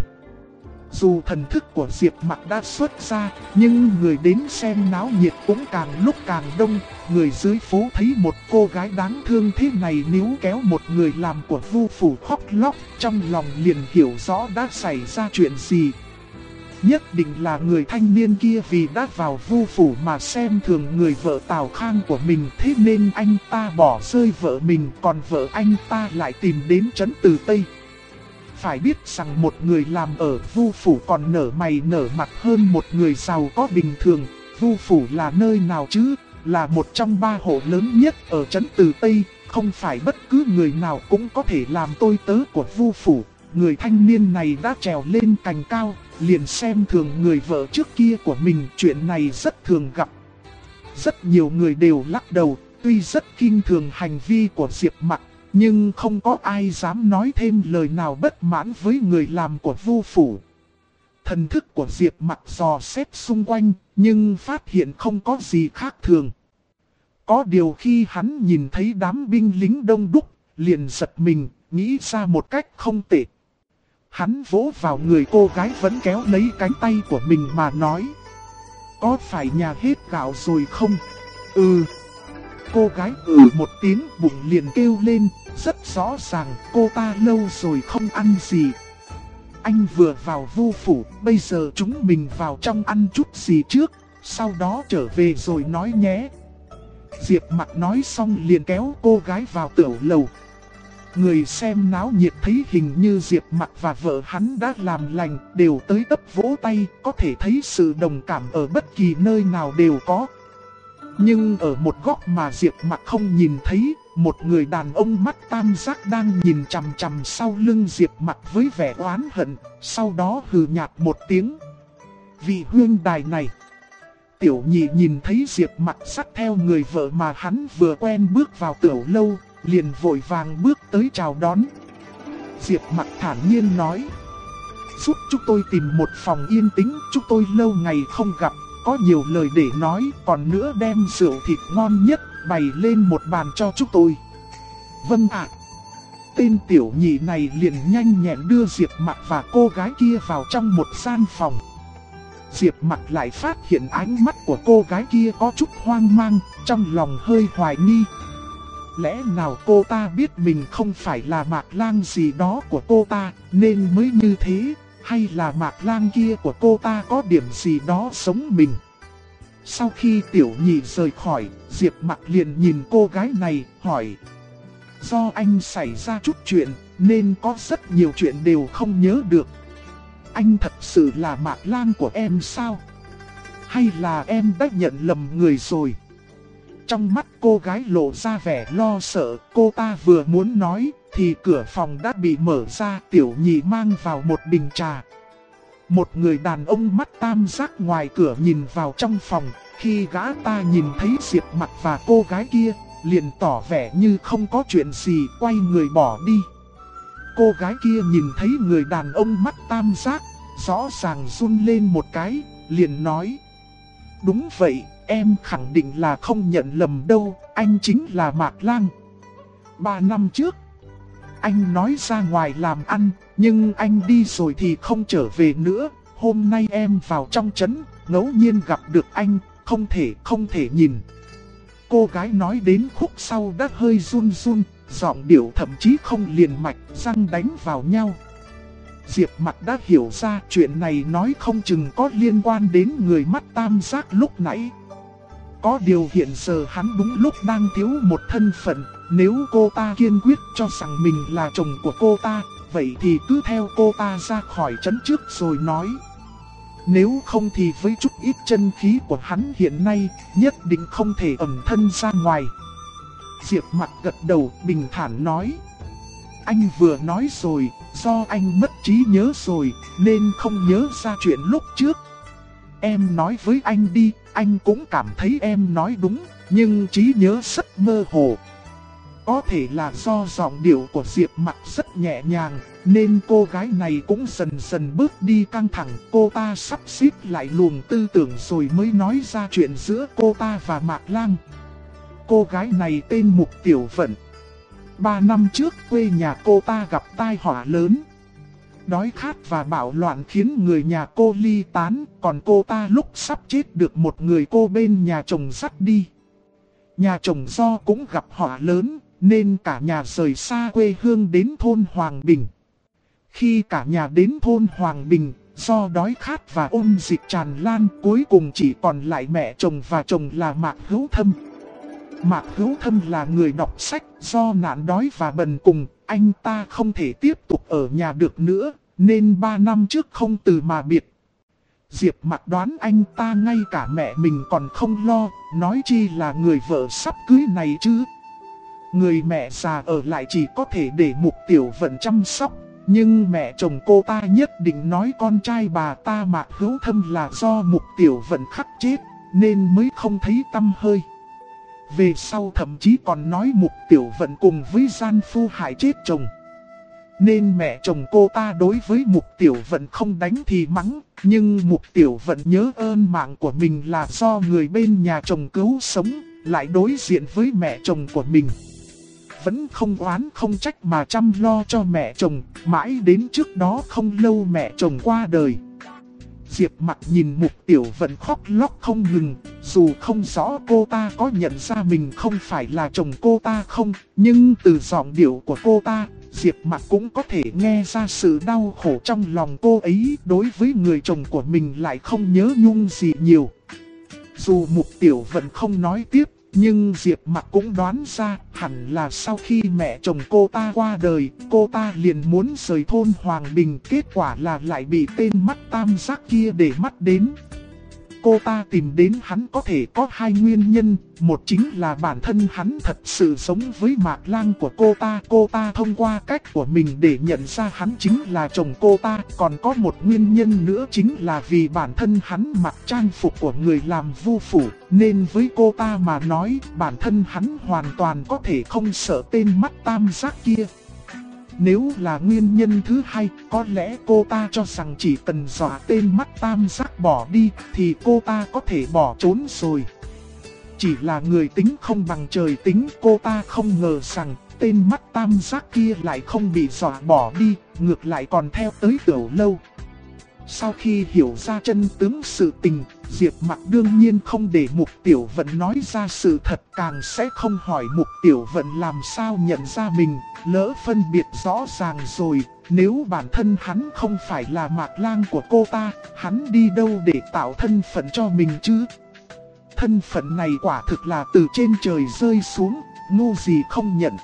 Dù thần thức của Diệp Mặc đã xuất ra, nhưng người đến xem náo nhiệt cũng càng lúc càng đông. Người dưới phố thấy một cô gái đáng thương thế này níu kéo một người làm của Vu Phủ khóc lóc, trong lòng liền hiểu rõ đã xảy ra chuyện gì. Nhất định là người thanh niên kia vì đã vào Vu Phủ mà xem thường người vợ Tào Khang của mình, thế nên anh ta bỏ rơi vợ mình, còn vợ anh ta lại tìm đến trấn Từ Tây. Phải biết rằng một người làm ở Vu Phủ còn nở mày nở mặt hơn một người giàu có bình thường. Vu Phủ là nơi nào chứ? Là một trong 3 hộ lớn nhất ở trấn Từ Tây, không phải bất cứ người nào cũng có thể làm tôi tớ của Vu Phủ. Người thanh niên này đã trèo lên cành cao, liền xem thường người vợ trước kia của mình, chuyện này rất thường gặp. Rất nhiều người đều lắc đầu, tuy rất kinh thường hành vi của Diệp Mặc, nhưng không có ai dám nói thêm lời nào bất mãn với người làm của Vu Phủ. Thần thức của Diệp Mặc dò xét xung quanh, nhưng phát hiện không có gì khác thường. Có điều khi hắn nhìn thấy đám binh lính đông đúc, liền giật mình, nghĩ ra một cách không tệ. Hắn vỗ vào người cô gái vẫn kéo lấy cánh tay của mình mà nói: "Có phải nhà hết gạo rồi không?" "Ừ." Cô gái một tiếng, bụng liền kêu lên, rất rõ ràng cô ta lâu rồi không ăn gì. "Anh vừa vào Vu Phủ, bây giờ chúng mình vào trong ăn chút gì trước, sau đó trở về rồi nói nhé." Diệp Mặc nói xong liền kéo cô gái vào tửu lầu. Người xem náo nhiệt thấy hình như Diệp Mặc và vợ hắn đã làm lành, đều tới tấp vỗ tay, có thể thấy sự đồng cảm ở bất kỳ nơi nào đều có. Nhưng ở một góc mà Diệp Mặc không nhìn thấy, một người đàn ông mắt tam giác đang nhìn chằm chằm sau lưng Diệp Mặc với vẻ oán hận, sau đó hừ nhạt một tiếng: "Vị huynh đài này." Tiểu nhị nhìn thấy Diệp Mặc dắt theo người vợ mà hắn vừa quen bước vào tửu lâu, liền vội vàng bước tới chào đón. Diệp Mặc thản nhiên nói: "Giúp chúng tôi tìm một phòng yên tĩnh, chúng tôi lâu ngày không gặp, có nhiều lời để nói, còn nữa đem rượu thịt ngon nhất bày lên một bàn cho chúng tôi." "Vâng ạ." Tên tiểu nhị này liền nhanh nhẹn đưa Diệp Mặc và cô gái kia vào trong một gian phòng. Diệp Mặc lại phát hiện ánh mắt của cô gái kia có chút hoang mang, trong lòng hơi hoài nghi. Lẽ nào cô ta biết mình không phải là Mạc Lang gì đó của cô ta, nên mới như thế, hay là Mạc Lang kia của cô ta có điểm gì đó giống mình? Sau khi tiểu nhị rời khỏi, Diệp Mặc liền nhìn cô gái này, hỏi: "Do anh xảy ra chút chuyện, nên có rất nhiều chuyện đều không nhớ được. Anh thật sự là Mạc Lang của em sao? Hay là em đã nhận lầm người rồi?" Trong mắt cô gái lộ ra vẻ lo sợ, cô ta vừa muốn nói, thì cửa phòng đã bị mở ra, tiểu nhị mang vào một bình trà. Một người đàn ông mắt tam giác ngoài cửa nhìn vào trong phòng, khi gã ta nhìn thấy Diệp Mặc và cô gái kia, liền tỏ vẻ như không có chuyện gì, quay người bỏ đi. Cô gái kia nhìn thấy người đàn ông mắt tam giác, rõ ràng run lên một cái, liền nói: "Đúng vậy, em khẳng định là không nhận lầm đâu, anh chính là Mạc Lang. 3 năm trước, anh nói ra ngoài làm ăn, nhưng anh đi rồi thì không trở về nữa. Hôm nay em vào trong trấn, ngẫu nhiên gặp được anh, không thể nhìn." Cô gái nói đến khúc sau đã hơi run run, giọng điệu thậm chí không liền mạch, răng đánh vào nhau. Diệp Mặc đã hiểu ra chuyện này nói không chừng có liên quan đến người mắt tam giác lúc nãy. Có điều hiện giờ hắn đúng lúc đang thiếu một thân phận, nếu cô ta kiên quyết cho rằng mình là chồng của cô ta, vậy thì cứ theo cô ta ra khỏi trấn trước rồi nói. Nếu không thì với chút ít chân khí của hắn hiện nay, nhất định không thể ẩn thân ra ngoài. Diệp Mặc gật đầu bình thản nói. Anh vừa nói rồi, do anh mất trí nhớ rồi, nên không nhớ ra chuyện lúc trước. Em nói với anh đi, anh cũng cảm thấy em nói đúng, nhưng trí nhớ rất mơ hồ. Có thể là do giọng điệu của Diệp Mặc rất nhẹ nhàng, nên cô gái này cũng dần dần bớt đi căng thẳng. Cô ta sắp xếp lại luồng tư tưởng rồi mới nói ra chuyện giữa cô ta và Mạc Lang. Cô gái này tên Mục Tiểu Vận. 3 năm trước quê nhà cô ta gặp tai họa lớn. Đói khát và bạo loạn khiến người nhà cô ly tán, còn cô ta lúc sắp chết được một người cô bên nhà chồng dắt đi. Nhà chồng do cũng gặp họa lớn, nên cả nhà rời xa quê hương đến thôn Hoàng Bình. Khi cả nhà đến thôn Hoàng Bình, do đói khát và ôn dịch tràn lan, cuối cùng chỉ còn lại mẹ chồng và chồng là Mạc Hữu Thâm. Mạc Hữu Thâm là người đọc sách, do nạn đói và bần cùng, anh ta không thể tiếp tục ở nhà được nữa, nên 3 năm trước không từ mà biệt. Diệp Mặc đoán anh ta ngay cả mẹ mình còn không lo, nói chi là người vợ sắp cưới này chứ. Người mẹ già ở lại chỉ có thể để Mục Tiểu Vận chăm sóc, nhưng mẹ chồng cô ta nhất định nói con trai bà ta Mạc Hữu Thâm là do Mục Tiểu Vận khắc chết, nên mới không thấy tăm hơi. Về sau thậm chí còn nói Mục Tiểu Vận cùng với gian phu hại chết chồng. Nên mẹ chồng cô ta đối với Mục Tiểu Vận không đánh thì mắng, nhưng Mục Tiểu Vận nhớ ơn mạng của mình là do người bên nhà chồng cứu sống, lại đối diện với mẹ chồng của mình. Vẫn không oán không trách mà chăm lo cho mẹ chồng, mãi đến trước đó không lâu mẹ chồng qua đời. Diệp Mặc nhìn Mục Tiểu Vận khóc lóc không ngừng, dù không rõ cô ta có nhận ra mình không phải là chồng cô ta không, nhưng từ giọng điệu của cô ta, Diệp Mặc cũng có thể nghe ra sự đau khổ trong lòng cô ấy đối với người chồng của mình lại không nhớ nhung gì nhiều. Dù Mục Tiểu Vận không nói tiếp, nhưng Diệp Mặc cũng đoán ra hẳn là sau khi mẹ chồng cô ta qua đời, cô ta liền muốn rời thôn Hoàng Bình, kết quả là lại bị tên mắt tam giác kia để mắt đến. Cô ta tìm đến hắn có thể có hai nguyên nhân, một chính là bản thân hắn thật sự giống với Mạc Lang của cô ta thông qua cách của mình để nhận ra hắn chính là chồng cô ta, còn có một nguyên nhân nữa chính là vì bản thân hắn mặc trang phục của người làm vu phủ, nên với cô ta mà nói, bản thân hắn hoàn toàn có thể không sợ tên mắt tam giác kia. Nếu là nguyên nhân thứ hai, có lẽ cô ta cho rằng chỉ cần dọa tên mắt tam giác bỏ đi, thì cô ta có thể bỏ trốn rồi. Chỉ là người tính không bằng trời tính, cô ta không ngờ rằng tên mắt tam giác kia lại không bị dọa bỏ đi, ngược lại còn theo tới Tiểu Lâu. Sau khi hiểu ra chân tướng sự tình, Diệp Mặc đương nhiên không để Mục Tiểu Vận nói ra sự thật, càng sẽ không hỏi Mục Tiểu Vận làm sao nhận ra mình, lỡ phân biệt rõ ràng rồi, nếu bản thân hắn không phải là Mạc Lang của cô ta, hắn đi đâu để tạo thân phận cho mình chứ? Thân phận này quả thực là từ trên trời rơi xuống, ngu gì không nhận.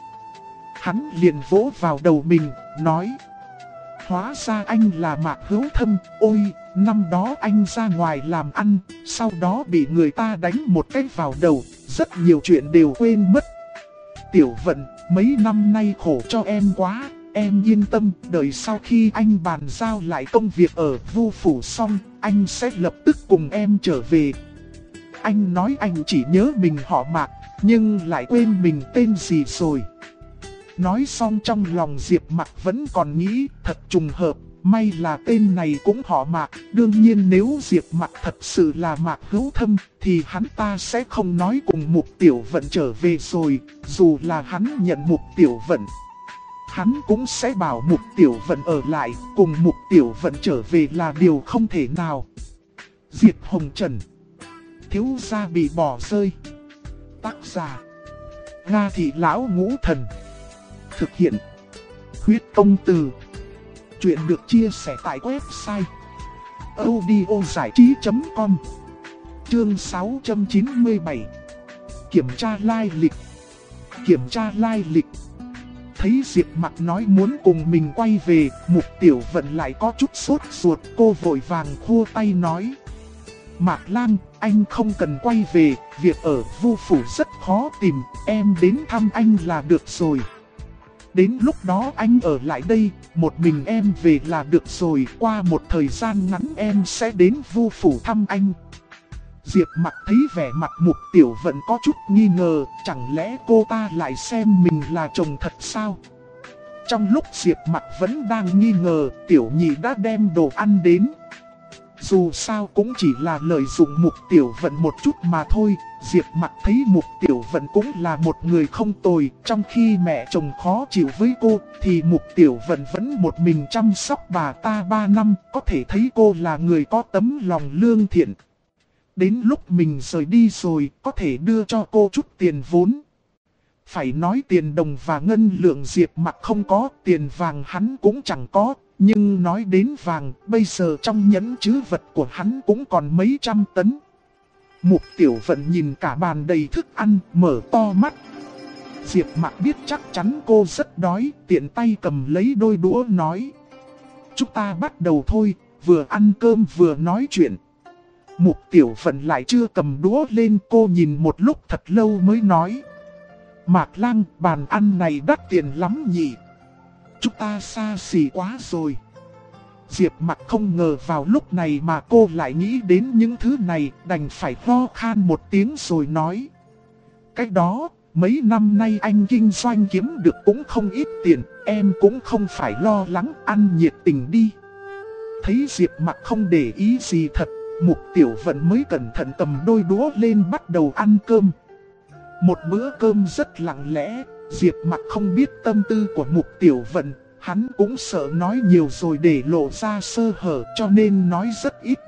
Hắn liền vỗ vào đầu mình, nói: hóa ra anh là Mạc Hữu Thâm, ôi, năm đó anh ra ngoài làm ăn, sau đó bị người ta đánh một cái vào đầu, rất nhiều chuyện đều quên mất. Tiểu Vận, mấy năm nay khổ cho em quá, em yên tâm, đợi sau khi anh bàn giao lại công việc ở Vu Phủ xong, anh sẽ lập tức cùng em trở về. Anh nói anh chỉ nhớ mình họ Mạc, nhưng lại quên mình tên gì rồi. Nói xong trong lòng Diệp Mặc vẫn còn nghĩ thật trùng hợp, may là tên này cũng họ Mạc. Đương nhiên nếu Diệp Mặc thật sự là Mạc Hữu Thâm thì hắn ta sẽ không nói cùng Mục Tiểu Vận trở về rồi. Dù là hắn nhận Mục Tiểu Vận, hắn cũng sẽ bảo Mục Tiểu Vận ở lại, cùng Mục Tiểu Vận trở về là điều không thể nào. Diệp Hồng Trần, thiếu gia bị bỏ rơi. Tác giả: Nga Thị Lão Ngũ Thần. Thực hiện: Huyết Công Từ. Chuyện được chia sẻ tại website audiozảichí.com. Chương 697. Kiểm tra lai lịch. Kiểm tra lai lịch. Thấy Diệp Mặc nói muốn cùng mình quay về, Mục Tiểu Vận lại có chút sốt ruột, cô vội vàng khua tay nói. Mạc Lang, anh không cần quay về, việc ở Vu Phủ rất khó tìm, em đến thăm anh là được rồi. Đến lúc đó anh ở lại đây, một mình em về là được rồi, qua một thời gian ngắn em sẽ đến Vu Phủ thăm anh. Diệp Mặc thấy vẻ mặt Mục Tiểu Vận có chút nghi ngờ, chẳng lẽ cô ta lại xem mình là chồng thật sao? Trong lúc Diệp Mặc vẫn đang nghi ngờ, Tiểu Nhị đã đem đồ ăn đến. Dù sao cũng chỉ là lợi dụng Mục Tiểu Vận một chút mà thôi, Diệp Mặc thấy Mục Tiểu Vận cũng là một người không tồi, trong khi mẹ chồng khó chịu với cô, thì Mục Tiểu Vận vẫn một mình chăm sóc bà ta 3 năm, có thể thấy cô là người có tấm lòng lương thiện. Đến lúc mình rời đi rồi, có thể đưa cho cô chút tiền vốn. Phải nói tiền đồng và ngân lượng Diệp Mặc không có, tiền vàng hắn cũng chẳng có. Nhưng nói đến vàng, bây giờ trong nhẫn trữ vật của hắn cũng còn mấy trăm tấn. Mục Tiểu Vận nhìn cả bàn đầy thức ăn, mở to mắt. Diệp Mặc biết chắc chắn cô rất đói, tiện tay cầm lấy đôi đũa nói. Chúng ta bắt đầu thôi, vừa ăn cơm vừa nói chuyện. Mục Tiểu Vận lại chưa cầm đũa lên, cô nhìn một lúc thật lâu mới nói. Mạc Lang, bàn ăn này đắt tiền lắm nhỉ? Chúng ta xa xỉ quá rồi. Diệp Mặc không ngờ vào lúc này mà cô lại nghĩ đến những thứ này, đành phải ho khan một tiếng rồi nói. Cái đó, mấy năm nay anh kinh doanh kiếm được cũng không ít tiền, em cũng không phải lo lắng, ăn nhiệt tình đi. Thấy Diệp Mặc không để ý gì thật, Mục Tiểu Vận mới cẩn thận cầm đôi đũa lên bắt đầu ăn cơm. Một bữa cơm rất lặng lẽ, Diệp Mặc không biết tâm tư của Mục Tiểu Vận, hắn cũng sợ nói nhiều rồi để lộ ra sơ hở cho nên nói rất ít.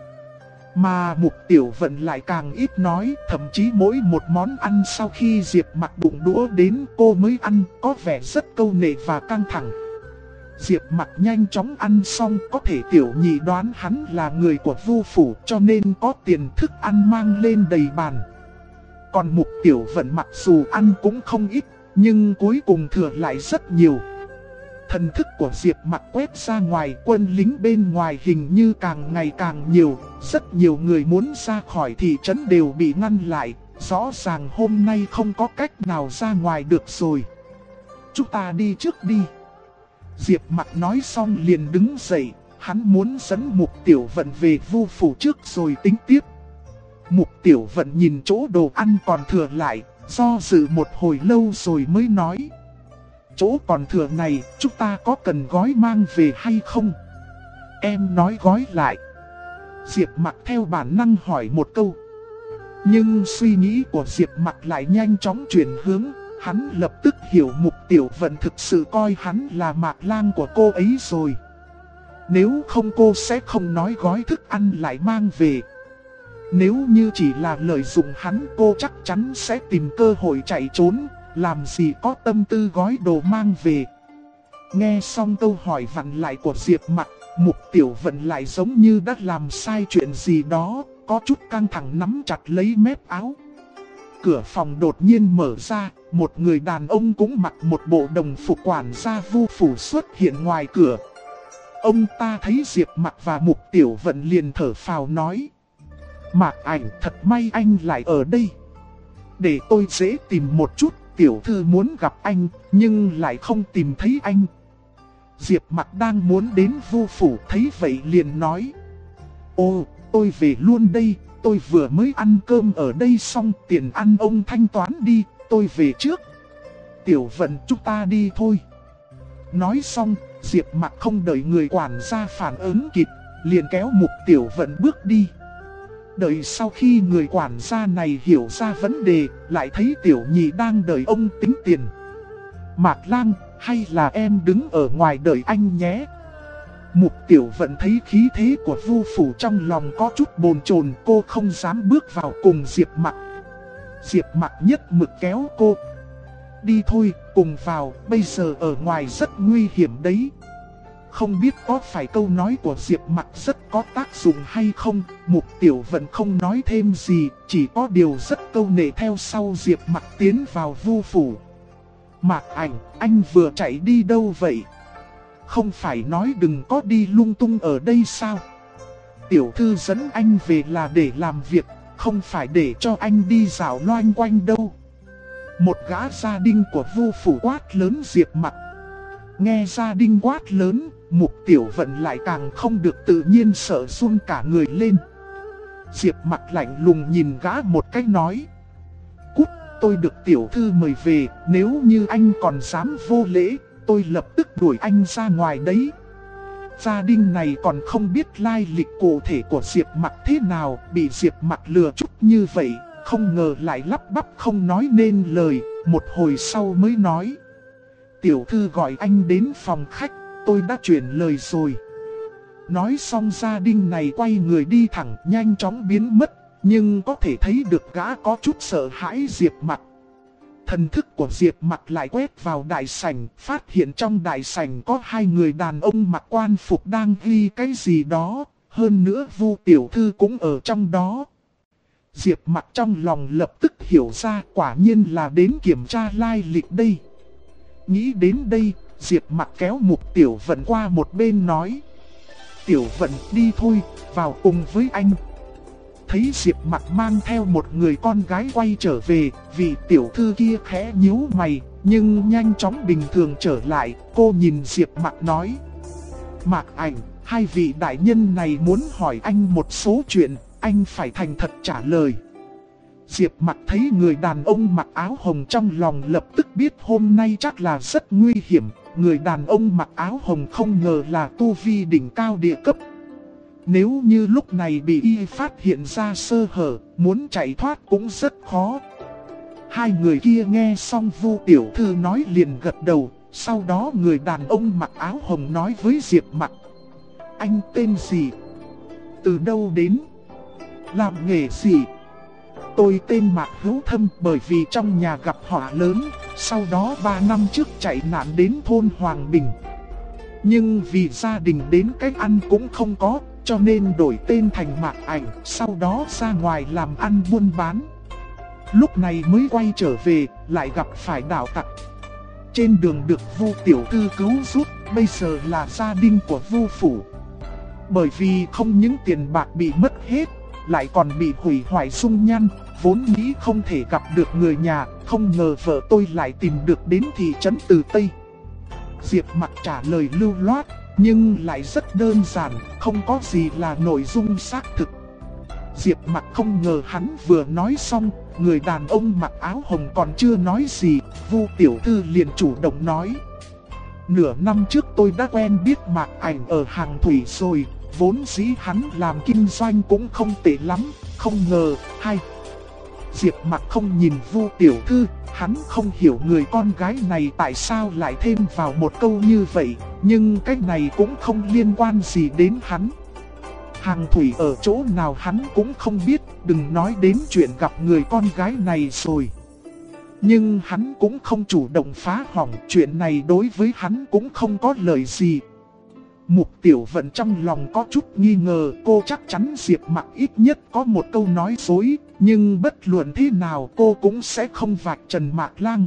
Mà Mục Tiểu Vận lại càng ít nói, thậm chí mỗi một món ăn sau khi Diệp Mặc đụng đũa đến cô mới ăn, có vẻ rất câu nệ và căng thẳng. Diệp Mặc nhanh chóng ăn xong, có thể Tiểu Nhị đoán hắn là người của Vu Phủ cho nên có tiền thức ăn mang lên đầy bàn. Còn Mục Tiểu Vận mặc dù ăn cũng không ít, nhưng cuối cùng thừa lại rất nhiều. Thần thức của Diệp Mặc quét ra ngoài, quân lính bên ngoài hình như càng ngày càng nhiều, rất nhiều người muốn ra khỏi thị trấn đều bị ngăn lại, rõ ràng hôm nay không có cách nào ra ngoài được rồi. Chúng ta đi trước đi. Diệp Mặc nói xong liền đứng dậy, hắn muốn dẫn Mục Tiểu Vận về Vu Phủ trước rồi tính tiếp. Mục Tiểu Vận nhìn chỗ đồ ăn còn thừa lại, do dự một hồi lâu rồi mới nói. Chỗ còn thừa này, chúng ta có cần gói mang về hay không? Em nói gói lại. Diệp Mặc theo bản năng hỏi một câu. Nhưng suy nghĩ của Diệp Mặc lại nhanh chóng chuyển hướng. Hắn lập tức hiểu Mục Tiểu Vận thực sự coi hắn là Mạc Lang của cô ấy rồi. Nếu không cô sẽ không nói gói thức ăn lại mang về. Nếu như chỉ là lợi dụng hắn, cô chắc chắn sẽ tìm cơ hội chạy trốn, làm gì có tâm tư gói đồ mang về. Nghe xong câu hỏi vặn lại của Diệp Mặc, Mục Tiểu Vận lại giống như đã làm sai chuyện gì đó, có chút căng thẳng nắm chặt lấy mép áo. Cửa phòng đột nhiên mở ra, một người đàn ông cũng mặc một bộ đồng phục quản gia Vu Phủ xuất hiện ngoài cửa. Ông ta thấy Diệp Mặc và Mục Tiểu Vận liền thở phào nói. Mạc Ảnh, thật may anh lại ở đây. Để tôi dễ tìm một chút, tiểu thư muốn gặp anh, nhưng lại không tìm thấy anh. Diệp Mặc đang muốn đến Vu Phủ, thấy vậy liền nói. Ô, tôi về luôn đây, tôi vừa mới ăn cơm ở đây xong, tiền ăn ông thanh toán đi, tôi về trước. Tiểu Vận, chúng ta đi thôi. Nói xong, Diệp Mặc không đợi người quản gia phản ứng kịp, liền kéo Mục Tiểu Vận bước đi. Đợi sau khi người quản gia này hiểu ra vấn đề, lại thấy Tiểu Nhị đang đợi ông tính tiền. Mạc Lang, hay là em đứng ở ngoài đợi anh nhé. Mục Tiểu Vận thấy khí thế của Vu Phủ trong lòng có chút bồn chồn, cô không dám bước vào cùng Diệp Mặc. Diệp Mặc nhất mực kéo cô. Đi thôi, cùng vào, bây giờ ở ngoài rất nguy hiểm đấy. Không biết có phải câu nói của Diệp Mặc rất có tác dụng hay không, Mục Tiểu Vận không nói thêm gì, chỉ có điều rất câu nệ theo sau Diệp Mặc tiến vào Vu Phủ. Mạc Ảnh, anh vừa chạy đi đâu vậy? Không phải nói đừng có đi lung tung ở đây sao? Tiểu thư dẫn anh về là để làm việc, không phải để cho anh đi dạo loanh quanh đâu. Một gã gia đình của Vu phủ quát lớn Diệp Mặc. Nghe gia đình quát lớn, Mục Tiểu Vận lại càng không được tự nhiên, sợ run cả người lên. Diệp Mặc lạnh lùng nhìn gã một cách nói: cút, tôi được tiểu thư mời về, nếu như anh còn dám vô lễ, tôi lập tức đuổi anh ra ngoài đấy. Gia đình này còn không biết lai lịch cụ thể của Diệp Mặc thế nào, bị Diệp Mặc lừa chút như vậy, không ngờ lại lắp bắp không nói nên lời, một hồi sau mới nói: tiểu thư gọi anh đến phòng khách, tôi đã chuyển lời rồi. Nói xong gia đình này quay người đi thẳng, nhanh chóng biến mất, nhưng có thể thấy được gã có chút sợ hãi Diệp Mặc. Thần thức của Diệp Mặc lại quét vào đại sảnh, phát hiện trong đại sảnh có hai người đàn ông mặc quan phục đang ghi cái gì đó, hơn nữa Vu tiểu thư cũng ở trong đó. Diệp Mặc trong lòng lập tức hiểu ra, quả nhiên là đến kiểm tra lai lịch đây. Nghĩ đến đây, Diệp Mặc kéo Mục Tiểu Vận qua một bên nói: tiểu Vận đi thôi, vào cùng với anh. Thấy Diệp Mặc mang theo một người con gái quay trở về, vị tiểu thư kia khẽ nhíu mày, nhưng nhanh chóng bình thường trở lại. Cô nhìn Diệp Mặc nói: Mạc Ảnh, hai vị đại nhân này muốn hỏi anh một số chuyện, anh phải thành thật trả lời. Diệp Mặc thấy người đàn ông mặc áo hồng, trong lòng lập tức biết hôm nay chắc là rất nguy hiểm. Người đàn ông mặc áo hồng không ngờ là tu vi đỉnh cao địa cấp. Nếu như lúc này bị y phát hiện ra sơ hở, muốn chạy thoát cũng rất khó. Hai người kia nghe xong Vu tiểu thư nói liền gật đầu. Sau đó người đàn ông mặc áo hồng nói với Diệp Mặc: anh tên gì? Từ đâu đến? Làm nghề gì? Tôi tên Mạc Hữu Thâm, bởi vì trong nhà gặp họa lớn, sau đó 3 năm trước chạy nạn đến thôn Hoàng Bình. Nhưng vì gia đình đến cách ăn cũng không có, cho nên đổi tên thành Mạc Ảnh, sau đó ra ngoài làm ăn buôn bán. Lúc này mới quay trở về, lại gặp phải đạo tặc. Trên đường được Vu tiểu thư cứu giúp, bây giờ là gia đình của Vu phủ. Bởi vì không những tiền bạc bị mất hết, lại còn bị hủy hoại dung nhan, vốn nghĩ không thể gặp được người nhà, không ngờ vợ tôi lại tìm được đến thị trấn Từ Tây. Diệp Mặc trả lời lưu loát, nhưng lại rất đơn giản, không có gì là nội dung xác thực. Diệp Mặc không ngờ hắn vừa nói xong, người đàn ông mặc áo hồng còn chưa nói gì, Vu tiểu thư liền chủ động nói: nửa năm trước tôi đã quen biết Mạc Ảnh ở Hàng Thủy rồi, vốn dĩ hắn làm kinh doanh cũng không tệ lắm, không ngờ, hay. Diệp Mặc không nhìn Vu tiểu thư, hắn không hiểu người con gái này tại sao lại thêm vào một câu như vậy, nhưng cái này cũng không liên quan gì đến hắn. Hàng Thủy ở chỗ nào hắn cũng không biết, đừng nói đến chuyện gặp người con gái này rồi. Nhưng hắn cũng không chủ động phá hỏng, chuyện này đối với hắn cũng không có lợi gì. Mục Tiểu Vận trong lòng có chút nghi ngờ, cô chắc chắn Diệp Mặc ít nhất có một câu nói dối, nhưng bất luận thế nào cô cũng sẽ không vạch trần Mạc Lang.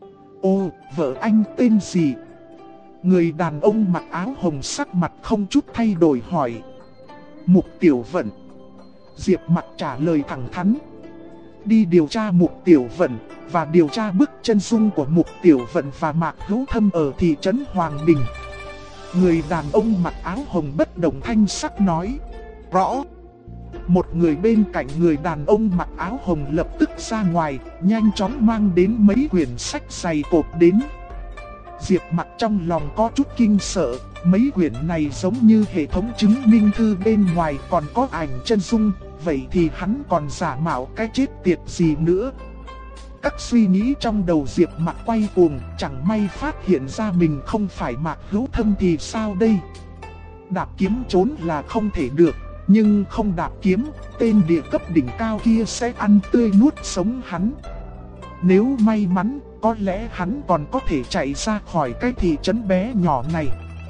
Ô, vợ anh tên gì? Người đàn ông mặc áo hồng sắc mặt không chút thay đổi hỏi. Mục Tiểu Vận. Diệp Mặc trả lời thẳng thắn. Đi điều tra Mục Tiểu Vận, và điều tra bức chân dung của Mục Tiểu Vận và Mạc Hữu Thâm ở thị trấn Hoàng Bình. Người đàn ông mặc áo hồng bất động thanh sắc nói. Rõ. Một người bên cạnh người đàn ông mặc áo hồng lập tức ra ngoài, nhanh chóng mang đến mấy quyển sách dày cộp đến. Diệp Mặc trong lòng có chút kinh sợ, mấy quyển này giống như hệ thống chứng minh thư bên ngoài còn có ảnh chân dung, vậy thì hắn còn giả mạo cái chết tiệt gì nữa. Các suy nghĩ trong đầu Diệp Mặc quay cuồng, chẳng may phát hiện ra mình không phải Mạc Hữu Thâm thì sao đây? Đạp kiếm trốn là không thể được, nhưng không đạp kiếm, tên địa cấp đỉnh cao kia sẽ ăn tươi nuốt sống hắn. Nếu may mắn, có lẽ hắn còn có thể chạy ra khỏi cái thị trấn bé nhỏ này.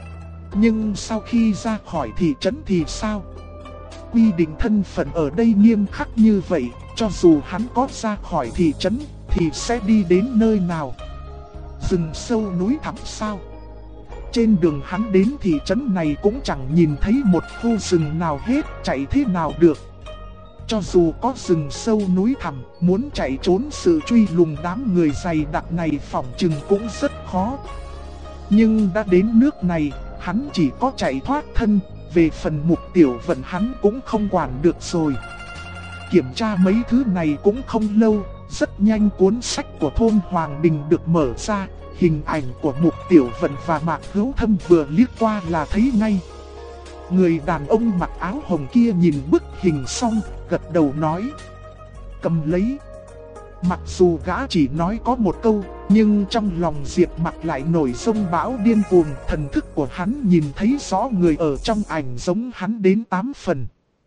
Nhưng sau khi ra khỏi thị trấn thì sao? Quy định thân phận ở đây nghiêm khắc như vậy, cho dù hắn có ra khỏi thị trấn thì sẽ đi đến nơi nào? rừng sâu núi thẳm sao? Trên đường hắn đến thị trấn này cũng chẳng nhìn thấy một khu rừng nào hết, chạy thế nào được. Cho dù có rừng sâu núi thẳm, muốn chạy trốn sự truy lùng đám người dày đặc này phỏng chừng cũng rất khó. Nhưng đã đến nước này, hắn chỉ có chạy thoát thân, về phần Mục Tiểu Vận hắn cũng không quản được rồi. Kiểm tra mấy thứ này cũng không lâu, rất nhanh cuốn sách của thôn Hoàng Đình được mở ra, hình ảnh của Mục Tiểu Vận và Mạc Hữu Thâm vừa liếc qua là thấy ngay. Người đàn ông mặc áo hồng kia nhìn bức hình xong, gật đầu nói: cầm lấy. Mặc dù gã chỉ nói có một câu, nhưng trong lòng Diệp Mặc lại nổi sông bão điên cuồng. Thần thức của hắn nhìn thấy rõ người ở trong ảnh giống hắn đến 8 phần.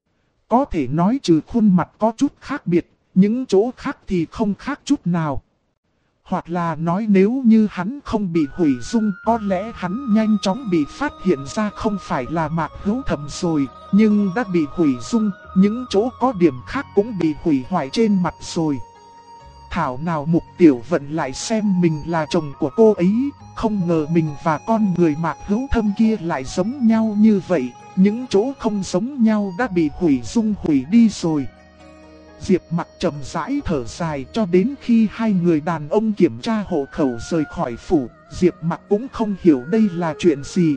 Có thể nói trừ khuôn mặt có chút khác biệt, những chỗ khác thì không khác chút nào. Hoặc là nói nếu như hắn không bị hủy dung, có lẽ hắn nhanh chóng bị phát hiện ra không phải là Mạc Hữu Thâm rồi, nhưng đã bị hủy dung, những chỗ có điểm khác cũng bị hủy hoại trên mặt rồi. Thảo nào Mục Tiểu Vận lại xem mình là chồng của cô ấy, không ngờ mình và con người Mạc Hữu Thâm kia lại giống nhau như vậy, những chỗ không giống nhau đã bị hủy dung hủy đi rồi. Diệp Mặc chậm rãi thở dài cho đến khi hai người đàn ông kiểm tra hộ khẩu rời khỏi phủ, Diệp Mặc cũng không hiểu đây là chuyện gì.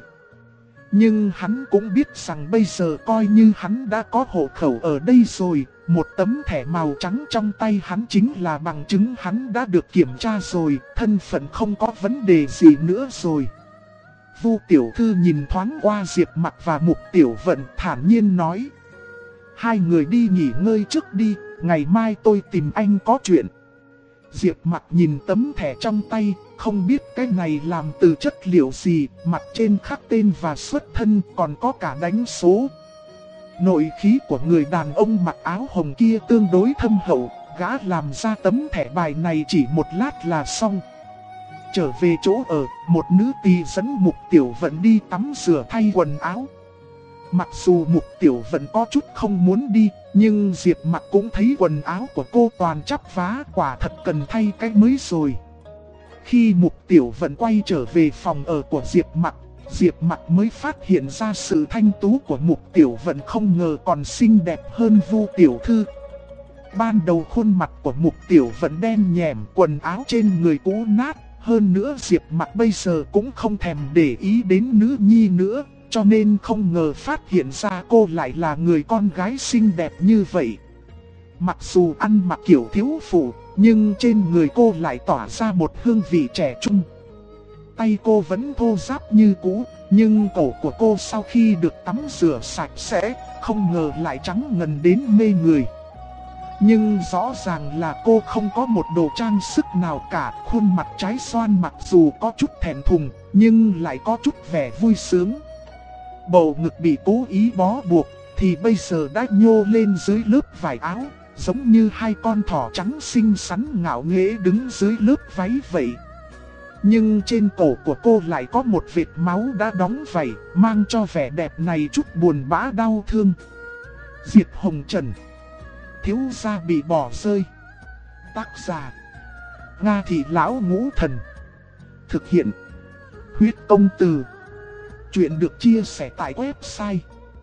Nhưng hắn cũng biết rằng bây giờ coi như hắn đã có hộ khẩu ở đây rồi, một tấm thẻ màu trắng trong tay hắn chính là bằng chứng hắn đã được kiểm tra rồi, thân phận không có vấn đề gì nữa rồi. Vu tiểu thư nhìn thoáng qua Diệp Mặc và Mục Tiểu Vận thản nhiên nói: hai người đi nghỉ ngơi trước đi, ngày mai tôi tìm anh có chuyện. Diệp Mặc nhìn tấm thẻ trong tay, không biết cái này làm từ chất liệu gì, mặt trên khắc tên và xuất thân, còn có cả đánh số. Nội khí của người đàn ông mặc áo hồng kia tương đối thâm hậu, gã làm ra tấm thẻ bài này chỉ một lát là xong. Trở về chỗ ở, một nữ tỳ dẫn Mục Tiểu Vận đi tắm rửa thay quần áo. Mặc dù Mục Tiểu Vận có chút không muốn đi, nhưng Diệp Mặc cũng thấy quần áo của cô toàn chắp vá, quả thật cần thay cái mới rồi. Khi Mục Tiểu Vận quay trở về phòng ở của Diệp Mặc mới phát hiện ra sự thanh tú của Mục Tiểu Vận không ngờ còn xinh đẹp hơn Vu tiểu thư. Ban đầu khuôn mặt của Mục Tiểu Vận đen nhẻm, quần áo trên người cũ nát, hơn nữa Diệp Mặc bây giờ cũng không thèm để ý đến nữ nhi nữa, cho nên không ngờ phát hiện ra cô lại là người con gái xinh đẹp như vậy. Mặc dù ăn mặc kiểu thiếu phụ, nhưng trên người cô lại tỏa ra một hương vị trẻ trung. Tay cô vẫn thô ráp như cũ, nhưng cổ của cô sau khi được tắm rửa sạch sẽ, không ngờ lại trắng ngần đến mê người. Nhưng rõ ràng là cô không có một đồ trang sức nào cả, khuôn mặt trái xoan mặc dù có chút thẹn thùng, nhưng lại có chút vẻ vui sướng. Bầu ngực bị cố ý bó buộc, thì bây giờ đã nhô lên dưới lớp vải áo, giống như hai con thỏ trắng xinh xắn ngạo nghễ đứng dưới lớp váy vậy. Nhưng trên cổ của cô lại có một vệt máu đã đóng vảy, mang cho vẻ đẹp này chút buồn bã đau thương. Diệt Hồng Trần. Thiếu gia bị bỏ rơi. Tác giả: Nga Thị Lão Ngũ Thần. Thực hiện: Huyết Công Từ. Chuyện được chia sẻ tại website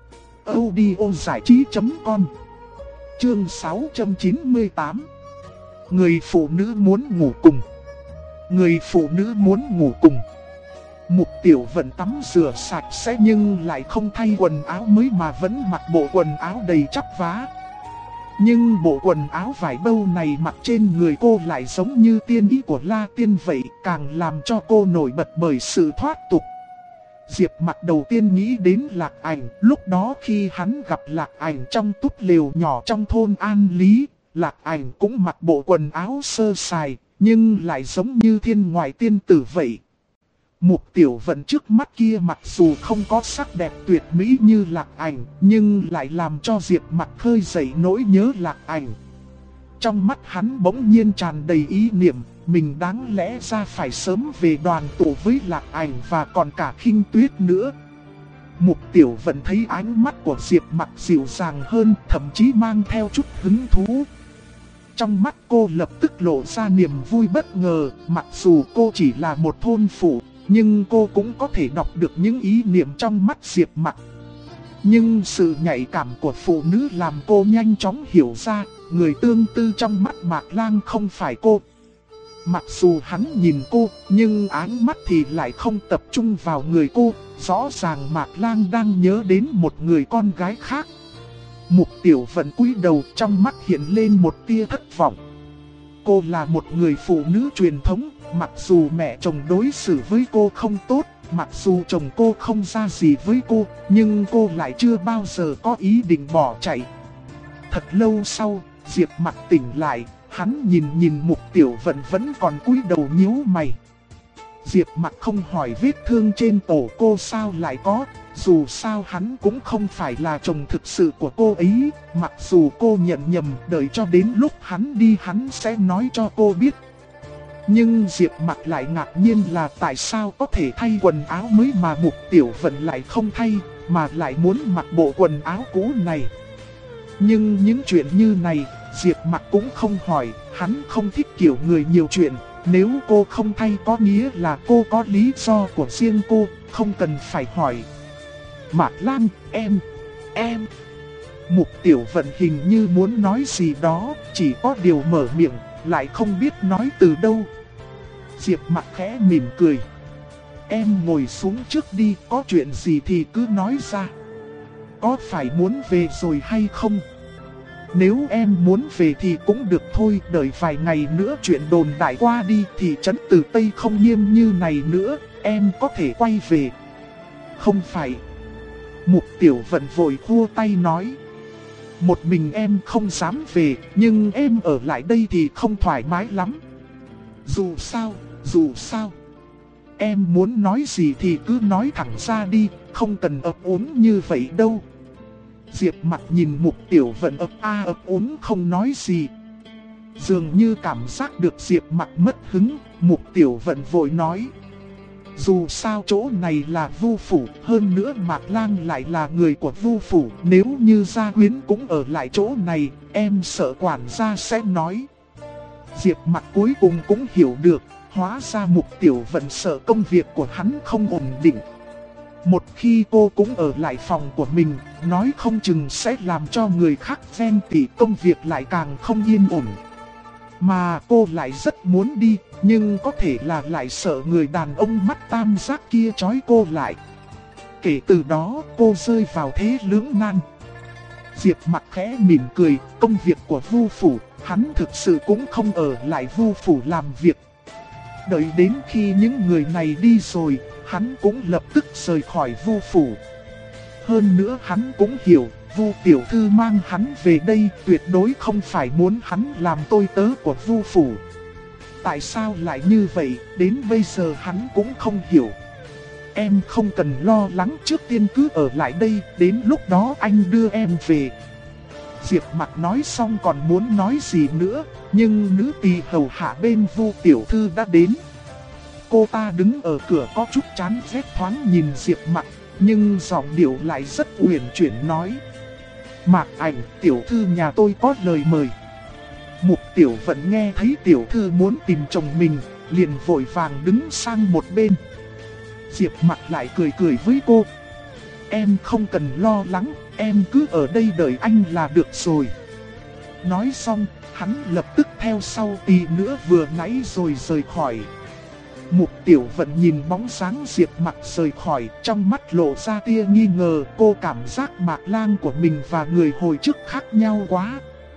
audiozảichí.com. Chương 698. Người phụ nữ muốn ngủ cùng. Người phụ nữ muốn ngủ cùng. Mục Tiểu Vận tắm rửa sạch sẽ nhưng lại không thay quần áo mới mà vẫn mặc bộ quần áo đầy chắp vá. Nhưng bộ quần áo vải bâu này mặc trên người cô lại giống như tiên ý của La Tiên vậy, càng làm cho cô nổi bật bởi sự thoát tục. Diệp Mặc đầu tiên nghĩ đến Lạc Ảnh, lúc đó khi hắn gặp Lạc Ảnh trong túp lều nhỏ trong thôn An Lý, Lạc Ảnh cũng mặc bộ quần áo sơ sài, nhưng lại giống như thiên ngoại tiên tử vậy. Mục Tiểu Vận trước mắt kia mặc dù không có sắc đẹp tuyệt mỹ như Lạc Ảnh, nhưng lại làm cho Diệp Mặc khơi dậy nỗi nhớ Lạc Ảnh. Trong mắt hắn bỗng nhiên tràn đầy ý niệm, mình đáng lẽ ra phải sớm về đoàn tụ với Lạc Ảnh và còn cả Khinh Tuyết nữa. Mục Tiểu Vận thấy ánh mắt của Diệp Mặc dịu dàng hơn, thậm chí mang theo chút hứng thú. Trong mắt cô lập tức lộ ra niềm vui bất ngờ, mặc dù cô chỉ là một thôn phụ, nhưng cô cũng có thể đọc được những ý niệm trong mắt Diệp Mặc. Nhưng sự nhạy cảm của phụ nữ làm cô nhanh chóng hiểu ra, người tương tư trong mắt Mạc Lang không phải cô. Mặc dù hắn nhìn cô, nhưng ánh mắt thì lại không tập trung vào người cô, rõ ràng Mạc Lang đang nhớ đến một người con gái khác. Mục Tiểu Vận cúi đầu, trong mắt hiện lên một tia thất vọng. Cô là một người phụ nữ truyền thống, mặc dù mẹ chồng đối xử với cô không tốt, mặc dù chồng cô không ra gì với cô, nhưng cô lại chưa bao giờ có ý định bỏ chạy. Thật lâu sau, Diệp Mặc tỉnh lại, hắn nhìn Mục Tiểu Vận vẫn còn cúi đầu nhíu mày. Diệp Mặc không hỏi vết thương trên cổ cô sao lại có, dù sao hắn cũng không phải là chồng thực sự của cô ấy, mặc dù cô nhận nhầm, đợi cho đến lúc hắn đi hắn sẽ nói cho cô biết. Nhưng Diệp Mặc lại ngạc nhiên là tại sao có thể thay quần áo mới mà Mục Tiểu Vận lại không thay, mà lại muốn mặc bộ quần áo cũ này. Nhưng những chuyện như này, Diệp Mặc cũng không hỏi, hắn không thích kiểu người nhiều chuyện. Nếu cô không thay có nghĩa là cô có lý do của riêng cô, không cần phải hỏi. Mạc Lang, em. Mục Tiểu Vận hình như muốn nói gì đó, chỉ có điều mở miệng, lại không biết nói từ đâu. Diệp Mặc khẽ mỉm cười. Em ngồi xuống trước đi, có chuyện gì thì cứ nói ra. Có phải muốn về rồi hay không? Nếu em muốn về thì cũng được thôi, đợi vài ngày nữa chuyện đồn đại qua đi thì trấn Từ Tây không nghiêm như này nữa, em có thể quay về. Không phải. Mục Tiểu Vận vội khua tay nói. Một mình em không dám về, nhưng em ở lại đây thì không thoải mái lắm. Dù sao. Em muốn nói gì thì cứ nói thẳng ra đi, không cần ấp úng như vậy đâu. Diệp Mặc nhìn Mục Tiểu Vận ấp úng không nói gì. Dường như cảm giác được Diệp Mặc mất hứng, Mục Tiểu Vận vội nói. Dù sao chỗ này là Vu Phủ, hơn nữa Mạc Lang lại là người của Vu Phủ. Nếu như Gia Quyến cũng ở lại chỗ này, em sợ quản gia sẽ nói. Diệp Mặc cuối cùng cũng hiểu được, hóa ra Mục Tiểu Vận sợ công việc của hắn không ổn định. Một khi cô cũng ở lại phòng của mình, nói không chừng sẽ làm cho người khác ghen tị, công việc lại càng không yên ổn. Mà cô lại rất muốn đi, nhưng có thể là lại sợ người đàn ông mắt tam giác kia trói cô lại. Kể từ đó cô rơi vào thế lưỡng nan. Diệp Mặc khẽ mỉm cười, công việc của Vu Phủ, hắn thực sự cũng không ở lại Vu Phủ làm việc. Đợi đến khi những người này đi rồi, hắn cũng lập tức rời khỏi Vu Phủ. Hơn nữa hắn cũng hiểu, Vu tiểu thư mang hắn về đây tuyệt đối không phải muốn hắn làm tôi tớ của Vu Phủ. Tại sao lại như vậy, đến bây giờ hắn cũng không hiểu. Em không cần lo lắng, trước tiên cứ ở lại đây, đến lúc đó anh đưa em về. Diệp Mặc nói xong còn muốn nói gì nữa, nhưng nữ tỳ hầu hạ bên Vu tiểu thư đã đến. Cô ta đứng ở cửa có chút chán ghét thoáng nhìn Diệp Mặc, nhưng giọng điệu lại rất uyển chuyển nói. Mạc Ảnh, tiểu thư nhà tôi có lời mời. Mục Tiểu Vận nghe thấy tiểu thư muốn tìm chồng mình, liền vội vàng đứng sang một bên. Diệp Mặc lại cười với cô. Em không cần lo lắng, em cứ ở đây đợi anh là được rồi. Nói xong, hắn lập tức theo sau tí nữa vừa nãy rồi rời khỏi. Mục Tiểu Vận nhìn bóng dáng Diệp Mặc rời khỏi, trong mắt lộ ra tia nghi ngờ. Cô cảm giác Mạc Lang của mình và người hồi trước khác nhau quá.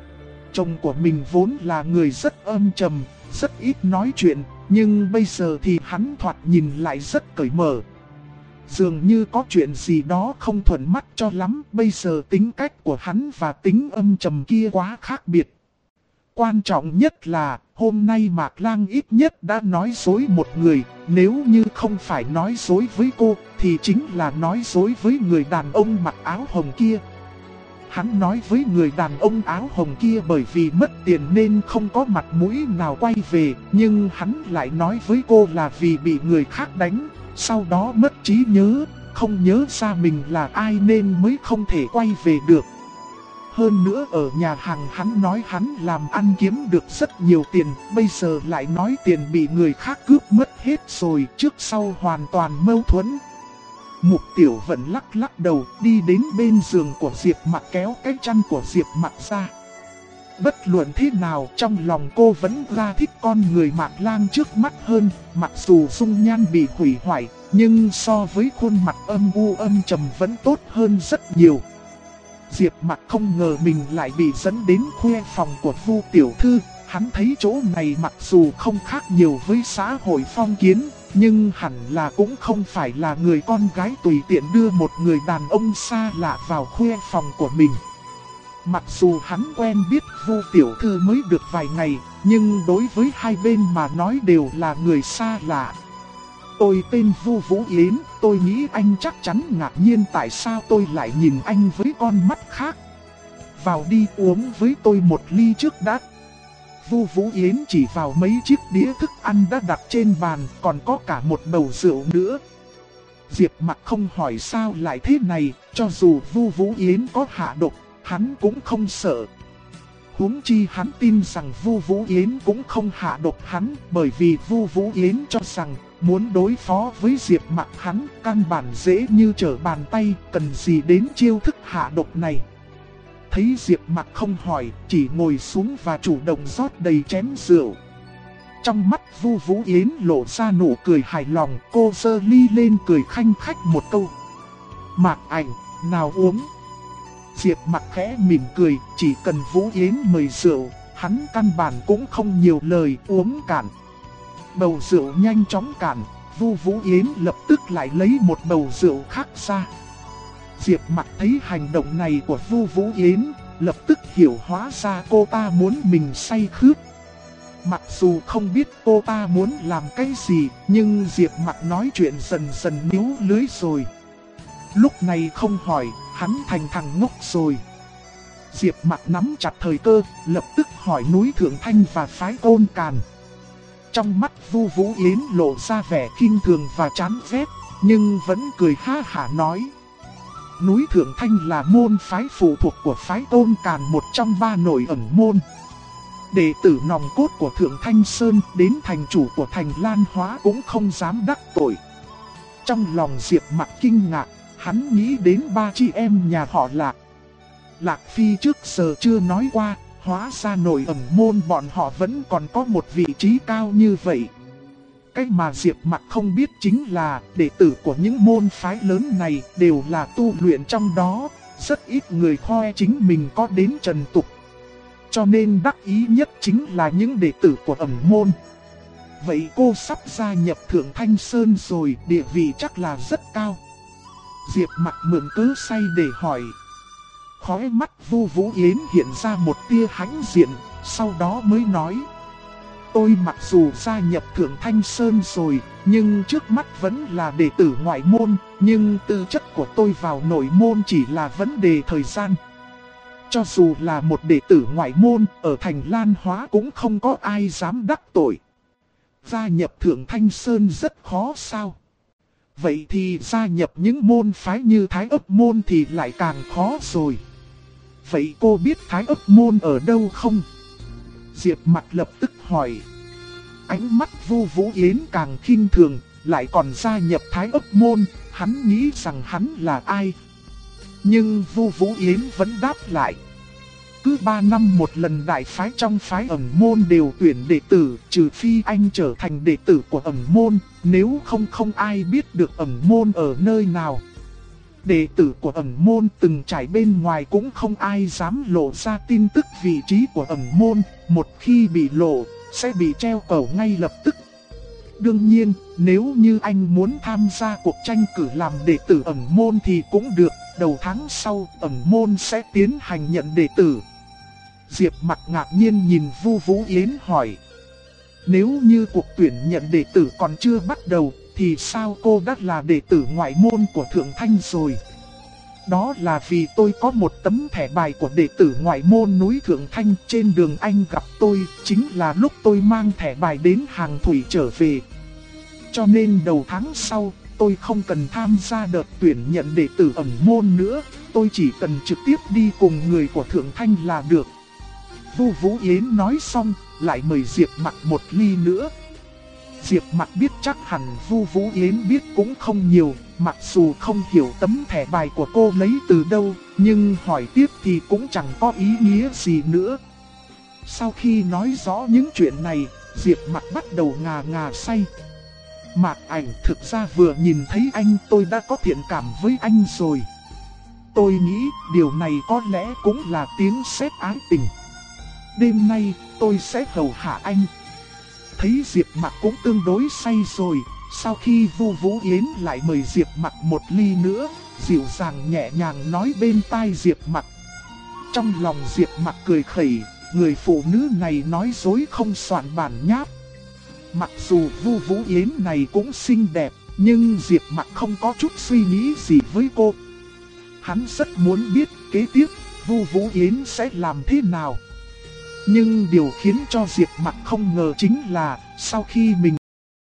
Chồng của mình vốn là người rất âm trầm, rất ít nói chuyện, nhưng bây giờ thì hắn thoạt nhìn lại rất cởi mở. Dường như có chuyện gì đó không thuận mắt cho lắm, bây giờ tính cách của hắn và tính âm trầm kia quá khác biệt. Quan trọng nhất là, hôm nay Mạc Lang ít nhất đã nói dối một người, nếu như không phải nói dối với cô, thì chính là nói dối với người đàn ông mặc áo hồng kia. Hắn nói với người đàn ông áo hồng kia bởi vì mất tiền nên không có mặt mũi nào quay về, nhưng hắn lại nói với cô là vì bị người khác đánh, sau đó mất trí nhớ, không nhớ ra mình là ai nên mới không thể quay về được. Hơn nữa ở nhà hàng hắn nói hắn làm ăn kiếm được rất nhiều tiền, bây giờ lại nói tiền bị người khác cướp mất hết rồi, trước sau hoàn toàn mâu thuẫn. Mục Tiểu Vận lắc lắc đầu đi đến bên giường của Diệp Mặc kéo cái chăn của Diệp Mặc ra. Bất luận thế nào trong lòng cô vẫn ra thích con người Mạc Lang trước mắt hơn, mặc dù dung nhan bị hủy hoại, nhưng so với khuôn mặt âm u âm trầm vẫn tốt hơn rất nhiều. Diệp Mặc không ngờ mình lại bị dẫn đến khuê phòng của Vu tiểu thư, hắn thấy chỗ này mặc dù không khác nhiều với xã hội phong kiến, nhưng hẳn là cũng không phải là người con gái tùy tiện đưa một người đàn ông xa lạ vào khuê phòng của mình. Mặc dù hắn quen biết Vu tiểu thư mới được vài ngày, nhưng đối với hai bên mà nói đều là người xa lạ. Tôi tên Vu Vũ Yến, tôi nghĩ anh chắc chắn ngạc nhiên tại sao tôi lại nhìn anh với con mắt khác. Vào đi uống với tôi một ly trước đã. Vu Vũ Yến chỉ vào mấy chiếc đĩa thức ăn đã đặt trên bàn, còn có cả một bầu rượu nữa. Diệp Mặc không hỏi sao lại thế này, cho dù Vu Vũ Yến có hạ độc, hắn cũng không sợ. Huống chi hắn tin rằng Vu Vũ Yến cũng không hạ độc hắn, bởi vì Vu Vũ Yến cho rằng muốn đối phó với Diệp Mặc hắn căn bản dễ như trở bàn tay, cần gì đến chiêu thức hạ độc này. Thấy Diệp Mặc không hỏi, chỉ ngồi xuống và chủ động rót đầy chén rượu. Trong mắt Vu Vũ Yến lộ ra nụ cười hài lòng, cô giơ ly lên cười khanh khách một câu. Mạc Ảnh, nào uống. Diệp Mặc khẽ mỉm cười, chỉ cần Vũ Yến mời rượu, hắn căn bản cũng không nhiều lời, uống cạn. Bầu rượu nhanh chóng cạn, Vu Vũ Yến lập tức lại lấy một bầu rượu khác ra. Diệp Mặc thấy hành động này của Vu Vũ Yến, lập tức hiểu hóa ra cô ta muốn mình say khướt. Mặc dù không biết cô ta muốn làm cái gì, nhưng Diệp Mặc nói chuyện dần dần níu lưới rồi. Lúc này không hỏi, hắn thành thằng ngốc rồi. Diệp Mặc nắm chặt thời cơ, lập tức hỏi núi Thượng Thanh và phái Côn Càn. Trong mắt Vu Vũ Yến lộ ra vẻ khinh thường và chán ghét, nhưng vẫn cười ha hả nói. Núi Thượng Thanh là môn phái phụ thuộc của phái Côn Càn, một trong ba nổi ẩn môn. Đệ tử nòng cốt của Thượng Thanh Sơn đến thành chủ của thành Lan Hóa cũng không dám đắc tội. Trong lòng Diệp Mặc kinh ngạc, hắn nghĩ đến ba chị em nhà họ Lạc. Lạc Phi trước giờ chưa nói qua, hóa ra nổi ẩn môn bọn họ vẫn còn có một vị trí cao như vậy. Cái mà Diệp Mặc không biết chính là đệ tử của những môn phái lớn này đều là tu luyện trong đó, rất ít người khoe chính mình có đến trần tục. Cho nên đắc ý nhất chính là những đệ tử của ẩn môn. Vậy cô sắp gia nhập Thượng Thanh Sơn rồi, địa vị chắc là rất cao. Diệp Mặc mượn cớ say để hỏi. Khóe mắt Vu Vũ Yến hiện ra một tia hãnh diện, sau đó mới nói. Tôi mặc dù gia nhập Thượng Thanh Sơn rồi, nhưng trước mắt vẫn là đệ tử ngoại môn, nhưng tư chất của tôi vào nội môn chỉ là vấn đề thời gian. Cho dù là một đệ tử ngoại môn, ở thành Lan Hóa cũng không có ai dám đắc tội. Gia nhập Thượng Thanh Sơn rất khó sao? Vậy thì gia nhập những môn phái như Thái Ấp Môn thì lại càng khó rồi. Vậy cô biết Thái Ấp Môn ở đâu không? Diệp Mặc lập tức hỏi. Ánh mắt Vu Vũ Yến càng khinh thường, lại còn gia nhập Thái Ấp Môn, hắn nghĩ rằng hắn là ai? Nhưng Vu Vũ Yến vẫn đáp lại. Cứ 3 năm một lần đại phái trong phái ẩn môn đều tuyển đệ tử, trừ phi anh trở thành đệ tử của ẩn môn, nếu không ai biết được ẩn môn ở nơi nào. Đệ tử của ẩn môn từng trải bên ngoài cũng không ai dám lộ ra tin tức vị trí của ẩn môn, một khi bị lộ, sẽ bị treo cẩu ngay lập tức. Đương nhiên, nếu như anh muốn tham gia cuộc tranh cử làm đệ tử ẩn môn thì cũng được, đầu tháng sau ẩn môn sẽ tiến hành nhận đệ tử. Diệp Mặc ngạc nhiên nhìn Vu Vũ Yến hỏi. Nếu như cuộc tuyển nhận đệ tử còn chưa bắt đầu, thì sao cô đã là đệ tử ngoại môn của Thượng Thanh rồi? Đó là vì tôi có một tấm thẻ bài của đệ tử ngoại môn núi Thượng Thanh, trên đường anh gặp tôi, chính là lúc tôi mang thẻ bài đến hàng thủy trở về. Cho nên đầu tháng sau, tôi không cần tham gia đợt tuyển nhận đệ tử ẩn môn nữa, tôi chỉ cần trực tiếp đi cùng người của Thượng Thanh là được. Vu Vũ Yến nói xong, lại mời Diệp Mặc một ly nữa. Diệp Mặc biết chắc hẳn Vu Vũ Yến biết cũng không nhiều, mặc dù không hiểu tấm thẻ bài của cô lấy từ đâu, nhưng hỏi tiếp thì cũng chẳng có ý nghĩa gì nữa. Sau khi nói rõ những chuyện này, Diệp Mặc bắt đầu ngà ngà say. Mạc Ảnh, thực ra vừa nhìn thấy anh tôi đã có thiện cảm với anh rồi. Tôi nghĩ điều này có lẽ cũng là tiếng sét ái tình. Đêm nay tôi sẽ hầu hạ anh. Thấy Diệp Mặc cũng tương đối say rồi, sau khi Vu Vũ Yến lại mời Diệp Mặc một ly nữa, dịu dàng nhẹ nhàng nói bên tai Diệp Mặc. Trong lòng Diệp Mặc cười khẩy, người phụ nữ này nói dối không soạn bản nháp. Mặc dù Vu Vũ Yến này cũng xinh đẹp, nhưng Diệp Mặc không có chút suy nghĩ gì với cô. Hắn rất muốn biết kế tiếp Vu Vũ Yến sẽ làm thế nào. Nhưng điều khiến cho Diệp Mặc không ngờ chính là sau khi mình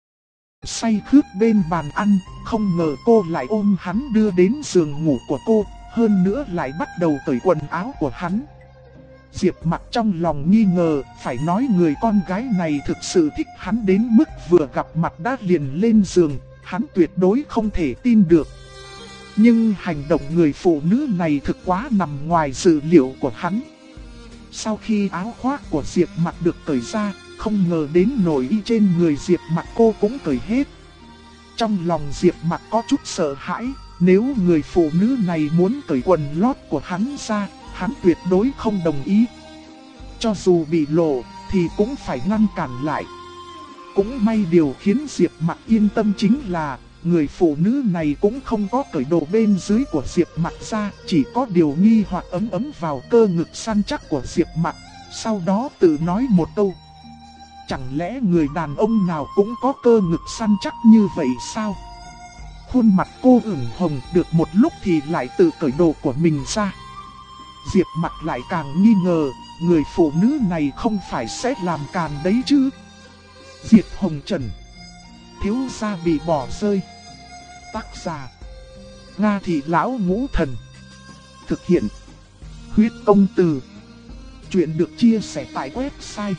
say khướt bên bàn ăn, không ngờ cô lại ôm hắn đưa đến giường ngủ của cô, hơn nữa lại bắt đầu cởi quần áo của hắn. Diệp Mặc trong lòng nghi ngờ, phải nói người con gái này thực sự thích hắn đến mức vừa gặp mặt đã liền lên giường, hắn tuyệt đối không thể tin được. Nhưng hành động người phụ nữ này thực quá nằm ngoài dự liệu của hắn. Sau khi áo khoác của Diệp Mặc được cởi ra, không ngờ đến nổi y trên người Diệp Mặc cô cũng cởi hết. Trong lòng Diệp Mặc có chút sợ hãi, nếu người phụ nữ này muốn cởi quần lót của hắn ra, hắn tuyệt đối không đồng ý. Cho dù bị lộ thì cũng phải ngăn cản lại. Cũng may điều khiến Diệp Mặc yên tâm chính là người phụ nữ này cũng không có cởi đồ bên dưới của Diệp Mặc ra, chỉ có điều nghi hoặc ấm ấm vào cơ ngực săn chắc của Diệp Mặc, sau đó tự nói một câu. Chẳng lẽ người đàn ông nào cũng có cơ ngực săn chắc như vậy sao? Khuôn mặt cô ửng hồng, được một lúc thì lại tự cởi đồ của mình ra. Diệp Mặc lại càng nghi ngờ, người phụ nữ này không phải sẽ làm càn đấy chứ. Diệp Hồng Trần, thiếu gia bị bỏ rơi. Tác giả Nga Thị Lão Ngũ Thần. Thực hiện Huyết Công Từ. Chuyện được chia sẻ tại website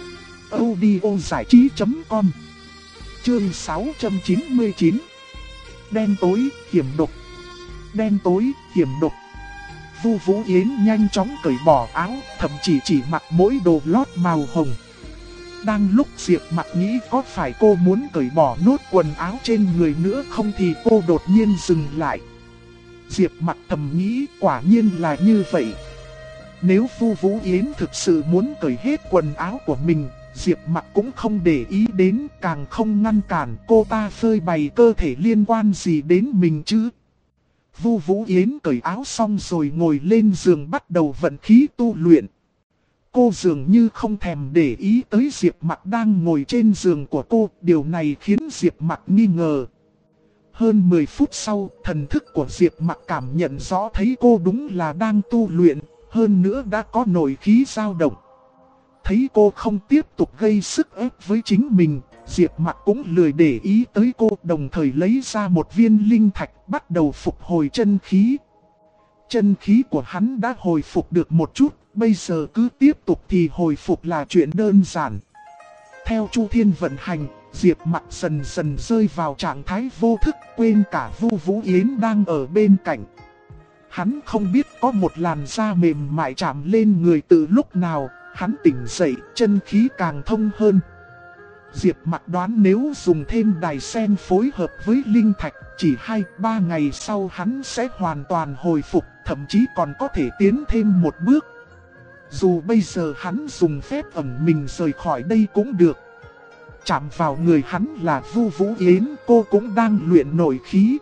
audiozảichí.com. Chương 699. Đen tối, hiểm độc. Đen tối, hiểm độc. Vu Vũ Yến nhanh chóng cởi bỏ áo, thậm chí chỉ mặc mỗi đồ lót màu hồng. Đang lúc Diệp Mặc nghĩ có phải cô muốn cởi bỏ nốt quần áo trên người nữa không thì cô đột nhiên dừng lại. Diệp Mặc thầm nghĩ quả nhiên là như vậy. Nếu Vu Vũ Yến thực sự muốn cởi hết quần áo của mình, Diệp Mặc cũng không để ý đến, càng không ngăn cản cô ta phơi bày cơ thể liên quan gì đến mình chứ. Vu Vũ Yến cởi áo xong rồi ngồi lên giường bắt đầu vận khí tu luyện. Cô dường như không thèm để ý tới Diệp Mặc đang ngồi trên giường của cô, điều này khiến Diệp Mặc nghi ngờ. Hơn 10 phút sau, thần thức của Diệp Mặc cảm nhận rõ thấy cô đúng là đang tu luyện, hơn nữa đã có nội khí dao động. Thấy cô không tiếp tục gây sức ép với chính mình, Diệp Mặc cũng lười để ý tới cô, đồng thời lấy ra một viên linh thạch bắt đầu phục hồi chân khí. Chân khí của hắn đã hồi phục được một chút, bây giờ cứ tiếp tục thì hồi phục là chuyện đơn giản. Theo Chu Thiên vận hành, Diệp Mặc dần dần rơi vào trạng thái vô thức, quên cả Vu Vũ Yến đang ở bên cạnh. Hắn không biết có một làn da mềm mại chạm lên người từ lúc nào, hắn tỉnh dậy, chân khí càng thông hơn. Diệp Mặc đoán nếu dùng thêm đài sen phối hợp với linh thạch, chỉ 2-3 ngày sau hắn sẽ hoàn toàn hồi phục, thậm chí còn có thể tiến thêm một bước. Dù bây giờ hắn dùng phép ẩn mình rời khỏi đây cũng được. Chạm vào người hắn là Vu Vũ Yến, cô cũng đang luyện nội khí.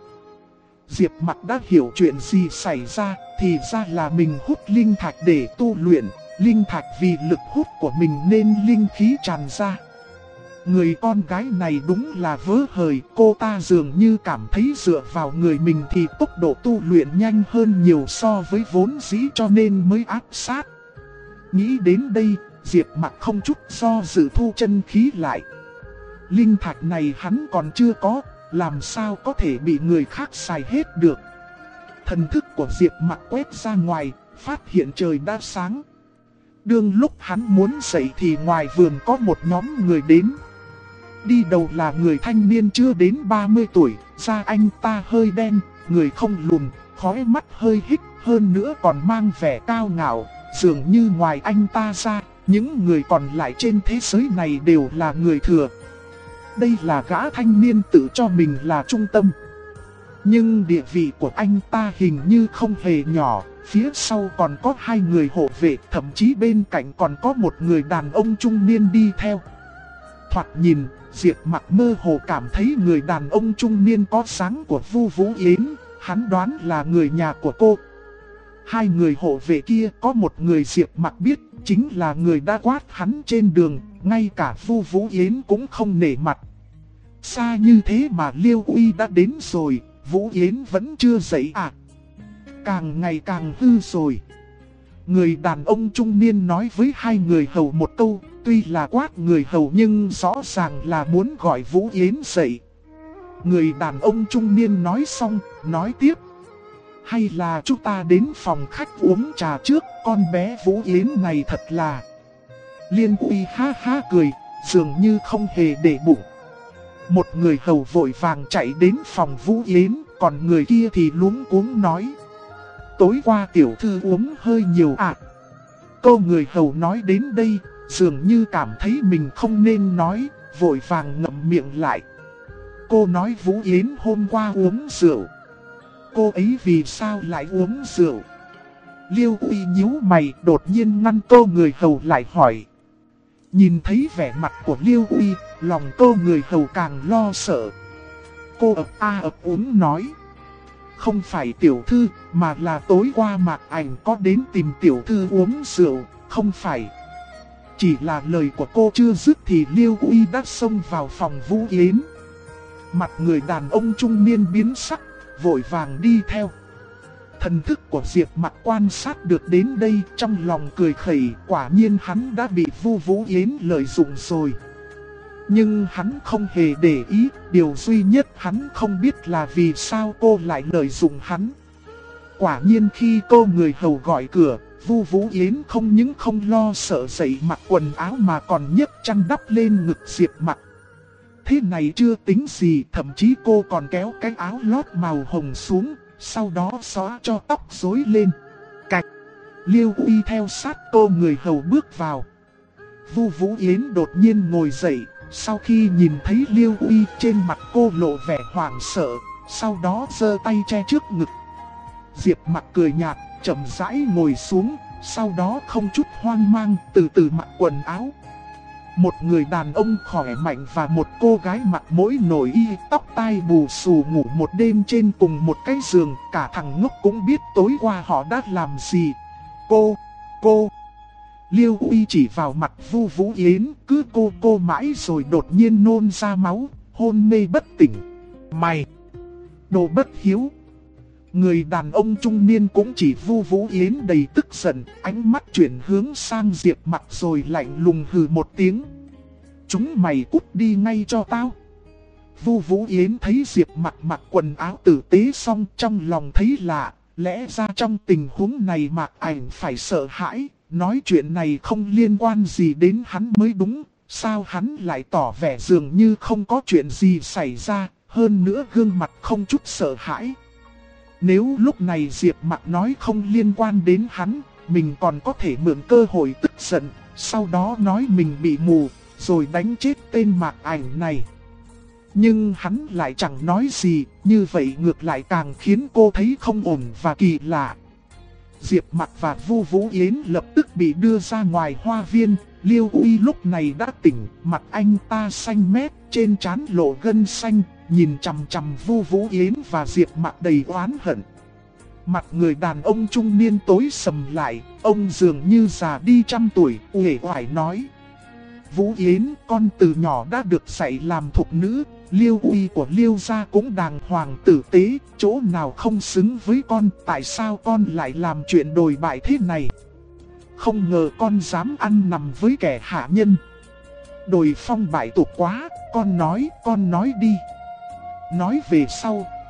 Diệp Mặc đã hiểu chuyện gì xảy ra, thì ra là mình hút linh thạch để tu luyện. Linh thạch vì lực hút của mình nên linh khí tràn ra. Người con gái này đúng là vớ hời, cô ta dường như cảm thấy dựa vào người mình thì tốc độ tu luyện nhanh hơn nhiều so với vốn dĩ cho nên mới áp sát. Nghĩ đến đây, Diệp Mặc không chút do dự thu chân khí lại. Linh thạch này hắn còn chưa có, làm sao có thể bị người khác xài hết được. Thần thức của Diệp Mặc quét ra ngoài, phát hiện trời đã sáng. Đương lúc hắn muốn dậy thì ngoài vườn có một nhóm người đến. Đi đầu là người thanh niên chưa đến 30 tuổi, da anh ta hơi đen, người không lùn, khóe mắt hơi híp, hơn nữa còn mang vẻ cao ngạo, dường như ngoài anh ta ra, những người còn lại trên thế giới này đều là người thừa. Đây là gã thanh niên tự cho mình là trung tâm. Nhưng địa vị của anh ta hình như không hề nhỏ, phía sau còn có 2 người hộ vệ, thậm chí bên cạnh còn có một người đàn ông trung niên đi theo. Thoạt nhìn, Diệp Mặc mơ hồ cảm thấy người đàn ông trung niên có dáng của Vu Vũ Yến, hắn đoán là người nhà của cô. 2 người hộ vệ kia có một người Diệp Mặc biết, chính là người đã quát hắn trên đường, ngay cả Vu Vũ Yến cũng không nể mặt. Xa như thế mà Liêu Uy đã đến rồi, Vũ Yến vẫn chưa dậy à? Càng ngày càng hư rồi. Người đàn ông trung niên nói với 2 người hầu một câu, tuy là quát người hầu nhưng rõ ràng là muốn gọi Vũ Yến dậy. Người đàn ông trung niên nói xong, nói tiếp. Hay là chúng ta đến phòng khách uống trà trước, con bé Vũ Yến này thật là... Liên Uy ha ha cười, dường như không hề để bụng. Một người hầu vội vàng chạy đến phòng Vũ Yến, còn người kia thì luống cuống nói. Tối qua tiểu thư uống hơi nhiều ạ. Cô người hầu nói đến đây, dường như cảm thấy mình không nên nói, vội vàng ngậm miệng lại. Cô nói Vũ Yến hôm qua uống rượu. Cô ấy vì sao lại uống rượu? Liêu Uy nhíu mày, đột nhiên ngăn cô người hầu lại hỏi. Nhìn thấy vẻ mặt của Liêu Uy, lòng cô người hầu càng lo sợ. Cô ấp úng nói. Không phải tiểu thư, mà là tối qua Mạc Ảnh có đến tìm tiểu thư uống rượu, không phải. Chỉ là lời của cô chưa dứt thì Liêu Uy đã xông vào phòng Vũ Yến. Mặt người đàn ông trung niên biến sắc, vội vàng đi theo. Thần thức của Diệp Mặc quan sát được đến đây, trong lòng cười khẩy, quả nhiên hắn đã bị Vu Vũ Yến lợi dụng rồi. Nhưng hắn không hề để ý, điều duy nhất hắn không biết là vì sao cô lại lợi dụng hắn. Quả nhiên khi cô người hầu gọi cửa, Vu Vũ Yến không những không lo sợ dậy mặc quần áo mà còn nhấc chăn đắp lên ngực Diệp Mặc. Thế này chưa tính gì, thậm chí cô còn kéo cái áo lót màu hồng xuống, sau đó xóa cho tóc rối lên. Cạch, Liêu Uy theo sát cô người hầu bước vào. Vu Vũ Yến đột nhiên ngồi dậy, sau khi nhìn thấy Liêu Uy trên mặt cô lộ vẻ hoảng sợ, sau đó giơ tay che trước ngực. Diệp Mặc cười nhạt, chậm rãi ngồi xuống, sau đó không chút hoang mang từ từ mặc quần áo. Một người đàn ông khỏe mạnh và một cô gái mặc mỗi nổi y, tóc tai bù xù ngủ một đêm trên cùng một cái giường, cả thằng ngốc cũng biết tối qua họ đã làm gì. Cô... Liêu Uy chỉ vào mặt Vu Vũ Yến, cứ cô mãi rồi đột nhiên nôn ra máu, hôn mê bất tỉnh. Mày! Đồ bất hiếu! Người đàn ông trung niên cũng chỉ Vu Vũ Yến đầy tức giận, ánh mắt chuyển hướng sang Diệp Mặc rồi lạnh lùng hừ một tiếng. Chúng mày cút đi ngay cho tao! Vu Vũ Yến thấy Diệp Mặc mặc quần áo tử tế xong trong lòng thấy lạ, lẽ ra trong tình huống này Mạc Ảnh phải sợ hãi. Nói chuyện này không liên quan gì đến hắn mới đúng, sao hắn lại tỏ vẻ dường như không có chuyện gì xảy ra, hơn nữa gương mặt không chút sợ hãi. Nếu lúc này Diệp Mặc nói không liên quan đến hắn, mình còn có thể mượn cơ hội tức giận, sau đó nói mình bị mù, rồi đánh chết tên Mạc Ảnh này. Nhưng hắn lại chẳng nói gì, như vậy ngược lại càng khiến cô thấy không ổn và kỳ lạ. Diệp Mặc và Vu Vũ Yến lập tức bị đưa ra ngoài hoa viên. Liêu Uy lúc này đã tỉnh, mặt anh ta xanh mét, trên trán lộ gân xanh, nhìn chằm chằm Vu Vũ Yến và Diệp Mặc đầy oán hận. Mặt người đàn ông trung niên tối sầm lại, ông dường như già đi trăm tuổi, uể oải nói. Vũ Yến, con từ nhỏ đã được dạy làm thục nữ, Liêu Uy của Liêu gia cũng đàng hoàng tử tế, chỗ nào không xứng với con, tại sao con lại làm chuyện đồi bại thế này? Không ngờ con dám ăn nằm với kẻ hạ nhân. Đồi phong bại tục quá, con nói đi. Nói về sau,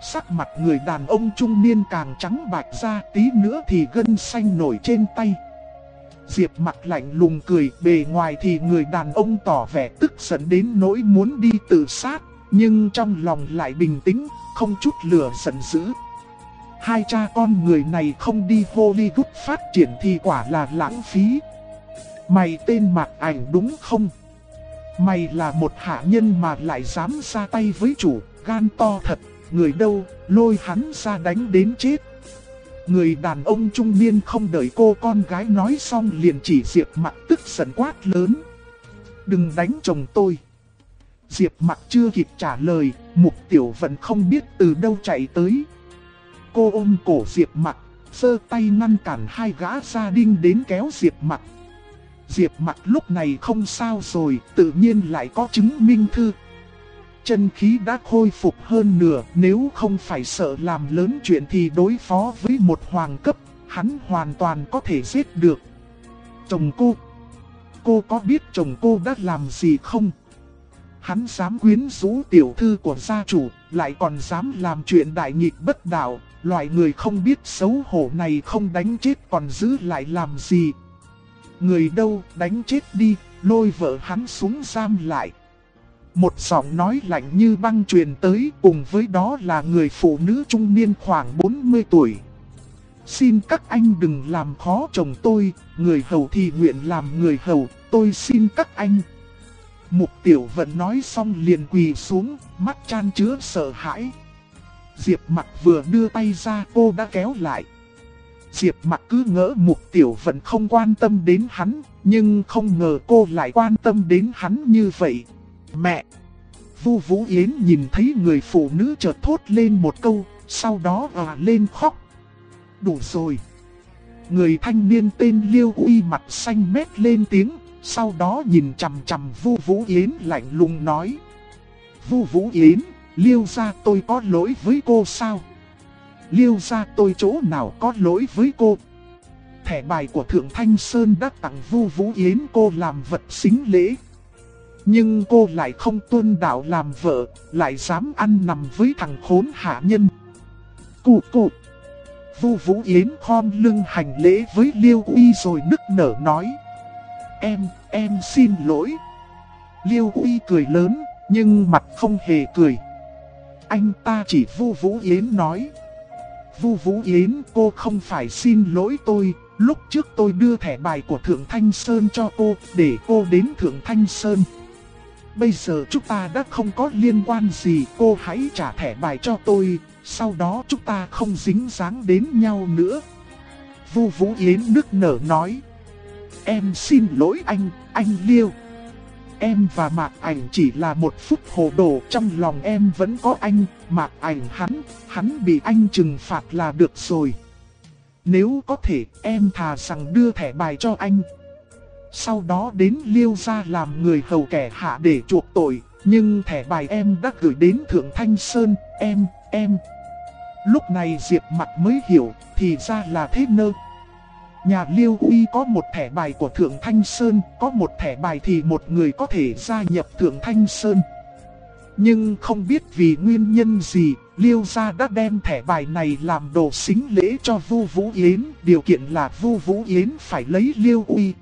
Sắc mặt người đàn ông trung niên càng trắng bạch ra, tí nữa thì gân xanh nổi trên tay. Diệp Mặc lạnh lùng cười, bề ngoài thì người đàn ông tỏ vẻ tức giận đến nỗi muốn đi tự sát, nhưng trong lòng lại bình tĩnh, không chút lửa giận dữ. Hai cha con người này không đi Hollywood phát triển thì quả là lãng phí. Mày tên Mạc Ảnh đúng không? Mày là một hạ nhân mà lại dám ra tay với chủ, gan to thật, người đâu, lôi hắn ra đánh đến chết. Người đàn ông trung niên không đợi cô con gái nói xong liền chỉ Diệp Mặc tức giận quát lớn. Đừng đánh chồng tôi. Diệp Mặc chưa kịp trả lời, Mục Tiểu Vận không biết từ đâu chạy tới. Cô ôm cổ Diệp Mặc, giơ tay ngăn cản hai gã gia đình đến kéo Diệp Mặc. Diệp Mặc lúc này không sao rồi, tự nhiên lại có chứng minh thư. Chân khí đã khôi phục hơn nửa, nếu không phải sợ làm lớn chuyện thì đối phó với một hoàng cấp, hắn hoàn toàn có thể giết được. Chồng cô có biết chồng cô đã làm gì không? Hắn dám quyến rũ tiểu thư của gia chủ, lại còn dám làm chuyện đại nghịch bất đạo, loại người không biết xấu hổ này không đánh chết còn giữ lại làm gì. Người đâu, đánh chết đi, lôi vợ hắn xuống giam lại. Một giọng nói lạnh như băng truyền tới, cùng với đó là người phụ nữ trung niên khoảng 40 tuổi. Xin các anh đừng làm khó chồng tôi, người hầu thì nguyện làm người hầu, tôi xin các anh. Mục Tiểu Vận nói xong liền quỳ xuống, mắt chan chứa sợ hãi. Diệp Mặc vừa đưa tay ra cô đã kéo lại. Diệp Mặc cứ ngỡ Mục Tiểu Vận không quan tâm đến hắn, nhưng không ngờ cô lại quan tâm đến hắn như vậy. Mẹ! Vu Vũ Yến nhìn thấy người phụ nữ chợt thốt lên một câu, sau đó lên khóc. Đủ rồi! Người thanh niên tên Liêu Uy mặt xanh mét lên tiếng, sau đó nhìn chằm chằm Vu Vũ Yến lạnh lùng nói. Vu Vũ Yến, Liêu gia tôi có lỗi với cô sao? Liêu gia tôi chỗ nào có lỗi với cô? Thẻ bài của Thượng Thanh Sơn đã tặng Vu Vũ Yến cô làm vật xính lễ. Nhưng cô lại không tuân đạo làm vợ, lại dám ăn nằm với thằng khốn hạ nhân. Cụ. Vu Vũ Yến khom lưng hành lễ với Liêu Uy rồi nức nở nói. Em xin lỗi. Liêu Uy cười lớn, nhưng mặt không hề cười. Anh ta chỉ Vu Vũ Yến nói. Vu Vũ Yến, cô không phải xin lỗi tôi, lúc trước tôi đưa thẻ bài của Thượng Thanh Sơn cho cô, để cô đến Thượng Thanh Sơn. Bây giờ chúng ta đã không có liên quan gì, cô hãy trả thẻ bài cho tôi, sau đó chúng ta không dính dáng đến nhau nữa. Vu Vũ Yến nức nở nói. Em xin lỗi anh Liêu. Em và Mạc Ảnh chỉ là một phút hồ đồ, trong lòng em vẫn có anh, Mạc Ảnh hắn bị anh trừng phạt là được rồi. Nếu có thể, em thà rằng đưa thẻ bài cho anh. Sau đó đến Liêu gia làm người hầu kẻ hạ để chuộc tội, nhưng thẻ bài em đã gửi đến Thượng Thanh Sơn, em. Lúc này Diệp Mặc mới hiểu, thì ra là thế nơ. Nhà Liêu Uy có một thẻ bài của Thượng Thanh Sơn, có một thẻ bài thì một người có thể gia nhập Thượng Thanh Sơn. Nhưng không biết vì nguyên nhân gì, Liêu gia đã đem thẻ bài này làm đồ xính lễ cho Vu Vũ Yến, điều kiện là Vu Vũ Yến phải lấy Liêu Uy.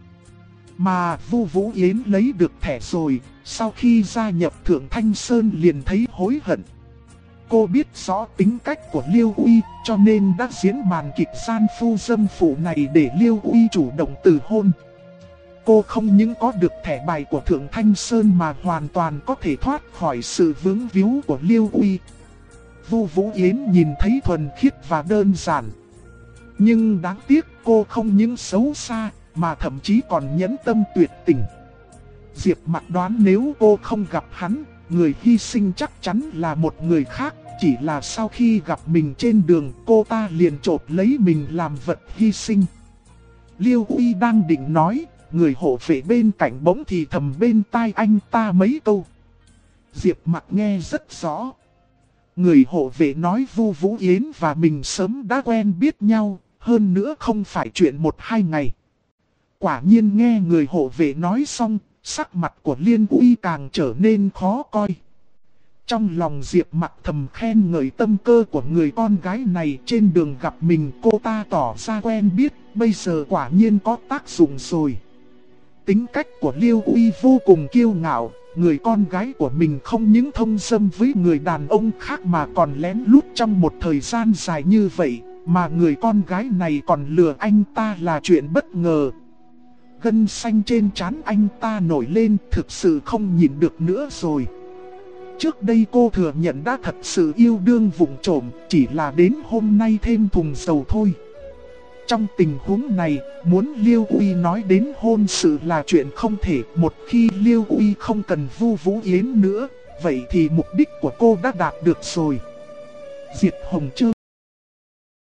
Mà Vu Vũ Yến lấy được thẻ rồi, sau khi gia nhập Thượng Thanh Sơn liền thấy hối hận. Cô biết rõ tính cách của Liêu Uy, cho nên đã diễn màn kịch gian phu dâm phụ này để Liêu Uy chủ động từ hôn. Cô không những có được thẻ bài của Thượng Thanh Sơn mà hoàn toàn có thể thoát khỏi sự vướng víu của Liêu Uy. Vu Vũ Yến nhìn thấy thuần khiết và đơn giản. Nhưng đáng tiếc cô không những xấu xa, mà thậm chí còn nhẫn tâm tuyệt tình. Diệp Mặc đoán nếu cô không gặp hắn, người hy sinh chắc chắn là một người khác, chỉ là sau khi gặp mình trên đường cô ta liền chộp lấy mình làm vật hy sinh. Liêu Uy đang định nói, người hộ vệ bên cạnh bỗng thì thầm bên tai anh ta mấy câu. Diệp Mặc nghe rất rõ. Người hộ vệ nói Vu Vũ Yến và mình sớm đã quen biết nhau, hơn nữa không phải chuyện 1-2 ngày. Quả nhiên nghe người hộ vệ nói xong, sắc mặt của Liên Uy càng trở nên khó coi. Trong lòng Diệp Mặc thầm khen ngợi tâm cơ của người con gái này. Trên đường gặp mình cô ta tỏ ra quen biết, bây giờ quả nhiên có tác dụng rồi. Tính cách của Liêu Uy vô cùng kiêu ngạo. Người con gái của mình không những thông dâm với người đàn ông khác mà còn lén lút trong một thời gian dài như vậy. Mà người con gái này còn lừa anh ta là chuyện bất ngờ. Gân xanh trên trán anh ta nổi lên, thực sự không nhịn được nữa rồi. Trước đây cô thừa nhận đã thật sự yêu đương vụng trộm, chỉ là đến hôm nay thêm thùng dầu thôi. Trong tình huống này, muốn Liêu Uy nói đến hôn sự là chuyện không thể. Một khi Liêu Uy không cần Vu Vũ Yến nữa, vậy thì mục đích của cô đã đạt được rồi. Diệt Hồng Chương